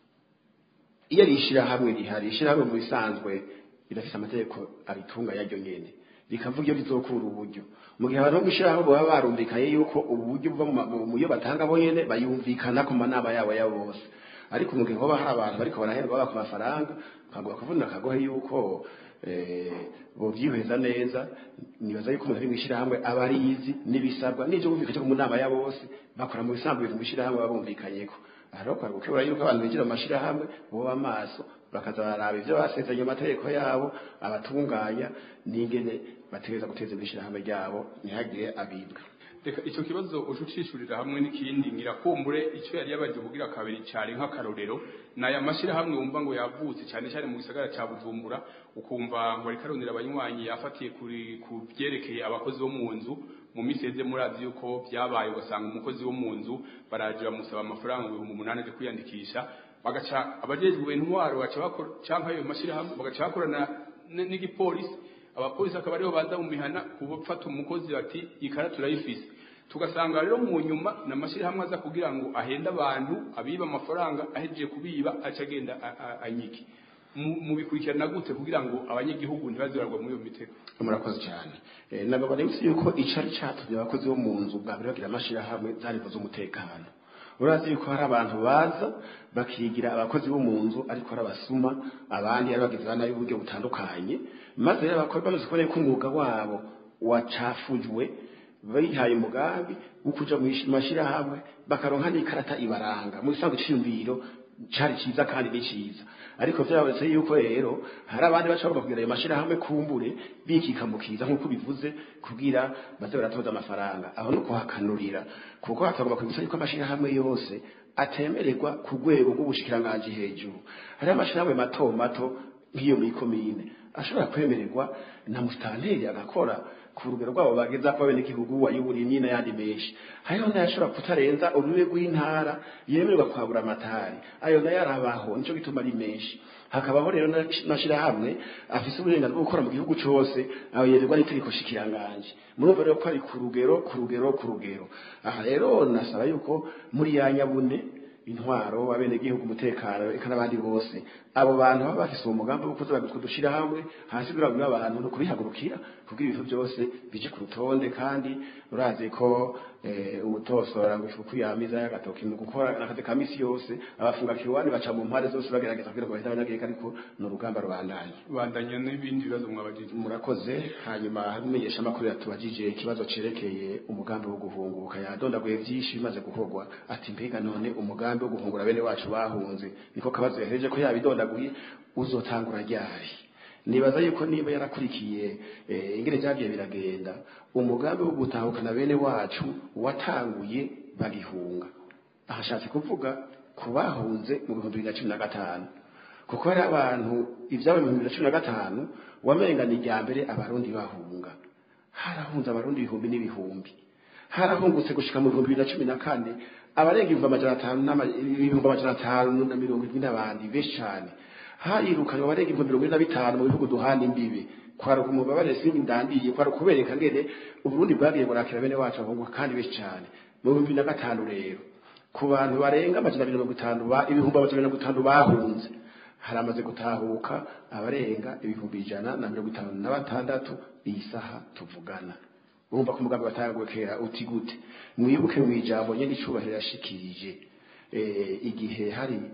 iyo rishira hamwe rihari rishira hamwe mu bisanzwe birafise amategeko abitunga yaryo nyene rikavuga iyo bizokura uburyo mu gihe abantu bishiraho baba barumvikaye yuko uburyo buva mu yo batanga bo nyene bayumvikana ku manaba yabo yabo bose ariko mu gihe hoba hari abantu bariko baraherwa baka mafaranga kagwa kavuna kagohe yuko eh bo byiheza neza nibaza yuko umuntu ari mwishira hamwe abarizi nibisabwa n'icyo bumvikaje ku munama yabo bose bakora mu bisanzwe mu bishira hamwe babumvikanyeko ariko kwa gukebura yuko abantu bigira amashira hamwe bo amaso bakaza baraba ivyo basezanye amategeko yabo abatunganya n'ingene bategeza guteza ibishira hamwe ryabo ntihagire abibwa reka icyo kibazo ucucishurira hamwe n'ikindi ngirakumbure icyo yari yabaje kugira kabiri cyari nk'akarorero naya mashira hamwe wumva ngo yavutse cyane cyane mu gisagara ca Bujumbura ukumva ngo ari karondera abanywanyi yafatiye kuri ku byerekeye abakozi bo mu nzu mu miseze murazi yuko byabaye ugasanga umukozi wo mu nzu baraje bamusaba amafaranga ibihumbi umunani aje kwiyandikisha bagaca abajejwe intwaro baca bakora canka ayo mashira hamwe bagaca bakorana n'igipolisi abapolisi akaba ariho baza mu mihana kubafata umukozi bati ikarata turayifise tugasanga rero mu nyuma namashira hamwe aza kugira ngo ahenda abantu abiba amafaranga ahejeje kubiba acagenda anyiki mu bikurikirana gute kugira ngo abanyagihugu ntibazirarwa muri iyo mitego murakoze cyane eh nagaba rero yuko icari cyatumye abakozi bo mu nzu bwa bagira amashira hamwe zariho z'umutekano urazi yuko hari abantu baza bakigira abakozi bo mu nzu ariko arabasuma abandi ari bagize bana y'uburyo butandukanye maze rero abakora bamaze kubona ko umwuga wabo wacafujwe bayihaye umugambi ukuja mu mashira hamwe bakaronka n'ikarata ibaranga mu bisanzwe cy'imviro cari ciza kandi ni ciza ariko vyabonetse yuko rero hari abandi bashobora kugira ayo mashira hamwe kumbure bikikamukiza nkuko bivuze kugira baze baratoza amafaranga aho no kuhakanurira kuko hatagomba kwibutsa yuko amashira hamwe yose atemererwa ku rwego rw'ubushikiranganje hejuru hari amashira hamwe mato mato nk'iyo muri komine ashobora kwemererwa na mustanteri agakora ku rugero rwabo bageza kwa bene igihugu wayuburimyi n'ayandi menshi hariho n'ayashobora kutarenza urubibe rw'intara yemererwa kwabura amatari ayo nayo arabaho nico gituma ari menshi hakabaho rero nashira hamwe afise uburenganzira bwo gukora mu gihugu cyose aho yererwa n'itegeko shikiranganje murumva rero ko ari ku rugero ku rugero ku rugero aha rero nasaba yuko muri ya nyabune intwaro abene gihugu umutekano eka nabandi bose abo bantu baba bafise umugambi wo kuza bagudushira hamwe hasi birabura abantu no kubihagurukira kugira ibintu byose bije ku rutonde kandi urazi ko ubutosora gufuku yamiza y'agatoki mu gukora nakaze kamisi yose abafunga kiwani baca mu mpare zose bagerageza kugira ngo bahita banageka ariko no rugamba rubandanye bandanya n'ibindi bibazo mwabajije murakoze hanyuma hamenyesha amakuru yatubajije ikibazo cerekeye umugambi wo guhunguka yadondaguye byinshi bimaze gukorwa ati mbega none umugambi wo guhungura bene wacu bahunze niko kabazo yahereje ko yabidondaguye uzotangura ryari nibaza yuko niba yarakurikiye eh, ingene byagiye biragenda umugambi wo gutahukana bene wacu watanguye bagihunga ahashatse kuvuga kubahunze mu bihumbi bibiri na cumi na gatanu kuko hari abantu ivyabo mu bihumbi bibiri na cumi na gatanu wamenga ni rya mbere abarundi bahunga harahunze abarundi ibihumbi n'ibihumbi harahungutse gushika mu bihumbi bibiri na cumi na kane abarenga ibihumbi amajana atanu n'ibihumbi amajana atanu na mirongo irindwi n'abandi benshi cane hayirukanwa abarenga ibihumbi mirongo ine na bitanu mu bihugu duhana imbibe kwaruka umubabare singi ndandiye kwaruka kubereka ngene uburundi bwagiye burakira bene wacu abahungu kandi benshi cane mu bihumbi bibiri na gatanu rero ku bantu barenga amajana mirongo itanu ba ibihumbi amajana mirongo itanu bahunze haramaze gutahuka abarenga ibihumbi ijana na mirongo itanu na batandatu iyi saha tuvugana urumva ko umugambi watanguye kera uti gute mwibuke mu ijambo nyene icubahiro yashikirije eh igihe hari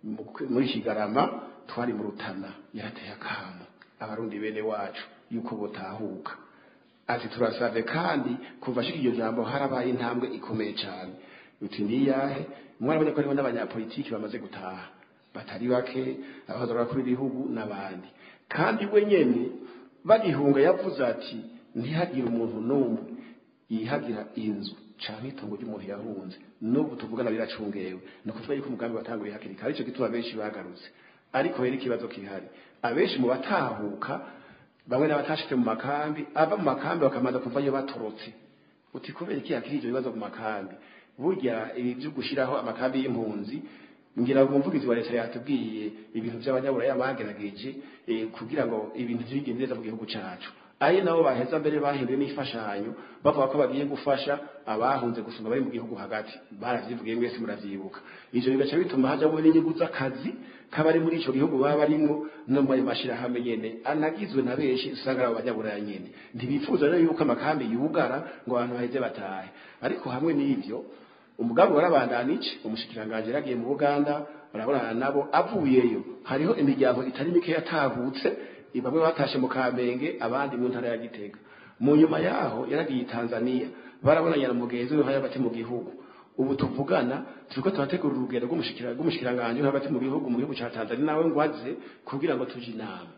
muri Kigarama twari mu Rutana yarateye akamo abarundi bene wacu yuko botahuka ati turasave kandi kuva ashika iryo jambo harabaye intambwe ikomeye cyane uti niyahe mwarabonye ko hariho n'abanyapolitiki bamaze gutaha batari bake abahadura kuri ibihugu n'abandi kandi we nyene bagihunga yavuze ati ntihagire umuntu n'umwe yihagira inzu canke itongo ry'umuntu yahunze n'ubu tuvugana biracungewe ni ukuvuga yuko umugambi watanguye hakiri kare ico gituma benshi bagarutse ariko rero ikibazo kihari abenshi mu batahuka bamwe n'abatashitse mu makambi ava mu makambi bakamaza kuvayo batorotse uti kubera iki hakiri ivyo bibazo mu makambi burya ibi byo gushiraho amakambi y'impunzi ngira ngo umuvugizi wa leta yatubwiye ibintu by'abanyaburaya bagerageje kugira ngo ibintu bigende neza mu gihugu cyacu ayi nabo baheza mbere bahinduye n'ifashanyo bavuga ko bagiye gufasha abahunze gusumba bari mu gihugu hagati baravyivugiye mwese muravyibuka ivyo bigaca bituma hajamwo n'inyungu z'akazi kabari muri ico gihugu baba barimwo no mu mashirahamwe nyene anagizwe na benshi usanga ari abanyaburaya nyene ntibifuza rero yuko amakambi yugara ngo abantu baheze batahe ariko hamwe n'ivyo umugambi warabandanije umushikiranganje yaragiye mu Buganda barabonana nabo avuyeyo hariho imiryango itari mike yatahutse bamwe batashe mu Kamenge abandi mu ntara ya Gitega mu nyuma yaho yaragiye Tanzania barabonanya na mugenzi we hagati mu gihugu ubu tuvugana turiko turategura urugendo rw'umushikiranganje rw'umushikiranganje hagati mu gihugu mu gihugu ca Tanzania nawe ngwaze kugira ngo tuje inama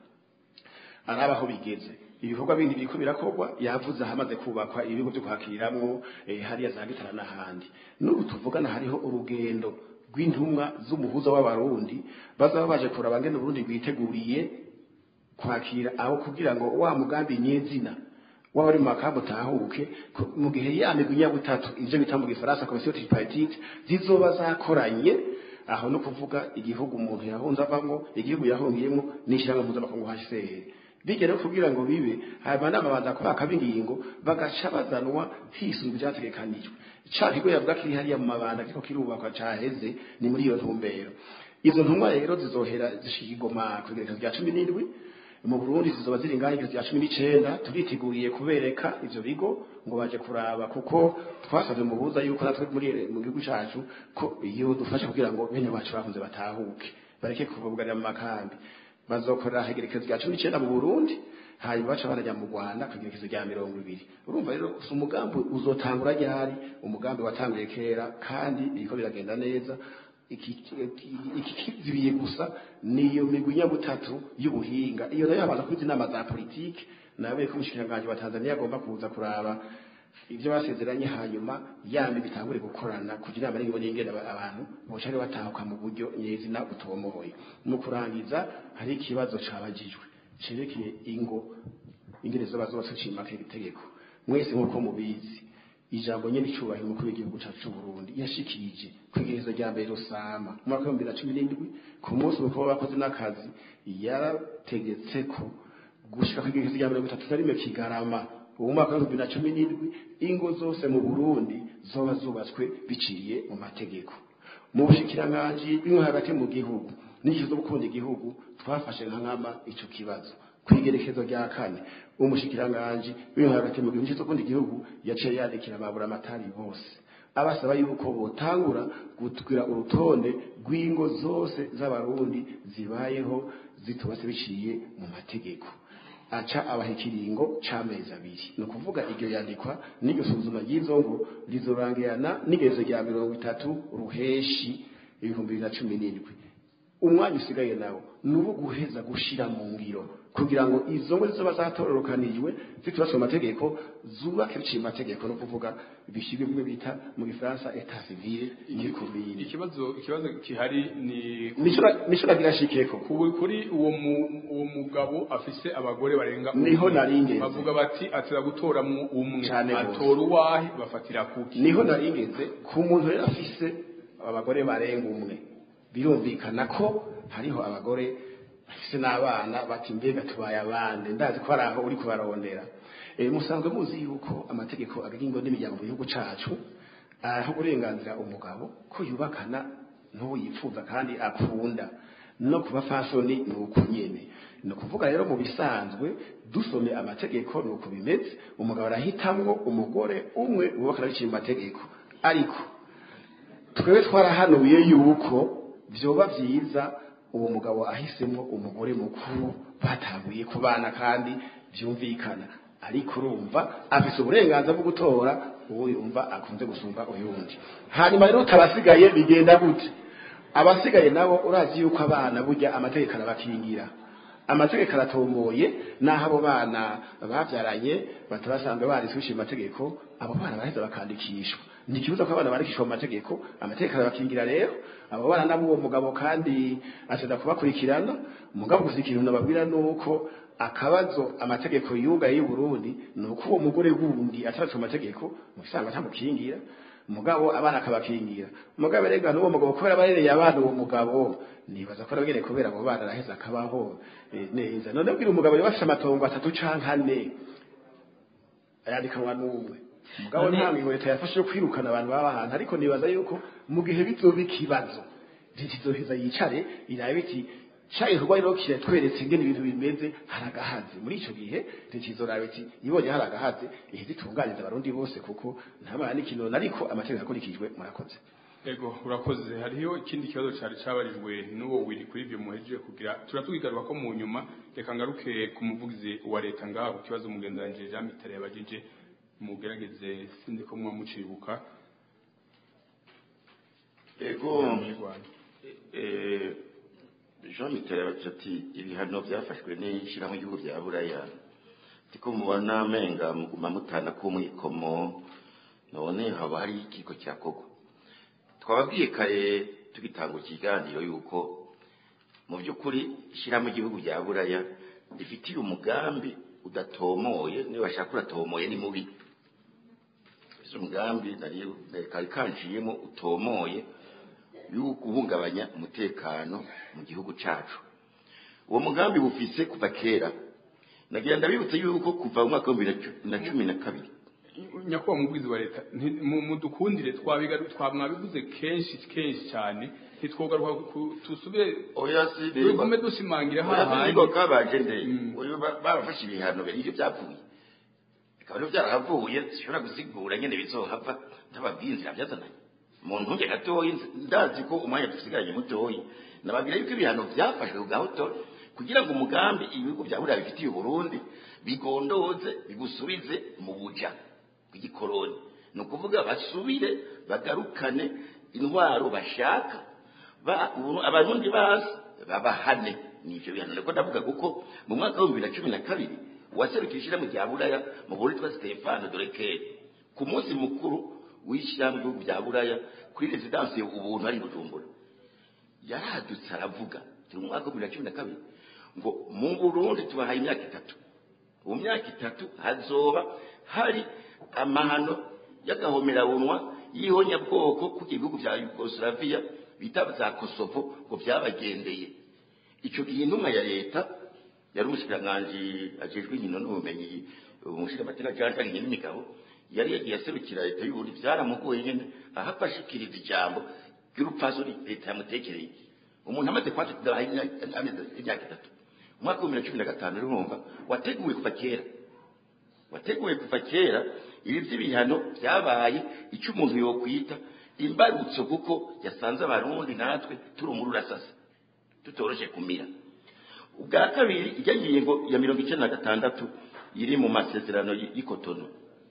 arabaho bigeze ibikorwa bindi biriko birakorwa yavuze hamaze kubakwa ibigo byo kwakiriramwo eh, hariya za Gitara n'ahandi n'ubu tuvugana hariho urugendo rw'intumwa z'umuhuza w'abarundi bazaba baje kuraba ngene Burundi bwiteguriye kwakira aho kugira ngo wa mugambi nyezina wabari mu makambo tahuke mu gihe ya migunya gutatu ivyo bita mu gifaransa commission tripartite zizoba zakoranye aho no kuvuga igihugu umuntu yahunze avamwo igihugu yahungiyemo n'ishiranga mpuzamakungu H C R bigere kugira ngo bibe haba n'amabanza ko akabingingo bagaca bazanwa hisunzwe byategekanijwe ca kigo yavuga kiri hariya mu mabanda kiko kirubakwa caheze ni muri iyo ntumbero izo ntumwa rero zizohera zishigoma kugereka rya cumi n'indwi mu Burundi zizoba ziri nganye rya cumi n'icenda turiteguriye kubereka ivyo bigo ngo baje kuraba kuko twasaze mu buza yuko natwe muri mu gihugu cyacu ko iyo dufasha kugira ngo bene bacu bahunze batahuke bareke kuvuganira mu makambi bazokora hegerekezo rya cumi n'icenda mu Burundi hanyuma baca barajya mu Rwanda kugerekezo rya mirongo ibiri urumva rero umugambi uzotangura ryari umugambi watanguye kera kandi biriko biragenda neza ikizibiye gusa niyo migunya butatu y'ubuhinga iyo nayo abantu kuri inama za politike nabe ko umushikiranganje wa Tanzania agomba kuza kuraba ivyo basezeranye hanyuma yambi bitangure gukorana kugira ngo ngibone ingene abantu boshare batahuka mu buryo nyezina butomoye mu kurangiza hari ikibazo cabajijwe cerekeye ingo ingene zo bazo basucima ke gitegeko mwese nkuko mubizi ijambo nyene icubahiro mukuru w'igihugu cyacu cy'u Burundi yashikirije kwigerezo rya mbere Rusama mu mwaka wa bibiri na cumi n'indwi ku munsi mukuru w'abakozi n'akazi yarategetse ko gushika kwigerezo rya mirongo itatu na rimwe Kigarama ubu mwaka wa bibiri na cumi n'indwi ingo zose mu Burundi zoba zubatswe biciye mu mategeko mu bushikiranganje bimwe hagati mu gihugu n'ikizo gukunda igihugu twafashe nka nkama ico kibazo kwigerekezo rya kane umushikiranganje bimwe hagati mu gihugu n'ikizo gukunda igihugu yaciye yandikira ababura amatari bose abasaba yuko botangura gutwira urutonde rw'ingo zose z'abarundi zibayeho zitubase biciye mu mategeko aca abahikiringo c'amezi abiri no kuvuga iryo yandikwa n'iryo suzuma ry'izo ngo rizorangirana n'igerezo rya mirongo itatu ruheshi ibihumbi bibiri na cumi n'indwi umwanya usigaye nawo nuwo guheza gushira mu ngiro kugira ngo izo ngo zizoba zatororokanijwe zitubaswe mu mategeko zubake biciye mu mategeko no kuvuga bishibwe bimwe bita mu gifaransa etat civil y'ikubiri ikibazo ikibazo kihari ni nico nagira shikeko kuri uwo uwo mugabo afise abagore barenga niho naringeze bavuga bati atira gutoramwo umwe atora uwahe bafatira kuki niho naringeze ku muntu rero afise abagore barenga umwe birumvikana ko hariho abagore bafise n'abana bati mbega tubaye abande ndazi ko araho uri kubarondera eh musanzwe muzi yuko amategeko agenga n'imiryango mu gihugu cacu aho uburenganzira umugabo ko yubakana n'uwo yifuza kandi akunda no kuba fashioni nuko nyene no kuvuga rero mu bisanzwe dusome amategeko nuko bimeze umugabo arahitamwo umugore umwe ubakana biciye mu mategeko ariko twebwe twarahanuye yuko vyoba vyiza uwo mugabo ahisemo umugore mukuru batanguye kubana kandi vyumvikana ariko urumva afise uburenganzira bwo gutora uwo yumva akunze gusumba uyundi hanyuma rero tabasigaye bigenda gute abasigaye nabo urazi yuko abana burya amategeko arabakingira amategeko aratomboye naho abo bana bavyaranye batabasanzwe bariswisha amategeko abo bana baheza bakandikishwa ni ikibuza ko abana barikishwa mu mategeko amategeko arabakingira rero abo bana nabo uwo mugabo kandi asenda kubakurikirana umugabo gusa ikintu nababwira nuko akabazo amategeko yugaye y'u Burundi nuko uwo mugore wundi ataracu amategeko musanga tamukingira mugabo abana akabakingira mugabo rega n'uwo mugabo kubera barereye abana uwo mugabo nibaza ko arabagere kubera abo bana araheza akabaho e, neza none ubwira umugabo yafashe amatongo atatu canke ane ayandikanwa n'umwe mugabo nta migo leta yafashe yo kwirukana abantu baba ahantu ariko nibaza yuko mu gihe bizoba ikibazo ntikizoheza yicare irabe iti shaye rwa rero kiratweretse ingene ibintu bimeze haragahaze muri ico gihe ntikizoraba iti ibonye haragahaze iheze itunganiza abarundi bose kuko ntamara n'ikintu ariko amategeko akurikijwe murakoze ego urakoze hariho ikindi kibazo cyari cabarijwe n'uwo wiri kuri ivyo muhejeje kugira turatugigaruka ko mu nyuma reka ngaruke ku muvugizi wa leta ngaho ku kibazo mugenzanije Jean Mitali yabajije mugerageze sindi ko mwa mucibuka ego eh Jean Mitali yabajije ati ibihano byafashwe n'ishira mu gihugu bya Buraya tiko mubona menga muguma mutana ku mwikomo none haba hari ikiko cyakogwa twababwiye kare tugitanga ikiganiro yuko mu by'ukuri ishira mu gihugu bya Buraya rifitiye umugambi udatomoye niba bashaka uratomoye ni mubi izo mugambi nari kari kanjiyemo utomoye yuko uhungabanya umutekano mu gihugu cacu uwo mugambi bufise kuva kera nagenda bibutse yuko kuva mu mwaka wa bibiri na cumi na kabiri nyakubahwa mubwizi wa leta mudukundire twabiga twamwabivuze kenshi kenshi cyane ntitwogaruka tusubire oya si dugume dushimangira hahandi ngo kabaje nde uyu barafashe ibihano biri ibyo byavuye bikaba rero byarahavuye sishobora gusigura nyene bizohava ntababwinzira byazananye umuntu nge gatoyi ndazi ko umwanya dusigaye mutoyi nababwira yuko ibihano byafashwe ku gahoto kugira ngo umugambi ibihugu bya Buraya bifitiye Burundi bigondoze bigusubize mu buja bw'igikoroni no kuvuga basubire bagarukane intwaro bashaka ba abarundi basi babahane nivyo bihano ko ndavuga kuko mu mwaka wa bibiri na cumi na kabiri waserukishira mu bya Buraya mu Burundi twa Stefano Doreke ku munsi mukuru w'ishyamba bya Buraya kuri residence ubuntu ari Bujumbura yaradutse aravuga mu mwaka wa bibiri na cumi na kabiri ngo mu Burundi tubahaye imyaka itatu mu myaka itatu hazoba hari amahano y'agahomera bunwa yihonya bwoko ku gihugu bya Yugoslavia bita za Kosovo ngo byabagendeye ico gihe intumwa ya leta yari umushikiranganji ajejwe inkino n'ubumenyi umushikiranganji cyangwa n'imigabo yari yagiye aserukira leta y'Uburundi byaramugoye nyene ahafashikiriza ijambo ry'urupfaso leta yamutekereye umuntu amaze kwatira imyaka itatu umwaka wa bibiri na cumi na gatanu urumva wateguwe kuva kera wateguwe kuva kera ibi by'ibihano byabaye icyo umuntu yokwita imbarutso kuko yasanze abarundi natwe turi umuru rasasa tutoroshe kumira ubwa kabiri ijya ngingo ya mirongo icyenda na gatandatu iri mu masezerano y'Ikotono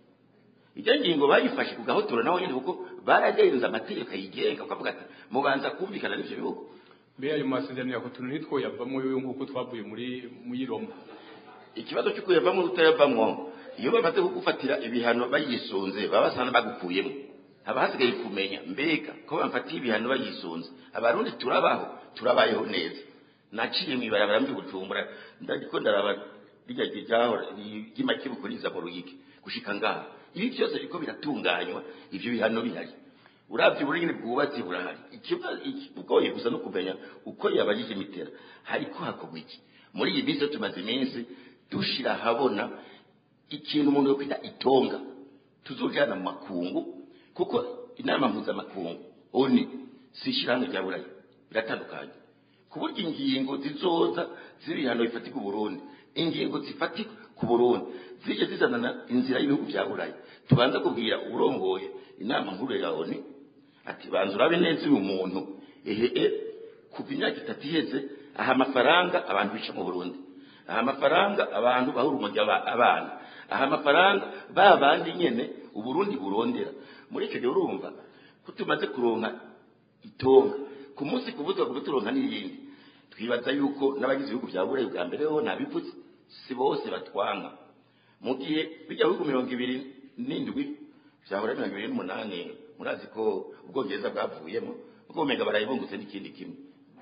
ijya ngingo bayifashe ku gahotora naho nyine kuko baragenza amategeko yigenga ukavuga ati mubanza kumvikana n'ivyo bihugu mbe ayo masezerano ya Kotono nitwo yavamo yo nkuko twavuye muri muri Roma ikibazo cyo kuyavamo utayavamo iyo bamaze kugufatira ibihano bayisunze baba sana bagukuyemo haba hasigaye kumenya mbega ko bamfatiye ibihano bayisunze abarundi turabaho turabayeho neza naciye mwibarabara mbi Bujumbura ndagiko ndaraba rijya gijaho gimakibukuriza mu ruyiki gushika ngaho ibi byose biko biratunganywa ivyo bihano bihari uravye uburingine bwubatse burahari ikibazo ikigoye gusa no kumenya uko yabajije imitera hariko hakorwa iki muri iyi bise tumaze iminsi dushira habona ikintu umuntu yo kwita itonga tuzojana mu makungu kuko inama mpuzamakungu oni sishirano rya Buraya biratandukanye ku buryo ingingo zizoza z'ibihano bifatika Burundi ingingo zifatika ku Burundi zije zizanana inzira y'ibihugu bya Buraya tubanza kubwira urongoye inama nkuru ya oni ati banza urabe neza uyu muntu ehe kuva imyaka itatu iheze aha amafaranga abantu bica mu Burundi, aha amafaranga abantu bahura umujyi abana, aha amafaranga ba bandi nyene Uburundi burondera. Muri icyo gihe urumva ko tumaze kuronka itonga ku munsi kubuzwa kuba turonka n'iyindi, twibaza yuko n'abagize ibihugu bya burayi bwa mbere ho nabivuze si bose batwanga, mu gihe bijya bihugu mirongo ibiri n'indwi byahora mirongo ibiri n'umunani murazi ko ubwongereza bwavuyemo ubwo umenga barayibungutse n'ikindi kimwe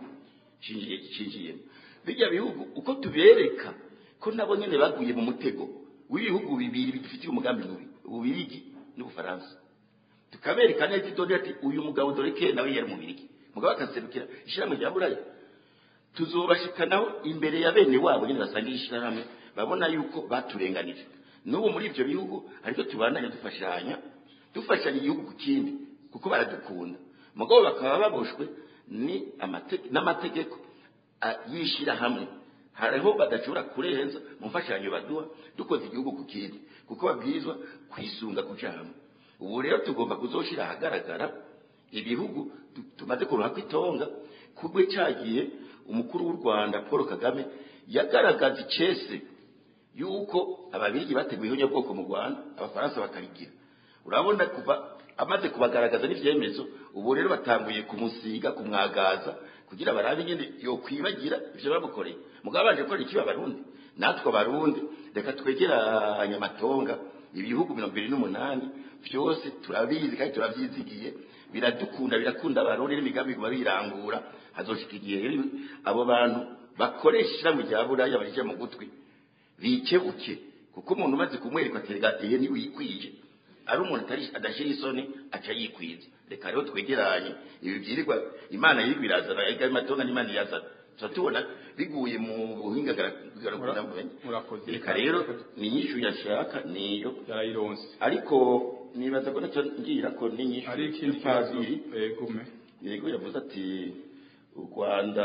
cinjiyemo. Bijya bihugu uko tubereka ko nabo nyene baguye mu mutego w'ibihugu bibiri bidufitiye umugambi mubi, Ububirigi n'Ubufaransa, tukabereka neza idoni ati uyu mugabo doreke nawe yari mu Birigi, mugabo akaserukira ishyirahamwe rya buraya, tuzobashikanaho imbere ya bene wabo nyine basangiye ishyirahamwe babona yuko baturenganije. N'ubu muri ibyo bihugu ariko tubandanya dufashanya dufashanya igihugu ku kindi kuko baradukunda, mugabo bakaba baboshwe ni n'amategeko yishira hamwe, hariho badashobora kurenza mu mfashanyo baduha dukoze igihugu ku kindi kuko babwirizwa kwisunga ku jambo. Ubu rero tugomba kuzoshira ahagaragara ibihugu tumaze kuruha kwitonga kugwe cyagiye umukuru w'u Rwanda Paul Kagame yagaragaza icese yuko ababirigi bateguye ihonye bwoko mu Rwanda, abafaransa bakarigira. Urabona kuva amaze kubagaragaza n'ivyemezo, ubu rero batanguye kumusiga kumwagaza kugira barabe nyene yo kwibagira ivyo bamukoreye. Mugabo banje ko ikiba Barundi, natwe Abarundi reka twegeranya amatonga ibihugu mirongo ibiri n'umunani byose turabizi kandi turavyizigiye, biradukunda birakunda Abarundi n'imigambi kuba birangura. Hazoshika igihe abo bantu bakoresha mu rya buraya barije mu gutwi bikebuke, kuko umuntu umaze kumwereka aterigatiye ni wikwije, ari umuntu atari adashira isoni aca yikwiza. Reka rero twegeranye ibi byirirwa Imana yigwirazana ega matonga n'Imana yazana tubona biguye mu buhinga garagara. Reka rero ni nyishu yashaka niyo yarayironse, ariko nibaza ko nacyo ngira ko ni nyishu ari ikindi kibazo egume yego yavuze ati u Rwanda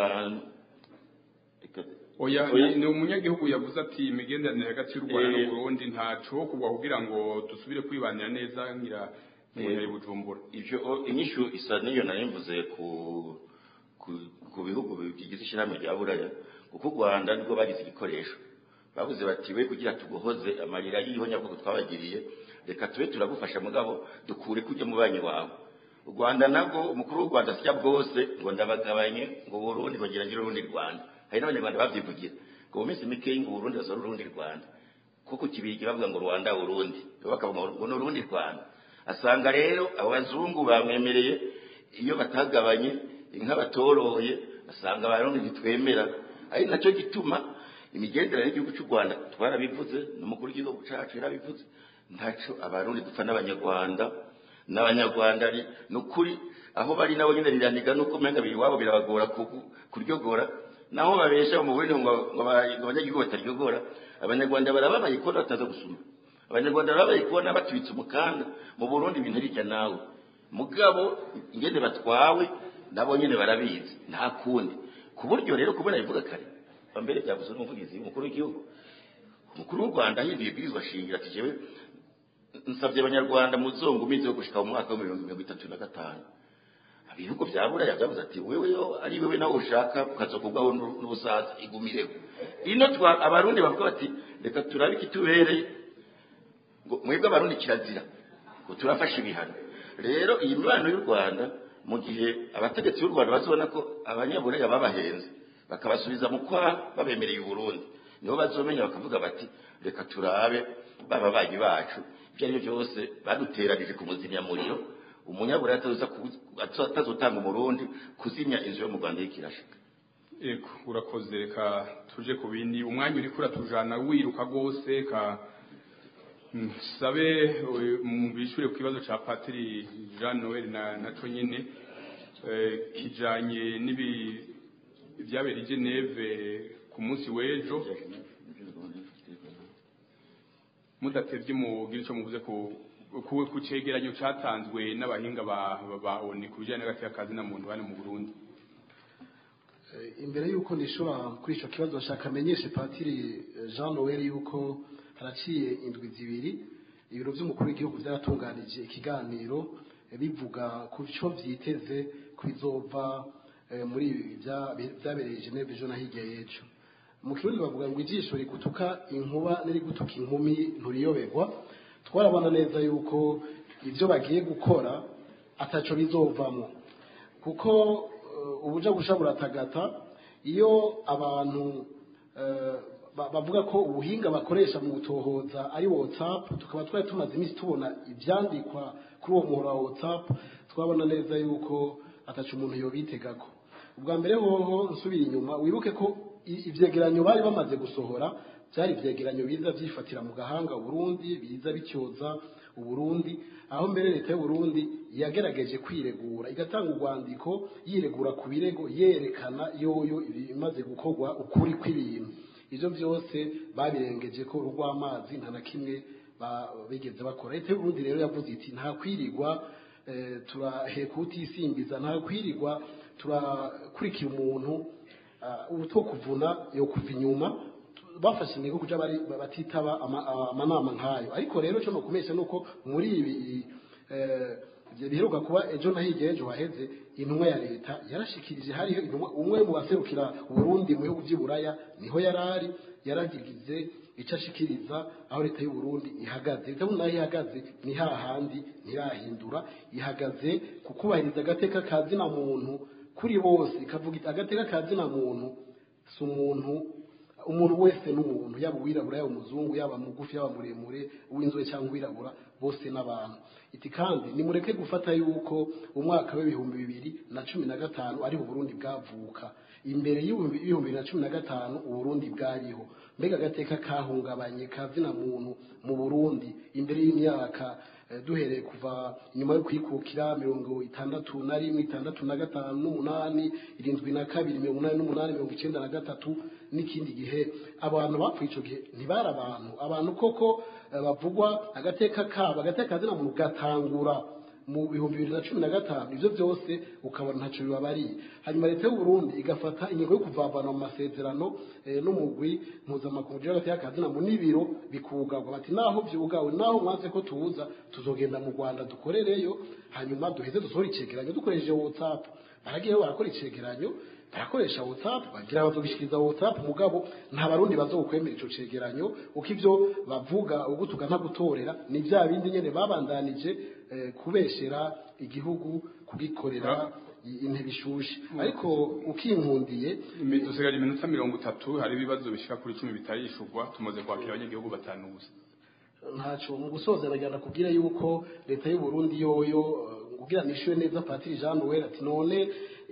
oya ni umunyagihugu yavuze ati imigenderanire hagati y'u Rwanda n'u Burundi ntaco kugwa kugira ngo dusubire kwibanira neza ngira muri Bujumbura. Ivyo inyishu isa niyo narimvuze ku ku bihugu bigize ishyirahamwe rya buraya, kuko u Rwanda nibwo bagize igikoresho, bavuze bati we kugira tugohoze amarira y'ihonyabwoko twabagiriye, reka tube turagufasha mugabo dukure kujya mu banyi wawe. U Rwanda nabwo umukuru w'u Rwanda sya bwose ngo ndabagabanye ngo Burundi bagira ngiro urundi Rwanda. Hari n'abanyarwanda bavyivugira ngo mu minsi mike y'ingo Burundi bazora urundi Rwanda, kuko kibirigi bavuga ngo Rwanda Burundi bakavuga ngo n'urundi Rwanda. Asanga rero abo bazungu bamwemereye iyo batagabanye inka batoroye, asanga Abarundi ntitwemera. Ari nacyo gituma imigenderanire y'igihugu cy'u Rwanda twarabivuze, n'umukuru w'igihugu cyacu yarabivuze, ntaco Abarundi dupfa n'abanyarwanda n'abanyarwanda ari nukuri aho bari nabo nyine riraniga nuko menga biri wabo birabagora kuryogora, naho babesha mu Burundi ngo abanyagihugu bataryogora. Abanyarwanda barababaye ko bataza gusuma, abanyarwanda barabaye ko nabatwitse umukanda mu Burundi ibintu rijya nawe mugabo ingende batwawe nabo nyine barabizi nta kundi. Ku buryo rero kubona bivuga kare bambere byavuze n'umuvugizi umukuru w'igihugu, umukuru w'u Rwanda hinduye ibwirizwa shingira ati jewe nsabye abanyarwanda muzongumize gushika mu mwaka wa mirongo itatu na gatanu. Ibihugu bya buraya byavuze ati wewe yo ari wewe nawe ushaka ukazokugwaho n'ubusaza igumireho. Ino twa Abarundi bavuga bati reka turabe ikitubereye ngo mwebwe Abarundi kirazira ngo turafasha ibihano. Rero iyi mibano y'u Rwanda mu gihe abategetsi b'u Rwanda bazobona ko abanyaburaya babahenze bakabasubiza mu kwa babemereye u Burundi, niho bazomenya bakavuga bati reka turabe baba bayi bacu ibyo byose baduteranije ku muzimya muriro, umunyaburaya atazotanga umurundi kuzimya inzu yo mu Rwanda y'ikirashika. Ego urakoze, reka tuje ku bindi. Umwanya uri kuratujana wiruka gose, ka sabe mu bishure ku kibazo ca Patiri Jean Noel na naco nyene kijanye nibi byabera i Geneve ku munsi w'ejo, mudatevye mu gice muvuze ko ku cegeranyo catanzwe n'abahinga ba ONU ku bijanye n'agati y'akazi na muntu hano mu Burundi. Imbere yuko nishobora kuri ico kibazo nshaka amenyeshe Patiri Jean Noel yuko haraciye indwi zibiri ibiro by'umukuru w'igihugu byaratunganije ikiganiro bivuga ku cyo vyiteze kwizova muri ibi byabereye Geneve ejo na hirya y'ejo mu kirundi bavuga ngo ijisho rigutuka inkuba n'irigutuka inkumi nturiyoberwa twarabona neza yuko ibyo bagiye gukora ataco bizovamo kuko ubuja gusha buratagata iyo abantu bavuga ko ubuhinga bakoresha mu gutohoza ari WhatsApp tukaba twari tumaze iminsi tubona ibyandikwa kuri uwo muhora wa WhatsApp twabona neza yuko ataca umuntu yobitegako ubwa mbere hoho nsubira inyuma wibuke ko ivyegeranyo bari bamaze gusohora byari ivyegeranyo biza vyifatira mu gahanga Burundi biza bicyoza Uburundi aho mbere leta y'u Burundi yagerageje kwiregura igatanga urwandiko yiregura ku birego yerekana yoyo ibimaze gukorwa ukuri kw'ibintu ivyo vyose babirengeje ko urw'amazi nta na kimwe bigeze bakora leta y'u Burundi rero yavuze iti nta kwirigwa turaheka utisimbiza nta kwirigwa turakurikira umuntu ubuto kuvuna yo kuva inyuma bafashe intego kuja bari batitaba amanama nkayo ariko rero cyo no kumesha nuko muri ibi biheruka kuba ejo na hirya ejo haheze intumwa ya leta yarashikirije hari umwe mu baserukira Burundi mu bihugu by'Iburaya niho yarari yaragigize icashikiriza aho leta y'u Burundi ihagaze leta nayo ihagaze ni hahandi ntirahindura ihagaze kukubahiriza agateka kazina muntu kuri bose ikavuga agateka kazina muntu si umuntu umuntu wese n'umuntu yaba uwirabura yaba umuzungu yaba mugufi yaba muremure uw'inzobe cyangwa uwirabura bose n'abantu iti kandi nimureke gufata yuko umwaka w'ibihumbi bibiri na cumi na gatanu ari Burundi bwavuka imbere y'ibihumbi bibiri na cumi na gatanu Uburundi bwariho mbega agateka kahungabanye kazina muntu mu Burundi imbere y'imyaka duhereye kuva nyuma yo kwikukira mirongo itandatu na rimwe itandatu na gatanu n'umunani irindwi na kabiri mirongo inani n'umunani mirongo icyenda na gatatu n'ikindi gihe abantu bapfuye ico gihe ntibari abantu abantu koko bavugwa agateka kabo agateka kazina muntu gatangura mu bihumbi bibiri na cumi na gatanu ivyo byose ukabona ntaco bibabariye hanyuma leta y'u Burundi igafata ingingo yo kuvavana mu masezerano n'umugwi mpuzamakungu y'agateka kazina mu n'ibiro bikugarwa bati naho vyugawe naho mwanze ko tuza tuzogenda mu Rwanda dukorereyo hanyuma duheze dusohora icegeranyo dukoresheje WhatsApp baragiyeho barakora icegeranyo barakoresha WhatsApp bagira bazogishikiriza WhatsApp mugabo nta barundi bazokwemera ico cegeranyo uko ivyo bavuga ugutuka nta gutorera ni bya bindi nyene babandanije eh, kubeshera igihugu kugikorera intebe ishushe ariko ukinkundiye dusigaje iminota mirongo itatu hari ibibazo bishika kuri cumi bitarishurwa tumaze kwakira abanyagihugu batanu gusa ntaco mu gusoza bagenda kubwira yuko leta y'u Burundi yoyo kugira nishyuwe neza Patiri Jean Noel ati none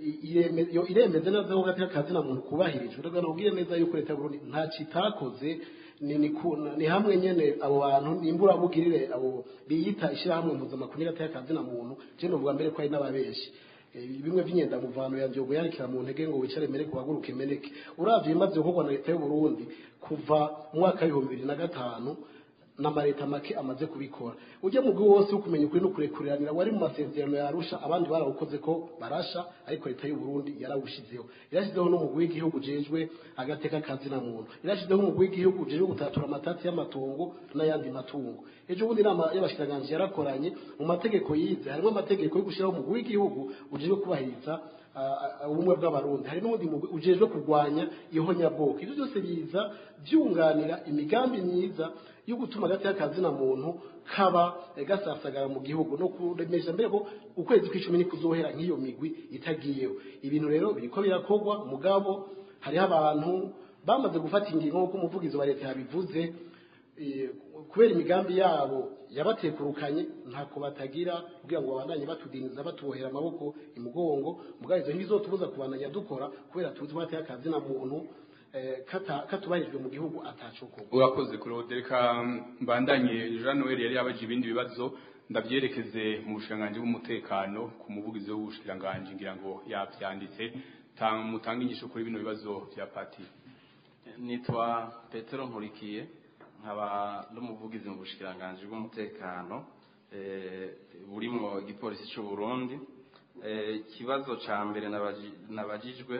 iremeze neza ko gateka kazina muntu kubahirijwe rero nabwire neza yuko leta y'u Burundi nta citakoze ni ni hamwe nyene abo bantu nimbura bugirire abo biyita ishirahamwe mpuzamakungu gateka kazina muntu je no vuga mbere ko ari n'ababeshi bimwe by'inyenda muvano ya njogo yarikira mu ntege ngo wicare mere kubaguruke meneke uravye imaze gukorwa na leta y'u Burundi kuva mu mwaka w'ibihumbi bibiri na gatanu n'amareta make amaze kubikora ujye mu bwo wose ukumenya ukuri no kurekuriranira wari mu masezerano yarusha abandi barawukoze ko barasha ariko leta y'u Burundi yarawushizeho irashizeho no mu w'igihugu jejwe agateka kazina muntu irashizeho mu w'igihugu jejwe gutatura amatati y'amatongo n'ayandi matungo ejo bundi nama y'abashikiranganje yarakoranye mu mategeko yize harimo amategeko yo gushiraho mu w'igihugu ujejwe kubahiriza ubumwe bw'abarundi hari n'ubundi ujejwe kurwanya ihonyabwoko ibyo byose biza byunganira imigambi myiza yo gutuma gateka kazina muntu kaba gasasagara mu gihugu no kuremesha mbere ko ukwezi kw'icumi ni kuzohera nk'iyo migwi itagiyeho ibintu rero biriko birakogwa mugabo hari abantu bamaze gufata ingingo nk'uko umuvugizi wa leta yabivuze kubera imigambi yabo yabatekurukanye ntako batagira kugira ngo babandanye batudiniza batubohera amaboko imugongo mugabo izo ntibizotubuza kubandanya dukora kubera tuzi ko gateka kazina muntu katubahirijwe mu gihugu atacoko urakoze Claude reka mbandanye Jean Noel yari yabaje ibindi bibazo ndavyerekeze mu bushanganje bw'umutekano ku muvugizi w'ubushikiranganje ngira ngo yavyanditse mutanga inyisho kuri bino bibazo vya Pati nitwa Petero Nkurikiye nkaba n'umuvugizi mu bushikiranganje bw'umutekano eh burimo igipolisi cy'u Burundi eh kibazo ca mbere nabajijwe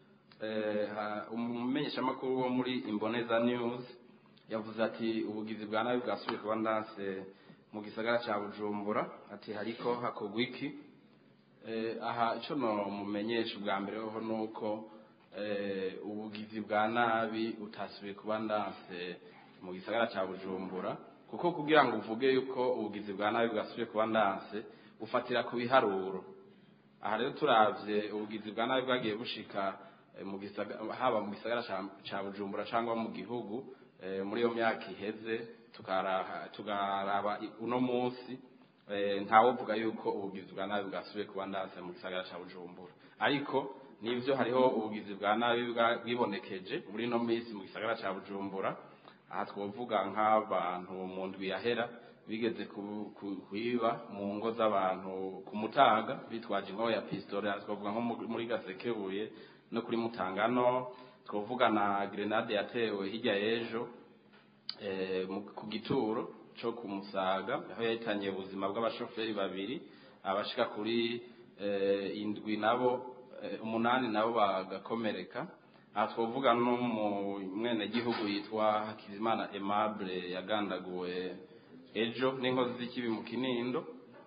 umumenyesha makuru wo muri Imboneza News yavuze ati ubugizi bwa nabi bwasubiye kuba ndanse mu gisagara ca Bujumbura ati hariko hakogwa iki aha icyo mumenyesha ubwa mbere ho ni uko ubugizi bwa nabi utasubiye kuba ndanse mu gisagara cya bujumbura kuko kugira ngo uvuge yuko ubugizi bwa nabi bwasubiye kuba ndanse ufatira ku biharuro. Aha rero turavye ubugizi bwa nabi bwagiye bushika haba mu gisagara cya bujumbura cyangwa mu gihugu muri iyo myaka iheze tukaraba uno munsi ntawovuga yuko ubugizi bwa nabi bwasubiye kuba ndanse mu gisagara cya bujumbura, ariko nivyo hariho ubugizi bwa nabi bwibonekeje muri no minsi mu gisagara cya bujumbura. Aha twovuga nk'abantu mu ndwi yahera bigeze kwiba mu ngo z'abantu ku Mutaga bitwaje inkoho ya pistole, twovuga nko muri Gasekebuye no kuri Mutangano, twovuga na grenade yatewe hirya y'ejo ku gituro cyo ku Musaga aho yahitanye ubuzima bw'abashoferi babiri, abashika kuri indwi nabo umunani nabo bagakomereka. Aha twovuga no mu mwene gihugu yitwa Hakizimana Aimable yagandaguwe ejo n'inkozi z'ikibi mu Kinindo.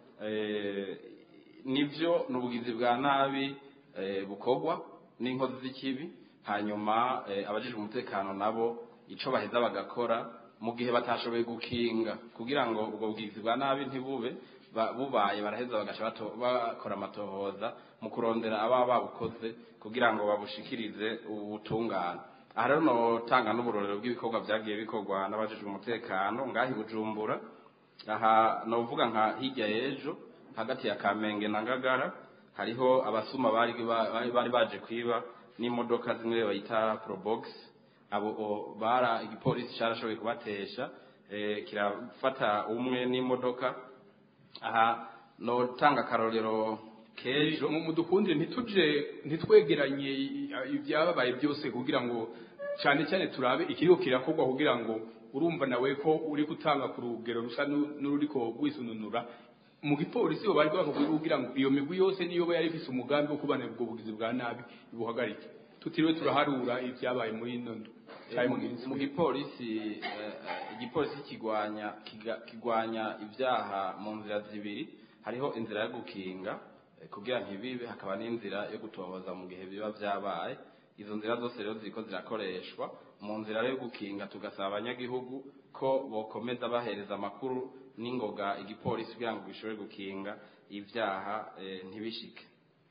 Nivyo n'ubugizi bwa nabi bukogwa n'inkozi z'ikibi, hanyuma abajijwe umutekano nabo ico baheza bagakora mu gihe batashoboye gukinga kugira ngo ubwo bugizi bwa nabi ntibube bubaye, baraheza bagasha bakora amatohoza mu kurondera aba babukoze kugira ngo babushikirize ubutungane. Aha rero notanga n'uburorero bw'ibikorwa byagiye bikorwa n'abajijwe umutekano ngahi Bujumbura. Aha novuga nka hirya y'ejo hagati ya Kamenge na Ngagara hariho abasuma bari bari baje kwiba n'imodoka zimwe bayita Probox. Abo bara igipolisi cyarashoboye kubatesha kirafata umwe n'imodoka. Aha notanga karorero kejo mudukundire ntituje ntitwegeranye ibyababaye byose kugira ngo cyane cyane turabe ikiriho kirakorwa kugira ngo urumva nawe ko uri gutanga ku rugero rusa n'ururiko gwisununura mu gipolisi bo bari bakubwira kugira ngo iyo migwi yose niyo yari ifise umugambi wo kubana ubwo bugizi bwa nabi ibuhagarike, tutiriwe turaharura ibyabaye muri nondo mu gipolisi. Igipolisi kigwanya kigwanya ibyaha mu nzira zibiri, hariho inzira yo gukinga kugira ntibibe, hakaba n'inzira yo gutohoza mu gihe biba byabaye. Izo nzira zose rero ziriko zirakoreshwa. Mu nzira yo gukinga tugasaba abanyagihugu ko bokomeza bahereza amakuru n'ingoga igipolisi kugira ngo gishobore gukinga ibyaha ntibishike.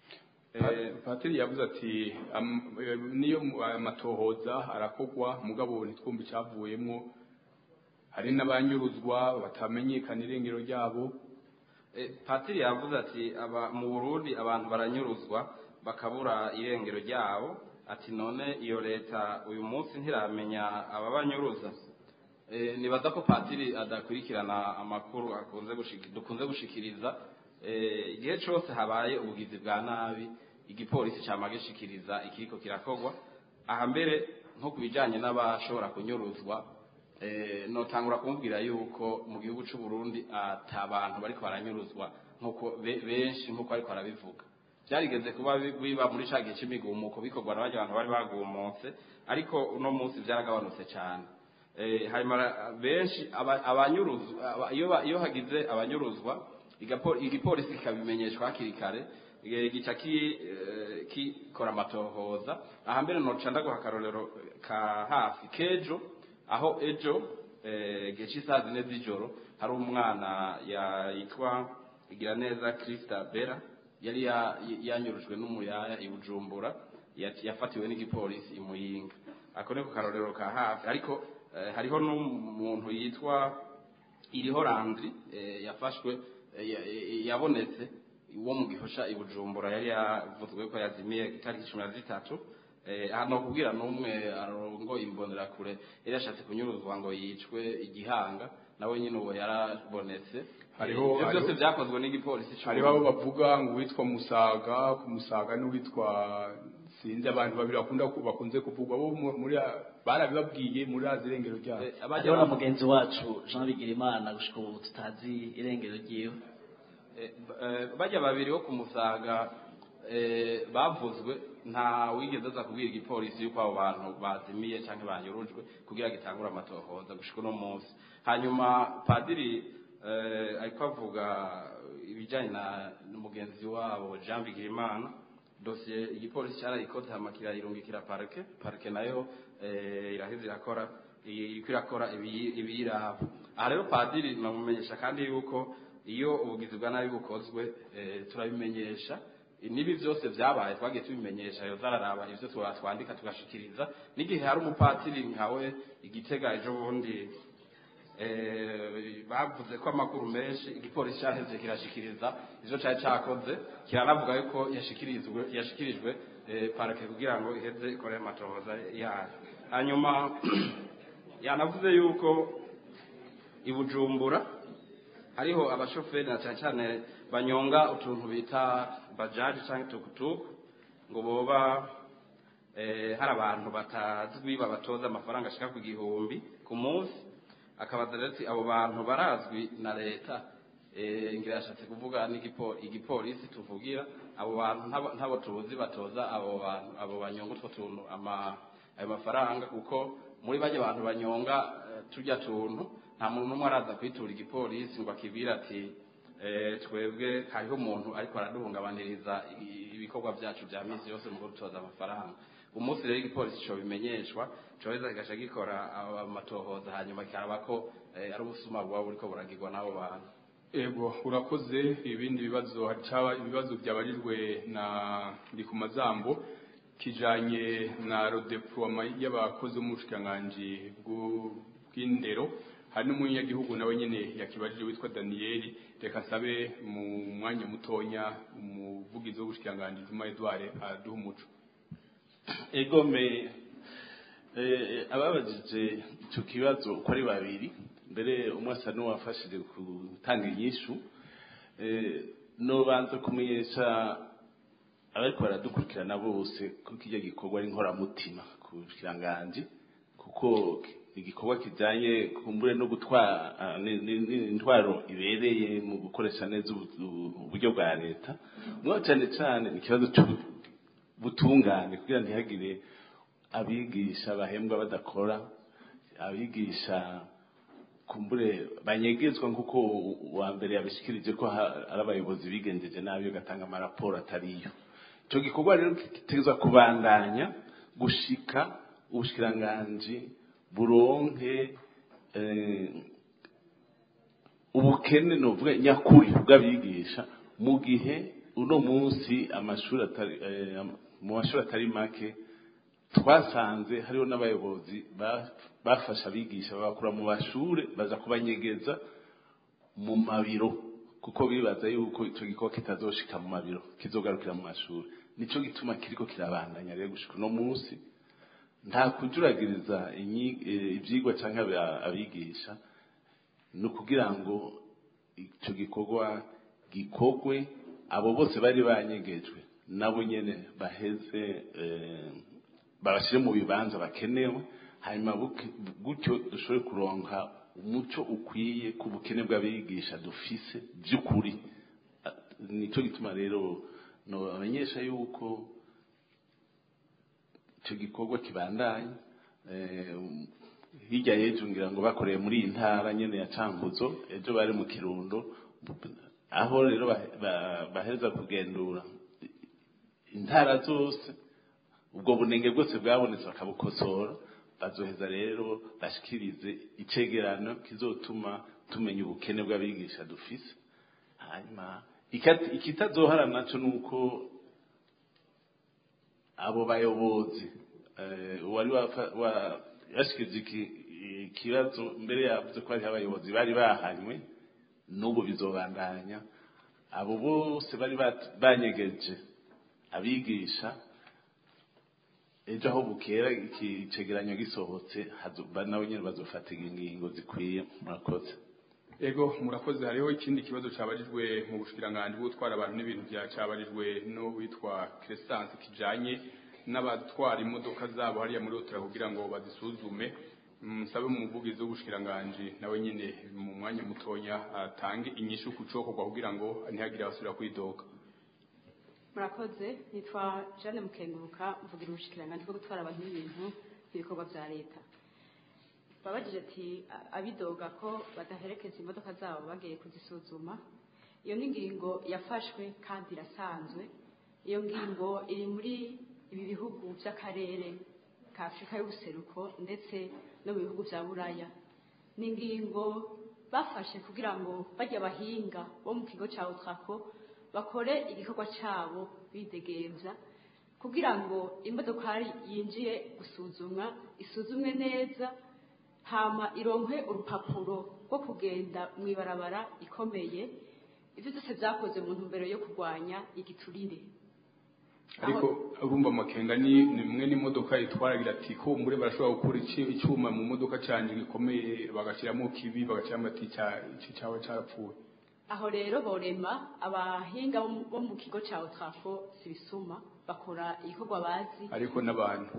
Patiri yavuze ati niyo amatohoza arakogwa mugabo ntitwumva icyavuyemo, hari n'abanyuruzwa batamenyekana irengero ryabo. Patiri yavuze ati aba mu Burundi abantu baranyuruzwa bakabura irengero ryabo, ati none iyo leta uyu munsi ntiramenya ababanyuruza. Nibaza ko Patiri adakurikirana amakuru akunze dukunze gushikiriza. Igihe cyose habaye ubugizi bwa nabi igipolisi camagishikiriza ikiriko kirakogwa. Aha mbere nko kubijanye n'abashobora kunyuruzwa, notangura kumubwira yuko mu gihugu cy'u Burundi atabantu bariko baranyuruzwa nkuko benshi nkuko ariko arabivuga. Byarigeze kuba biba muri ca gihe c'imigumuko bikorwa n'abandi bantu bari bagumutse, ariko uno munsi byaragabanutse cyane. Hanyuma benshi abanyuruzwa iyo hagize abanyuruzwa igipolisi kikabimenyeshwa hakiri kare, gica kikora amatohoza. Aha mbere noca ndaguha akarorero ka hafi kejo, aho ejo gihe cy'isaha zine z'ijoro hari umwana yitwa Igiraneza Krista Bera yari yanyurujwe n'umuyaya i Bujumbura, yafatiwe n'igipolisi i Muyinga. Ako niko karorero ka hafi, ariko hariho n'umuntu yitwa Iriho Landry yafashwe yabonetse wo mu Gihosha i Bujumbura, yari yavuzwe ko yazimiye itariki cumi na zitatu. Hano kubwira n'umwe arongo imbonera kure yari yashatse kunyuruzwa ngo yicwe igihanga, nawe nyine uwo yarabonetse. Hariho byose byakozwe n'igipolisi. Hariho abo bavuga ngo witwa Musaga, ku Musaga n'uwitwa sinzi abantu babiri bakunda bakunze kuvugwa bo muri barabibabwiye muri azirengero ryabo. Hariho na mugenzi wacu Jean Bigirimana gushika ubu tutazi irengero ryiwe. Bajya babiri bo ku Musaga bavuzwe, nta wigeze aza kubwira igipolisi yuko abo bantu bazimiye cyangwa banyurujwe kugira gitangura amatohoza gushika no munsi. Hanyuma Padiri eh, ariko avuga ibijyanye na mugenzi wabo Jean Bigirimana dosiye igipolisi cyarayikoze hama kirayirungikira parike parike nayo eh, iraheze irakora iriko irakora ibiyiraba. Aha rero padiri namumenyesha kandi yuko iyo ubugizi bwa nabi bukozwe eh, turabimenyesha nibi byose byabaye twagiye tubimenyesha yo zararaba ivyo twandika tugashikiriza n'igihe hari umupatiri nkawe igitega ejo bundi eh bavuze ko amakuru menshi igipolisi cyaheze kirashikiriza ivyo cyari cyakoze kiranavuga yuko yashikirizwe yashikirijwe eh, parake kugira ngo iheze ikore amatohoza yayo. Hanyuma yanavuze yuko ibujumbura hariho abashoferi na cyane cyane banyonga utuntu bita bajaji cyangwa tukutuku ngo boba eh, hari abantu batazwi babatoza amafaranga ashika ku gihumbi ku munsi. Akabaza ati abo bantu barazwi na leta eh, ngira yashatse kuvuga n'igipolisi tuvugira abo bantu ntabo tubuzi batoza abo bantu abo banyonga utwo tuntu ama ayo mafaranga kuko muri baje abantu banyonga uh, turya tuntu nta muntu umwe araza kwitura igipolisi ngo akibira ati eh, twebwe hariho umuntu ariko araduhungabaniriza ibikorwa byacu bya misi yose mu gutoza amafaranga. Umunsi rero igipolisi cyo bimenyeshwa cyoheza kigasha gikora amatohoza hanyuma kikaraba ko eh, ari ubusuma bwabo buriko buragirwa nabo bantu. Ego urakoze. Ibindi bibazo hacaba ibibazo byabarirwe na ndi ku mazambo kijanye na redeploiement y'abakozi b'umushikiranganji bw'indero. Hari n'umunyagihugu nawe nyene yakibajije witwa Daniel, reka sabe mu mwanya mutonya umuvugizi w'ubushikiranganje Zuma Edouard aduha umuco. Ego me eh ababajije icyo kibazo uko ari babiri mbere umwe asa n'uwafashije gutanga inyishu eh no banze kumenyesha abariko baradukurikirana bose ko kijya gikorwa ari nkoramutima ku bushikiranganje kuko igikorwa kijanye kumbure no gutwara intwaro ibereye mu gukoresha neza uburyo bwa leta. Mwo cyane cyane ikibazo cyo butungane kugira ntihagire abigisha bahembwa badakora, abigisha kumbure banyegezwa nkuko wa mbere yabishikirije ko ari abayobozi bigenjeje nabi ugatanga amaraporo atariyo. Ico gikorwa rero kitezwa kubandanya gushika ubushikiranganje buronke eh, ubukene novuga nyakuri bw'abigisha mu gihe uno munsi amashuri atari eh, mu mashuri atari make twasanze hariho n'abayobozi bafasha abigisha babakura mu bashure baza kubanyegeza mu mabiro kuko bibaza yuko ico gikorwa kitazoshika mu mabiro kizogarukira mu mashuri. Nico gituma kiriko kirabandanya rero gushika no munsi nta kujuragiriza ibyigwa cyangwa abigisha no kugira ngo icyo gikorwa gikogwe abo bose bari banyegejwe nabo nyene baheze babashire mu bibanza bakenewe hanyuma gutyo dushobore kuronka umuco ukwiye ku bukene bw'abigisha dufise by'ukuri. Nico gituma rero no abanyesha yuko icyo gikorwa kibandanye hirya y'ejo ngira ngo bakoreye muri iyi ntara nyene ya Cankuzo ejo bari mu Kirundo aho rero baheza kugendura intara zose ubwo bunenge bwose bwabonetse bakabukosora bazoheza rero bashikirize icegerano kizotuma tumenya ubukene bw'abigisha dufise. Hanyuma ikitazohara naco nuko abo bayobozi wari yashikije ikibazo mbere yavuze ko ari abayobozi bari bahanywe n'ubu bizobandanya abo bose bari banyegeje abigisha ejo aho bukera ikicegeranyo gisohotse nawe nyine bazofata ingingo zikwiye. Murakoze. Ego murakoze. Hariho ikindi kibazo cabarijwe mu bushikiranganje bwo gutwara abantu n'ibintu bya cabarijwe no witwa Crescence kijanye n'abatwara imodoka zabo hariya muri otra kugira ngo bazisuzume. Msabe mu muvugizi w'ubushikiranganje nawe nyine mu mwanya mutonya atange inyishu kucokorwa kugira ngo ntihagire abasubira kwidoga. Murakoze. Nitwa Jeanne Mukenguruka mvugira ubushikiranganje bwo gutwara abantu n'ibintu ibikorwa bya leta. babajije ati abidoga ko badaherekeza imodoka zabo bagiye kuzisuzuma. Iyo ni ingingo yafashwe kandi irasanzwe. Iyo ngingo iri muri ibi bihugu by'akarere ka Afurika y'ubuseruko ndetse no mu bihugu bya Buraya. Ni ingingo bafashe kugira ngo bajye abahinga bo mu kigo cya Otrako bakore igikorwa cyabo bidegenza kugira ngo imodokari yinjiye gusuzumwa isuzumwe neza hama ironke urupapuro rwo kugenda mu ibarabara ikomeye. Ibyo byose byakoze mu ntumbero yo kurwanya igiturire. Ariko urumva amakenga ni nimwe n'imodoka itwaragira ati ko muri barashobora gukora icyuma mu modoka cyanje gikomeye bagashiramo kibi bagashiramo ati iki cyawe cyarapfuye. Aho rero borema abahinga bo mu kigo cya Otrako sibisuma bakora igikorwa bazi ariko n'abantu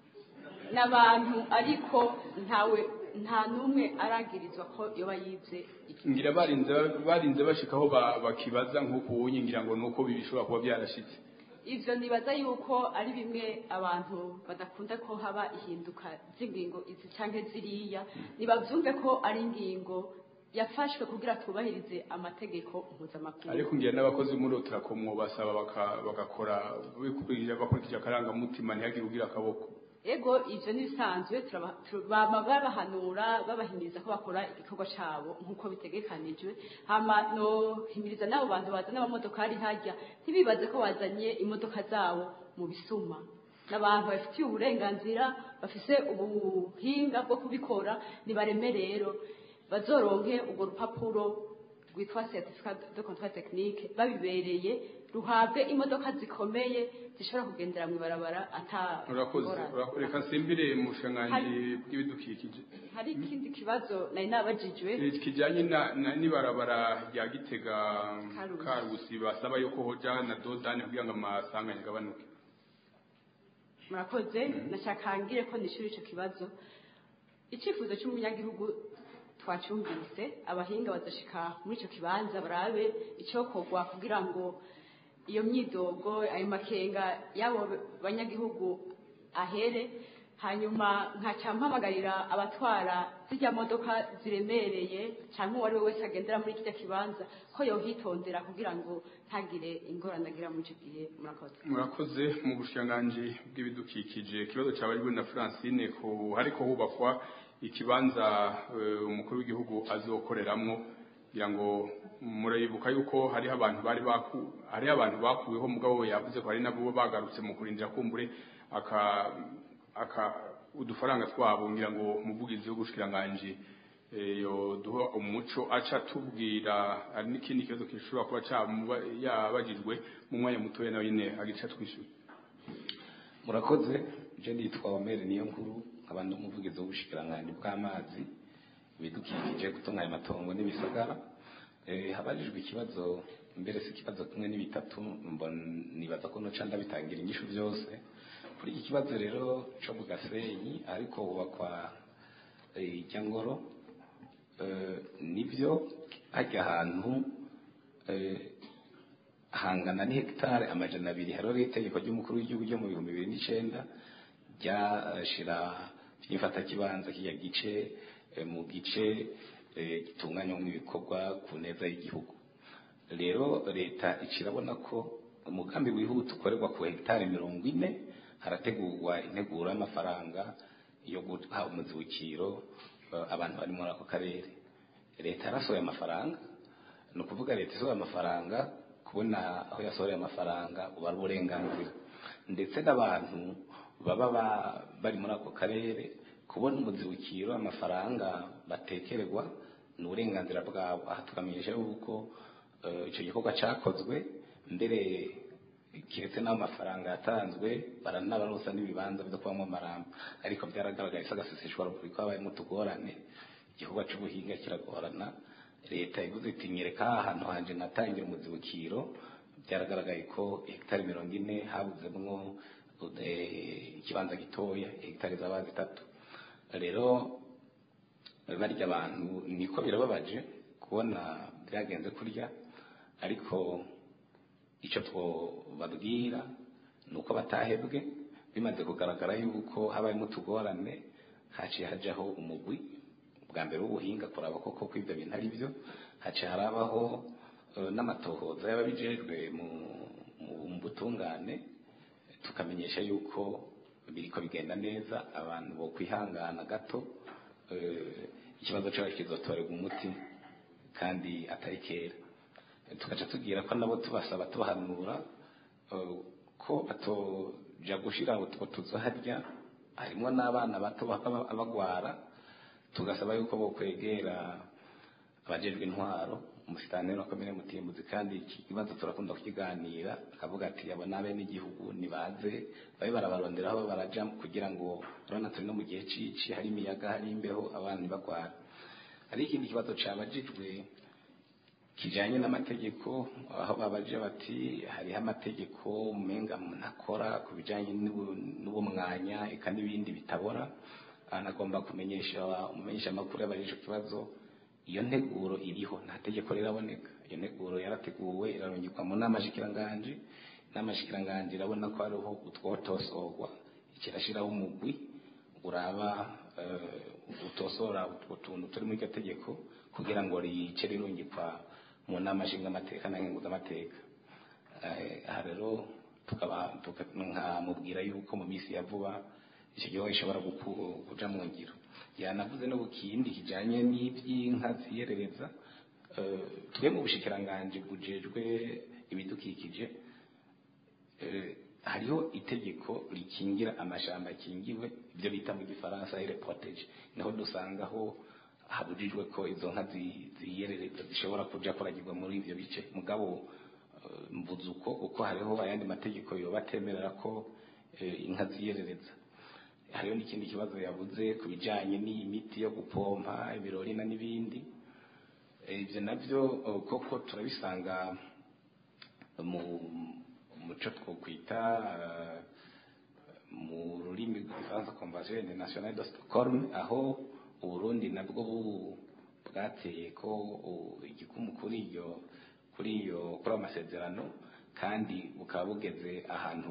n'abantu ariko ntawe nta numwe aragirizwa ko yoba yize ngira barinze barinze bashikaho bakibaza nk'uko unyingira ngo nuko bibishobora kuba byarashitse. Ivyo nibaza yuko ari bimwe abantu badakunda ko haba ihinduka z'ingingo izi canke ziriya nibavyumve ko ari ingingo yafashwe kugira twubahirize amategeko mpuzamakungu. Ariko ngira n'abakozi muri Otrako mwo basaba bagakora bikurira bakurikije akaranga mutima ntihagire ugira akaboko. Ego ivyo nisanzwe turabama babahanura babahimiriza ko bakora igikorwa cabo nkuko bitegekanijwe. Hama no himiriza nabo bantu bazana amamodokari hajya ntibibaze ko bazanye imodoka zabo mu bisuma. N'abantu bafitiye uburenganzira bafise ubuhinga bwo kubikora nibareme rero bazoronke ubwo rupapuro rwitwa certificat de contrôle technique babibereye ruhabwe imodoka zikomeye zishobora kugendera mu ibarabara ata. Urakoze urakoreka nsimbire mu bushanganji bw'ibidukikije. Hari ikindi kibazo nari nabajijwe kijanye na nibarabara rya Gitega Karusi basaba yuko hoja na dodane kugira ngo amasanganya gabanuke. Murakoze nashakangire ko nishuri ico kibazo. Icifuzo cy'umunyagihugu twacyumvise abahinga bazashika muri ico kibanza barabe icokorwa kugira ngo iyo myidogo ayo makenga yabo banyagihugu ahere. Hanyuma nkacampamagarira abatwara zijya modoka ziremereye cyangwa uwari we wese agendera muri kijya kibanza ko yohitondera kugira ngo ntagire ingorane agira muri icyo gihe. Murakoze. Murakoze mu bushanganji bw'ibidukikije ikibazo cyabarijwe na Francine ko hariko hubakwa ikibanza umukuru uh, w'igihugu azokoreramwo kugira ngo murayibuka yuko hari abantu bari baku hari abantu bakuweho mugabo yavuze ko hari nabo bagarutse mu kurindira kumbure aka aka udufaranga twabo ngira ngo muvugizi wo gushikiranganje yo duha umuco aca tubwira ari n'ikindi kibazo kishobora kuba yabagijwe mu mwanya mutoya nawe nyine agica twishyura. Murakoze je nitwa Omeri niyo nkuru abantu umuvugizi wo gushikiranganje bw'amazi bidukikije gutunganya amatongo n'ibisagara. Eh habajijwe ikibazo mbere si ikibazo kumwe n'ibitatu nibaza ko no canda bitangira inyishu byose. Kuri iki kibazo rero cyo mu Gasenyi ariko ubakwa icyangoro nibyo hajya ahantu hangana ni hectare amajana abiri haro itegeko ry'umukuru w'igihugu ryo mu bihumbi bibiri n'icenda ryashira byifata kibanza kijya gice mu gice gitunganywa n'ibikorwa ku neza y'igihugu. Rero leta ikirabona ko umugambi wihuta ukorerwa ku hectare mirongo ine harategurwa integuro y'amafaranga yo guha umuzibukiro abantu bari muri ako karere. Leta yarasohoye amafaranga no kuvuga leta isohoye amafaranga kubona aho yasohoye amafaranga uba ari uburenganzira ndetse n'abantu baba bari muri ako karere kubona umuzibukiro amafaranga batekererwa ni uburenganzira bwabo. Aha tukamenyesha yuko icyo gikorwa cyakozwe mbere kiretse n'aho amafaranga yatanzwe baranabarosa n'ibibanza byo kubamo amaramba ariko byaragaragaye ko agaseseshwa ruguru ko habayemo utugorane igikorwa cy'ubuhinga kiragorana. Leta ivuze iti nyereka ahantu hanje natangira umuzibukiro byaragaragaye ko hegitari mirongo ine habuzemwo ikibanza gitoya hegitari zaba zitatu. Rero barya abantu niko birababaje kubona byagenze kurya ariko icyo twobabwira nuko batahebwe bimaze kugaragara yuko habayemo utugorane haciye hajaho umugwi bwa mbere w'ubuhinga kuraba koko ko ibyo bintu ari byo, haciye harabaho n'amatohoza y'ababijejwe mu butungane, tukamenyesha yuko biriko bigenda neza, abantu bo kwihangana gato ikibazo cyacu kizotorerwa umuti kandi atari kera. Tugaca tubwira ko nabo tubasaba tubahanura ko batoja gushira utwo tuzo harya, harimo n'abana bato bagwara, tugasaba yuko bo kwegera abajejwe intwaro, umusitanteri wa komine Mutimbuzi, kandi iki kibazo turakunda kukiganira, akavuga ati abo nabe n'igihugu nibaze babe barabarondera aho baraja, kugira ngo urabona turi no mu gihe cici, hari imiyaga, hari imbeho, abana ntibagwara. Hari ikindi kibazo cabajijwe kijanye n'amategeko, aho babaje bati hariho amategeko umenga umuntu akora ku bijanye n'ubumwanya eka n'ibindi bitabora. Anagomba kumenyesha umumenyesha amakuru y'abajije ikibazo, iyo nteguro iriho, nta tegeko riraboneka. Iyo nteguro yarateguwe irarungikwa mu nama shikiranganje, nama shikiranganje irabona ko hariho utwotosorwa, ikirashiraho umugwi uraba utosora utwo tuntu turi muri iryo tegeko, kugira ngo rice rirungikwa mu nama nshingamateka na nkenguzamateka. Aha rero tukaba nkamubwira yuko mu minsi ya vuba icyo gihe ishobora kuja mu ngiro. Yanavuze no bukindi kijanye n'ivy'inka ziyerereza, twe mu bushikiranganje bujejwe ibidukikije, hariho itegeko rikingira amashamba akingiwe, ibyo bita mu gifaransa aire protege, niho dusangaho habujijwe ko izo nka ziyerereza zishobora kuja kuragirwa muri ivyo bice. Mugabo mvuze uko uko hariho ayandi mategeko yoba atemerera ko inka ziyerereza. Hariho n'ikindi kibazo yavuze ku bijanye n'iyi miti yo gupompa ibirorina n'ibindi. Ivyo navyo koko turabisanga mu muco twokwita mu rurimi rw'igifaransa Convention Internationale de Stockholm, aho Uburundi nabwo bwateye ko igikumu kuri iyo kuri iyo kuri amasezerano, kandi bukaba bugeze ahantu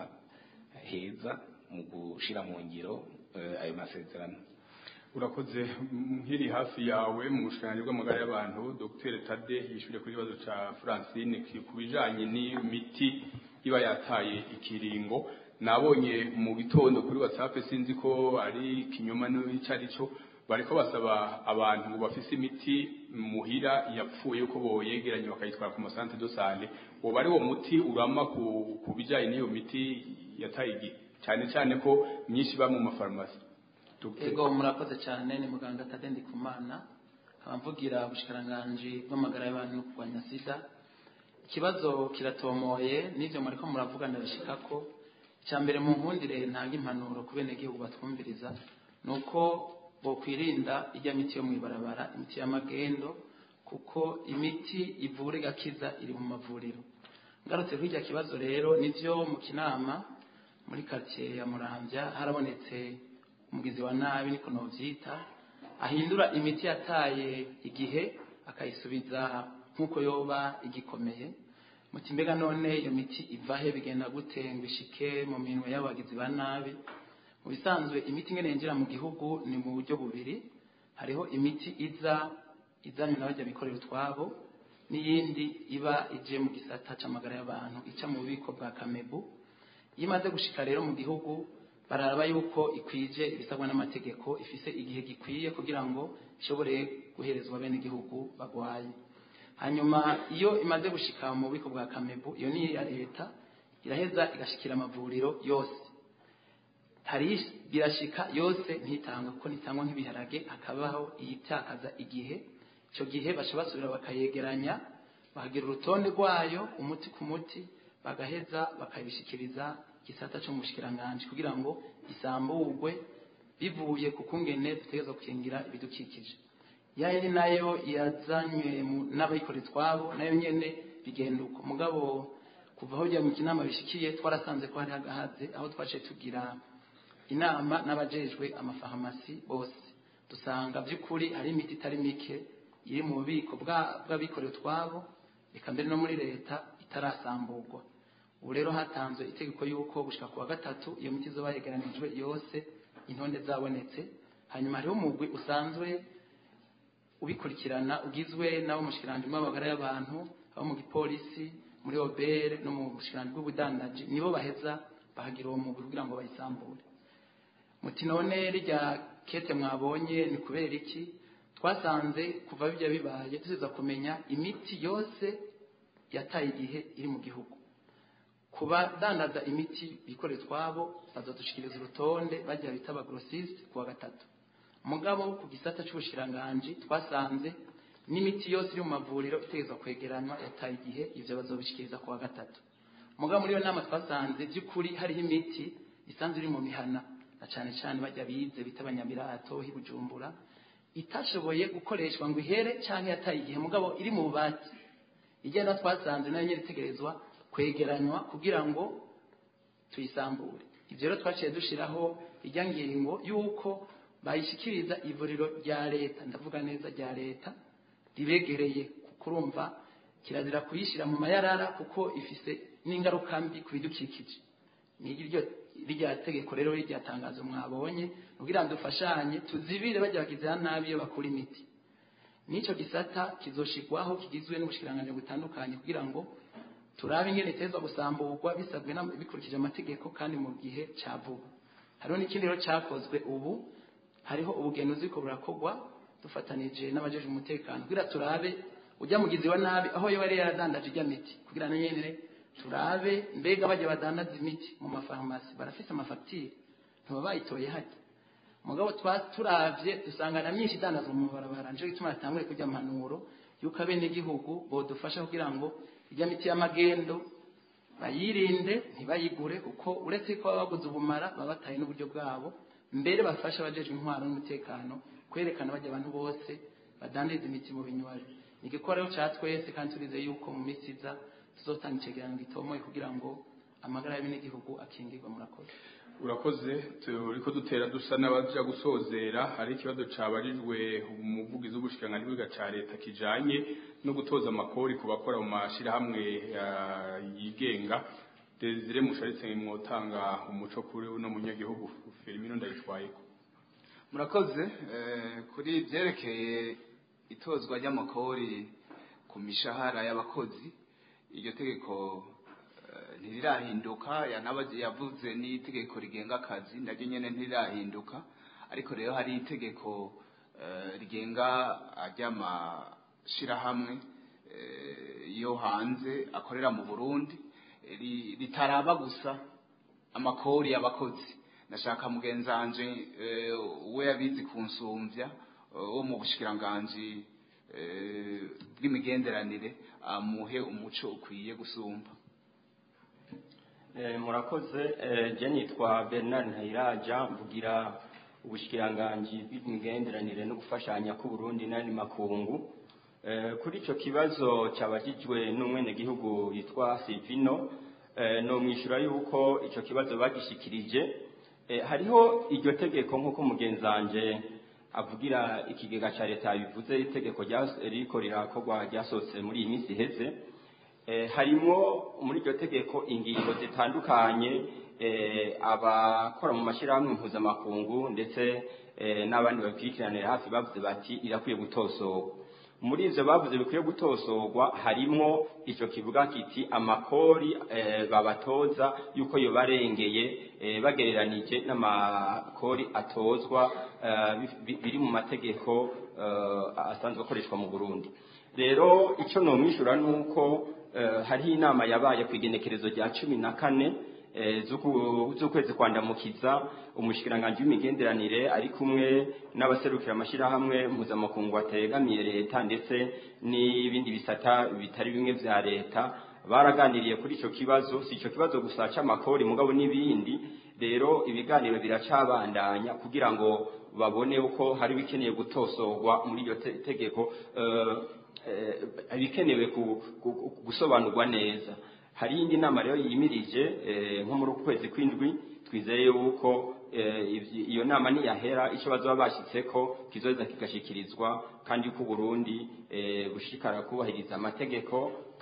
heza mu gushira mu ngiro ayo masezerano. Urakoze. Nkiri hafi yawe mu bushikiranganji bw'amagara y'abantu, Dr Tade yishyuye kuri ikibazo ca Francine ku bijanye n'imiti iba yataye ikiringo. Nabonye mu gitondo kuri WhatsApp, sinzi ko ari kinyoma n'icari cyo, bariko basaba abantu bafise imiti muhira yapfuye ko boyegeranye bakayitwara ku centre de santé. Wo bari wo muti urama ku bijanye n'iyo miti yataye igihe, cyane cyane ko myinshi ba mu mafarumasi. Ego murakoze cyane, ni muganga Tade Ndikumana, abamvugira ubushikiranganje bw'amagara y'abantu no kurwanya sida. Ikibazo kiratomoye, n'ivyo muriko muravugana bishikako. Icyambere mu nkundire ntanga impanuro ku bene gihugu batwumviriza, nuko bo kwirinda ijya miti yo mwibarabara, imiti y'amagendo, kuko imiti ivura igakiza iri mu mavuriro. Ngarutse kuri icyo kibazo rero, nivyo mu Kinama muri quartier ya Muramvya harabonetse umugizi wa nabi, niko novyita, ahindura imiti yataye igihe akayisubiza nkuko yoba igikomeye. Muti mbega none iyo miti ivahe, bigenda gute ngo ishike mu minwe y'abagizi ba nabi? Mu bisanzwe imiti ngene yinjira mu gihugu ni mu buryo bubiri. Hariho imiti iza izanywe n'abajya bikorera utwabo, n'iyindi iba ije mu gisata c'amagara y'abantu ica mu bubiko bwa Kamebu. Iyo imaze gushika rero mu gihugu, bararaba yuko ikwije ibisabwa n'amategeko, ifise igihe gikwiye kugira ngo ishobore guherezwa bene igihugu bagwaye. Hanyuma iyo imaze gushika mu bubiko bwa Kamebu, iyo ni ya leta, iraheza igashikira amavuriro yose. Hari birashika yose ntitanga, kuko nitangwa nk'ibiharage hakabaho iyitakaza igihe. Icyo gihe basha basubira bakayegeranya, bahagira urutonde rwayo umuti ku muti, bagaheza bakabishikiriza gisata cyo mushikiranganje kugira ngo isamburwe bivuye ku kungene dutegeza kukingira ibidukikije. Yayindi nayo yazanywe n'abayikorera twabo, nayo nyene bigenda uko. Mugabo kuva aho mu Kinama bishikiye, twarasanze ko hari hagahaze, aho twace tugira inama n'abajejwe amafarumasi bose, dusanga by'ukuri hari imiti itari mike iri mu bubiko bw'abikorera twabo, eka mbere no muri leta itarasamburwa. Ubu rero hatanzwe itegeko yuko gushika ku wa gatatu iyo miti izoba yegeranijwe yose, intonde zabonetse, hanyuma hariho umugwi usanzwe ubikurikirana ugizwe n'abo mu bushikiranganji bw'amagara y'abantu abo mu gipolisi muri obere no mu bushikiranganji bw'ubudandaji nibo baheza bahagira uwo mugwi kugira ngo bayisambure muti none rya kete mwabonye ni kubera iki twasanze kuva bijya bibaye tuziza kumenya imiti yose yataye igihe iri mu gihugu kuba dandaza imiti bikorera twabo bazodushikiriza urutonde bajya bita abagrossiste kuwa gatatu mugabo ku gisata cy'ubushiranganje twasanze n'imiti yose iri mu mavuriro itegezwa kwegeranywa yataye igihe ivyo bazobishikiriza kuwa gatatu mugabo muri iyo nama twasanze by'ukuri hariho imiti isanzwe iri mu mihana na cyane cyane bajya bize bita abanyabirato hibujumbura itashoboye gukoreshwa ngo ihere cyangwa yataye igihe mugabo iri mu bubati igenda twasanze nayo nyine itegerezwa kwegeranywa kugira ngo tuyisambure ibyo rero twaciye dushiraho ijya ngingo yuko bayishikiriza ivuriro rya leta ndavuga neza rya leta ribegereye kurumva kirazira kuyishira mu mayarara kuko ifise n'ingaruka mbi ku bidukikije ni iryo rya tegeko rero rya tangazo mwabonye kugira ngo dufashanye tuzibire bajya bagize nabi iyo bakura imiti nico gisata kizoshigwaho kigizwe n'ubushikiranganje butandukanye kugira ngo turabe ingene tezwa gusamburwa bisabwe bikurikije amategeko kandi mu gihe cya vuba hariho n'ikindi rero cyakozwe ubu hariho ubugenuzi ko burakogwa dufatanije n'abajeje umutekano kugira turabe ujya mugizi wa nabi aho yo bari yaradandaje ijya miti kugira na nyene turabe mbega bajya badandaza imiti mu mafarmasi barafise amafacture ntuba bayitoye hajya mugabo twaturavye dusanga na myinshi dandaza mu barabara nje gituma atangure kujya mpanuro yuko abene igihugu bodufasha kugira ngo ijya miti y'amagendo bayirinde ntibayigure kuko uretse ko baguze ubumara babataye n'uburyo bwabo mbere bafasha abajeje intwaro n'umutekano kwerekana bajya abantu bose badandiza imiti mu binywaji igikorero cya twese kandi turize yuko mu misiza tuzotanga icegeranyo gitomoye kugira ngo amagara y'abene igihugu akingirwe murakoze urakoze turiko dutera dusa n'abaja gusozera hari ikibazo cabarijwe umuvugizi w'ubushikiranganje bw'iga ca leta kijanye no gutoza amakori ku bakora mu mashirahamwe yigenga Desire Musharitse mwotanga umuco kuri uno munyagihugu Firmino ndayitwayeko murakoze kuri byerekeye itozwa ry'amakori ku mishahara y'abakozi iryo tegeko ntirirahinduka yanabaje yavuze n'itegeko rigenga akazi naryo nyene ntirirahinduka ariko rero hari itegeko rigenga ajyama shirahamwe yo hanze akorera mu Burundi ritaraba gusa amakori y'abakozi nashaka mugenzanje we yabizi kunsumvya wo mu bushikiranganje bw'imigenderanire amuhe umuco ukwiye gusumba murakoze je nitwa Bernard Ntayiraja mvugira ubushikiranganje bw'imigenderanire no gufashanya ku Burundi n'andi makungu kuri ico kibazo cyabajijwe n'umwene gihugu yitwa Silvino no mwishura yuko ico kibazo bagishikirije hariho iryo tegeko nk'uko mugenzanje avugira ikigega ca leta bivuze itegeko riko rirakogwa ryasotse muri iyi minsi iheze harimo muri iryo tegeko ingingo zitandukanye abakora mu mashyirahamwe mpuzamakungu ndetse n'abandi babikurikiranira hafi bavuze bati irakwiye gutosorwa muri ivyo bavuze bikwiye gutosorwa harimo ico kivuga kiti amakori babatoza yuko yo barengeye bagereranije n'amakori atozwa biri mu mategeko asanzwe akoreshwa mu Burundi rero ico no mwishura nuko hari inama yabaye kwigenekerezo rya cumi na kane z'ukwezi kwandamukiza umushikiranganje w'imigenderanire ari kumwe n'abaserukira amashirahamwe mpuzamakungu ategamiye leta ndetse n'ibindi bisata bitari bimwe vya leta baraganiriye kuri ico kibazo si ico kibazo gusa c'amakori mugabo n'ibindi rero ibiganiro biracabandanya kugira ngo babone uko hari bikeneye gutosorwa muri iyo tegeko abikenewe gusobanurwa neza hari indi nama rero yimirije nko muri ukwezi kw'indwi twizeye yuko iyo nama niyahera icyo bazoba bashyitseko kizoza kigashikirizwa kandi ko Burundi bushikara kubahiriza amategeko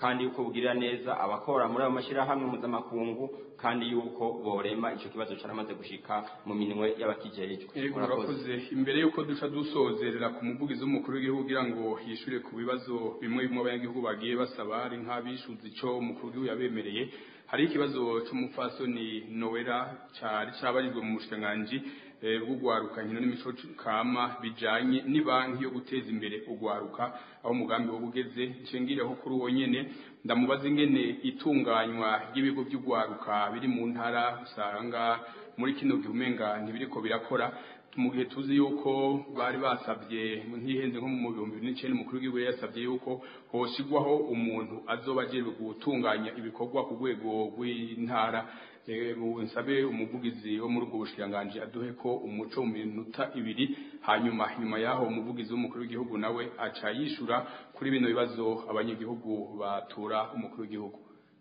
kandi yuko bugirira neza abakora muri ayo mashyirahamwe mpuzamakungu kandi yuko borema icyo kibazo caramaze gushika mu minwe y'abakijejwe. Yego murakoze. Imbere yuko duca dusozerera ku muvugizi w'umukuru w'igihugu kugira ngo yishure ku bibazo bimwe bimwe abanyagihugu bagiye basaba ari nk'abishuza ico umukuru w'igihugu yabemereye, hari ikibazo c'umupfasoni Noella cari cabarizwe mu mushikiranganji bw'ugwaruka nkino n'imico kama bijanye n'ibanki yo guteza imbere ugwaruka aho umugambi wo bugeze nshengireho kuri uwo nyene ndamubaza ingene itunganywa ry'ibigo by'ugwaruka biri mu ntara usanga muri kino gihe umenga ntibiriko birakora mu gihe tuzi yuko bari basabye ntihenze nko mu bihumbi bibiri n'icenda umukuru w'igihugu yasabye yuko hoshigwaho umuntu azoba ajejwe gutunganya ibikorwa ku rwego rw'intara. Nsabe umuvugizi wo muri ubwo bushikiranganji aduhe ko umuco mu minota ibiri, hanyuma nyuma yaho umuvugizi w'umukuru w'igihugu nawe aca yishura kuri bino bibazo abanyagihugu batura umukuru w'igihugu.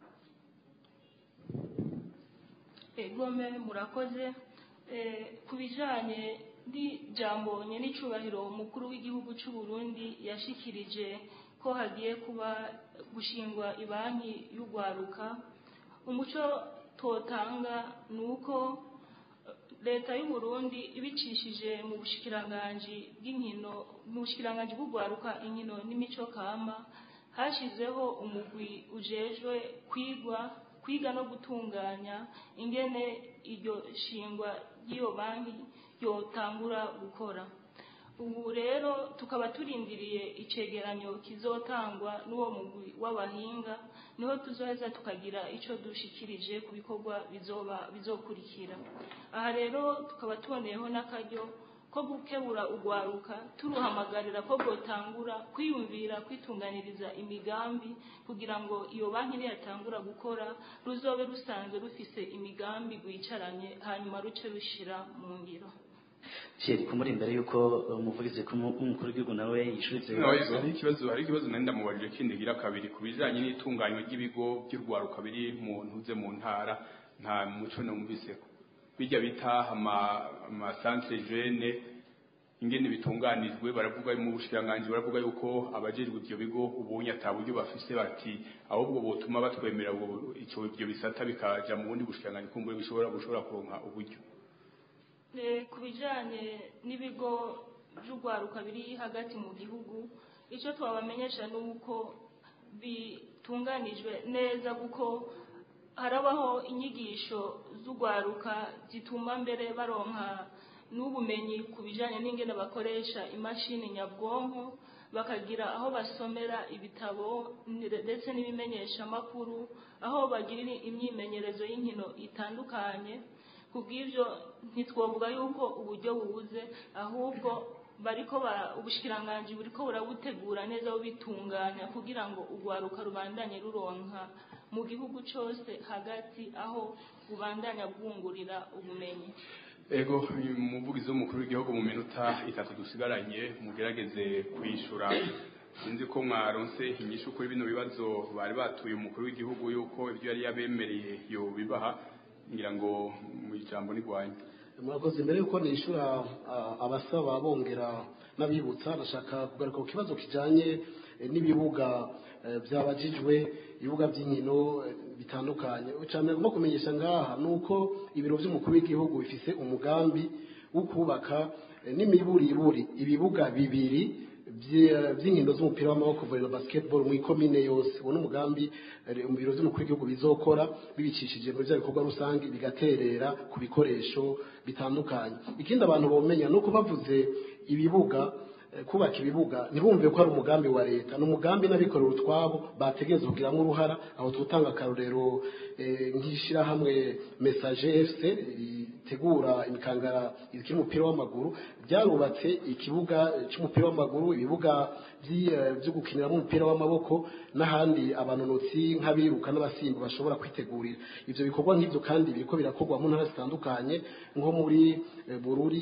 Egome murakoze. Ku bijanye n'ijambo nyenicubahiro umukuru w'igihugu cy'u Burundi yashikirije ko hagiye kuba gushingwa ibanki y'ugwaruka, umuco totanga nuko leta y'u Burundi ibicishije mu bushikiranganje bw'inkino mu bushikiranganje bw'ugwaruka inkino n'imico kama hashizeho umugwi ujejwe kwigwa kwiga no gutunganya ingene iryo shingwa ry'iyo banki yotangura gukora. Ubu rero tukaba turindiriye icegeranyo kizotangwa n'uwo mugwi w'abahinga, niho tuzoheza tukagira ico dushikirije ku bikorwa bizoba bizokurikira. Aha rero tukaba tuboneyeho n'akaryo ko gukebura ugwaruka turuhamagarira ko bwotangura kwiyumvira kwitunganiriza imigambi kugira ngo iyo banki niyatangura gukora ruzobe rusanzwe rufise imigambi gwicaranye hanyuma ruce rushira mu ngiro. Cheri kumuri imbere yuko umuvugizi kumukuru w'igihugu nawe yishuritse ibibazo. Hari ikibazo hari ikibazo nenda mubajije kindi gira kabiri kubijanye n'itunganywa ry'ibigo by'urwaruka biri mu ntuze mu ntara nta muco no mubiseko. Bijya bita ama ama centre jeune ingene bitunganijwe baravuga mu bushikiranganje baravuga yuko abajejwe ibyo bigo ubunye ataburyo bafise bati ahubwo botuma batwemera ngo ico ibyo bisata bikaja mu bundi bushikiranganje kumbure bishobora gushobora kuronka uburyo. Ku bijanye n'ibigo by'ugwaruka biri hagati mu gihugu, icyo twabamenyesha nuko bitunganijwe neza kuko harabaho inyigisho z'ugwaruka zituma mbere baronka n'ubumenyi ku bijanye n'ingene bakoresha imashini nyabwonko, bakagira aho basomera ibitabo ndetse n'ibimenyesha makuru, aho bagira imyimenyerezo y'inkino itandukanye. Kubw'ivyo ntitwovuga yuko uburyo bubuze, ahubwo bariko ubushikiranganje buriko burabutegura neza bubitunganya kugira ngo ugwaruka rubandanye ruronka mu gihugu cyose hagati aho ubandanya bwungurira ubumenyi. Ego umuvugizi w'umukuru w'igihugu mu minota itatu dusigaranye mugerageze kwishura. Sinzi ko mwaronse inyishu kuri bino bibazo bari batuye umukuru w'igihugu yuko ibyo yari yabemereye yo bibaha ngira ngo mu ijambo nigwanye. Murakoze. Imbere yuko nishura abasaba bongera n'abibutsa nashaka kugaruka ku kibazo kijanye n'ibibuga byabajijwe ibibuga by'inkino bitandukanye. Ucamye no kumenyesha ngaha nuko ibiro by'umukuru w'igihugu bifise umugambi wo kubaka n'imiburiburi ibibuga bibiri by'inkino z'umupira w'amaboko volley na basketball mu ikomine yose. Uwo n'umugambi mu biro by'umukuru w'igihugu bizokora bibicishije muri bya bikorwa rusange bigaterera ku bikoresho bitandukanye. Ikindi abantu bomenya nuko bavuze ibibuga kubaka ibibuga ntibumve ko ari umugambi wa leta, n'umugambi n'abikorera utwabo bategeze kugiramwo uruhara. Aho tutanga akarorero nk'ishira hamwe Message F C tegura imikangara izikiri umupira w'amaguru byarubatse ikibuga cy'umupira w'amaguru, ibibuga byo gukiniramo umupira w'amaboko n'ahandi abanonotsi nk'abiruka n'abasimba bashobora kwitegurira ivyo bikorwa. Nk'ivyo kandi biriko birakorwa mu ntara zitandukanye nko muri Bururi,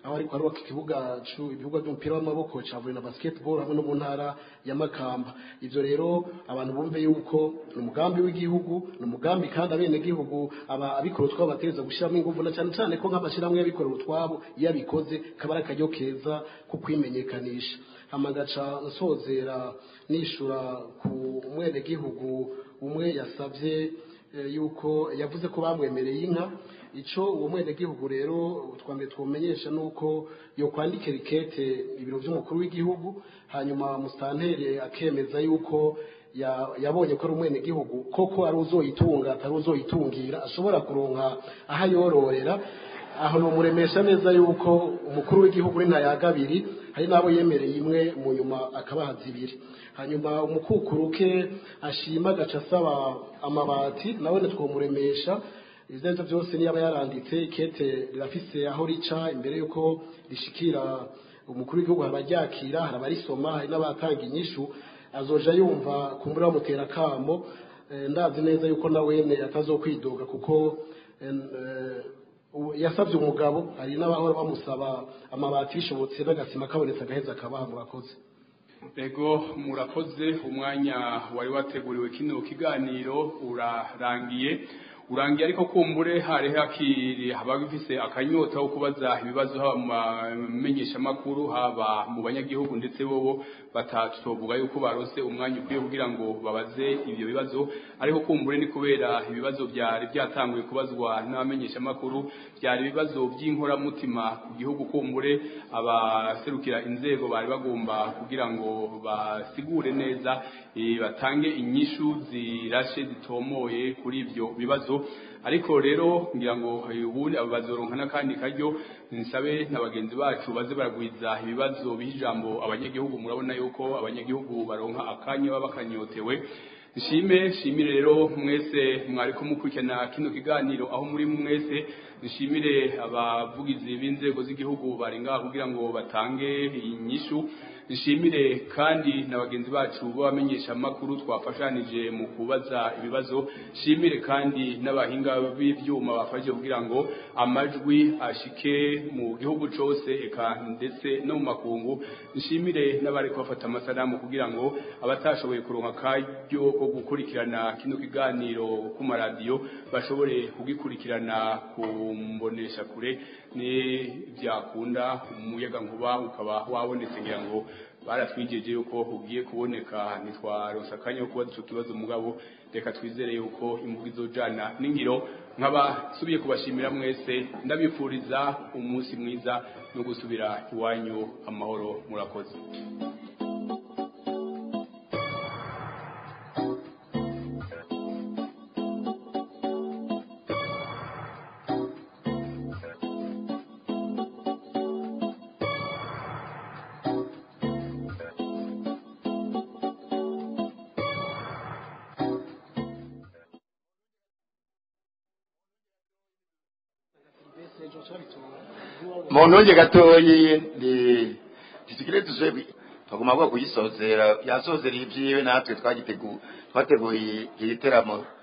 aho ariko arubaka ikibuga ibibuga by'umupira w'amaboko ca volley na basketball hamwe no mu ntara ya Makamba. Ivyo rero abantu bumve yuko ni umugambi w'igihugu, ni umugambi kandi abene gihugu aba abikora utwabo bateza gushiramo ingufu, na cyane cyane ko nk'abashiramwe yabikora utwabo iyo abikoze kabara akaryo keza ko kwimenyekanisha. Amagaca nsozera nishura ku mwene gihugu umwe yasavye yuko yavuze ko bamwemereye inka. Ico uwo mwene gihugu rero twambe twomenyesha nuko yo kwandikira ikete ibiro by'umukuru w'igihugu, hanyuma mustantere akemeza yuko yabonye ko ari umwene gihugu koko ari uzoyitunga atari uzoyitungira ashobora kuronka aha yororera. Aho no muremesha neza yuko umukuru w'igihugu ni ntayagabiri, hari nabo yemereye imwe mu nyuma akabaha zibiri. Hanyuma umukukuru ke ashima gaca asaba amabati nawe twomuremesha. Ivyo byose niyo aba yaranditse ikete rirafise aho rica imbere yuko rishikira umukuru w'igihugu, harabaryakira harabarisoma, hari n'abatanga inyishu azoja yumva kumbura bamutera kamo. Ndazi neza yuko nawene atazokwidoga kuko yasabye umugabo, hari n'abahora bamusaba amabati bishobotse n'agasima kabonetse agaheza akabaha. Murakoze. Ego murakoze. Umwanya wari wateguriwe kino kiganiro urarangiye urangiye ariko kumbure hari hakiri habagifise akanyota wo kubaza ibibazo haba mu menyesha makuru haba mu banyagihugu ndetse bobo batatovuga yuko barose umwanya ukwiye kugira ngo babaze ibyo bibazo, ariko kumbure ni kubera ibibazo byari byatanguye kubazwa n'abamenyesha makuru byari ibibazo by'inkora mutima ku gihugu. Kumbure abaserukira inzego bari bagomba kugira ngo basigure neza batange inyishu zirashe zitomoye kuri ibyo bibazo. Ariko rero ngira ngo ubundi abazoronka nakandi karyo nsabe na bagenzi bacu baze baragwiza ibibazo bijambo abanyagihugu. Murabona yuko abanyagihugu baronka akanya baba bakanyotewe. Nshime shimire rero mwese mwari ko mukurikirana kino kiganiro aho muri mwese. Nshimire abavugizi b'inzego z'igihugu barenga kugira ngo batange inyishu. Nshimire kandi na bagenzi bacu bamenyesha makuru twafashanije mu kubaza ibibazo. Nshimire kandi n'abahinga b'ivyuma bafashe kugira ngo amajwi ashike mu gihugu cose eka ndetse no mu makungu. Nshimire n'abari kubafata amasanamu kugira ngo abatashoboye kuronka karyo ko gukurikirana kino kiganiro ku maradiyo bashobore kugikurikirana ku mbonesha kure. Ni byakunda umuyaga nkuba ukaba wabonetse ngira ngo baratwijeje yuko ugiye kuboneka. Nitwaronsa akanya ko kubaza ico kibazo mugabo reka twizere yuko imvugo izojana n'ingiro. Nkaba subiye kubashimira mwese, ndabifuriza umunsi mwiza no gusubira iwanyu amahoro. Murakoze. Mononje gatoyi ndi tisikire tusebi twagomba kuyisozera yasozera ivyiwe natwe twagitegu twateguye igiteramo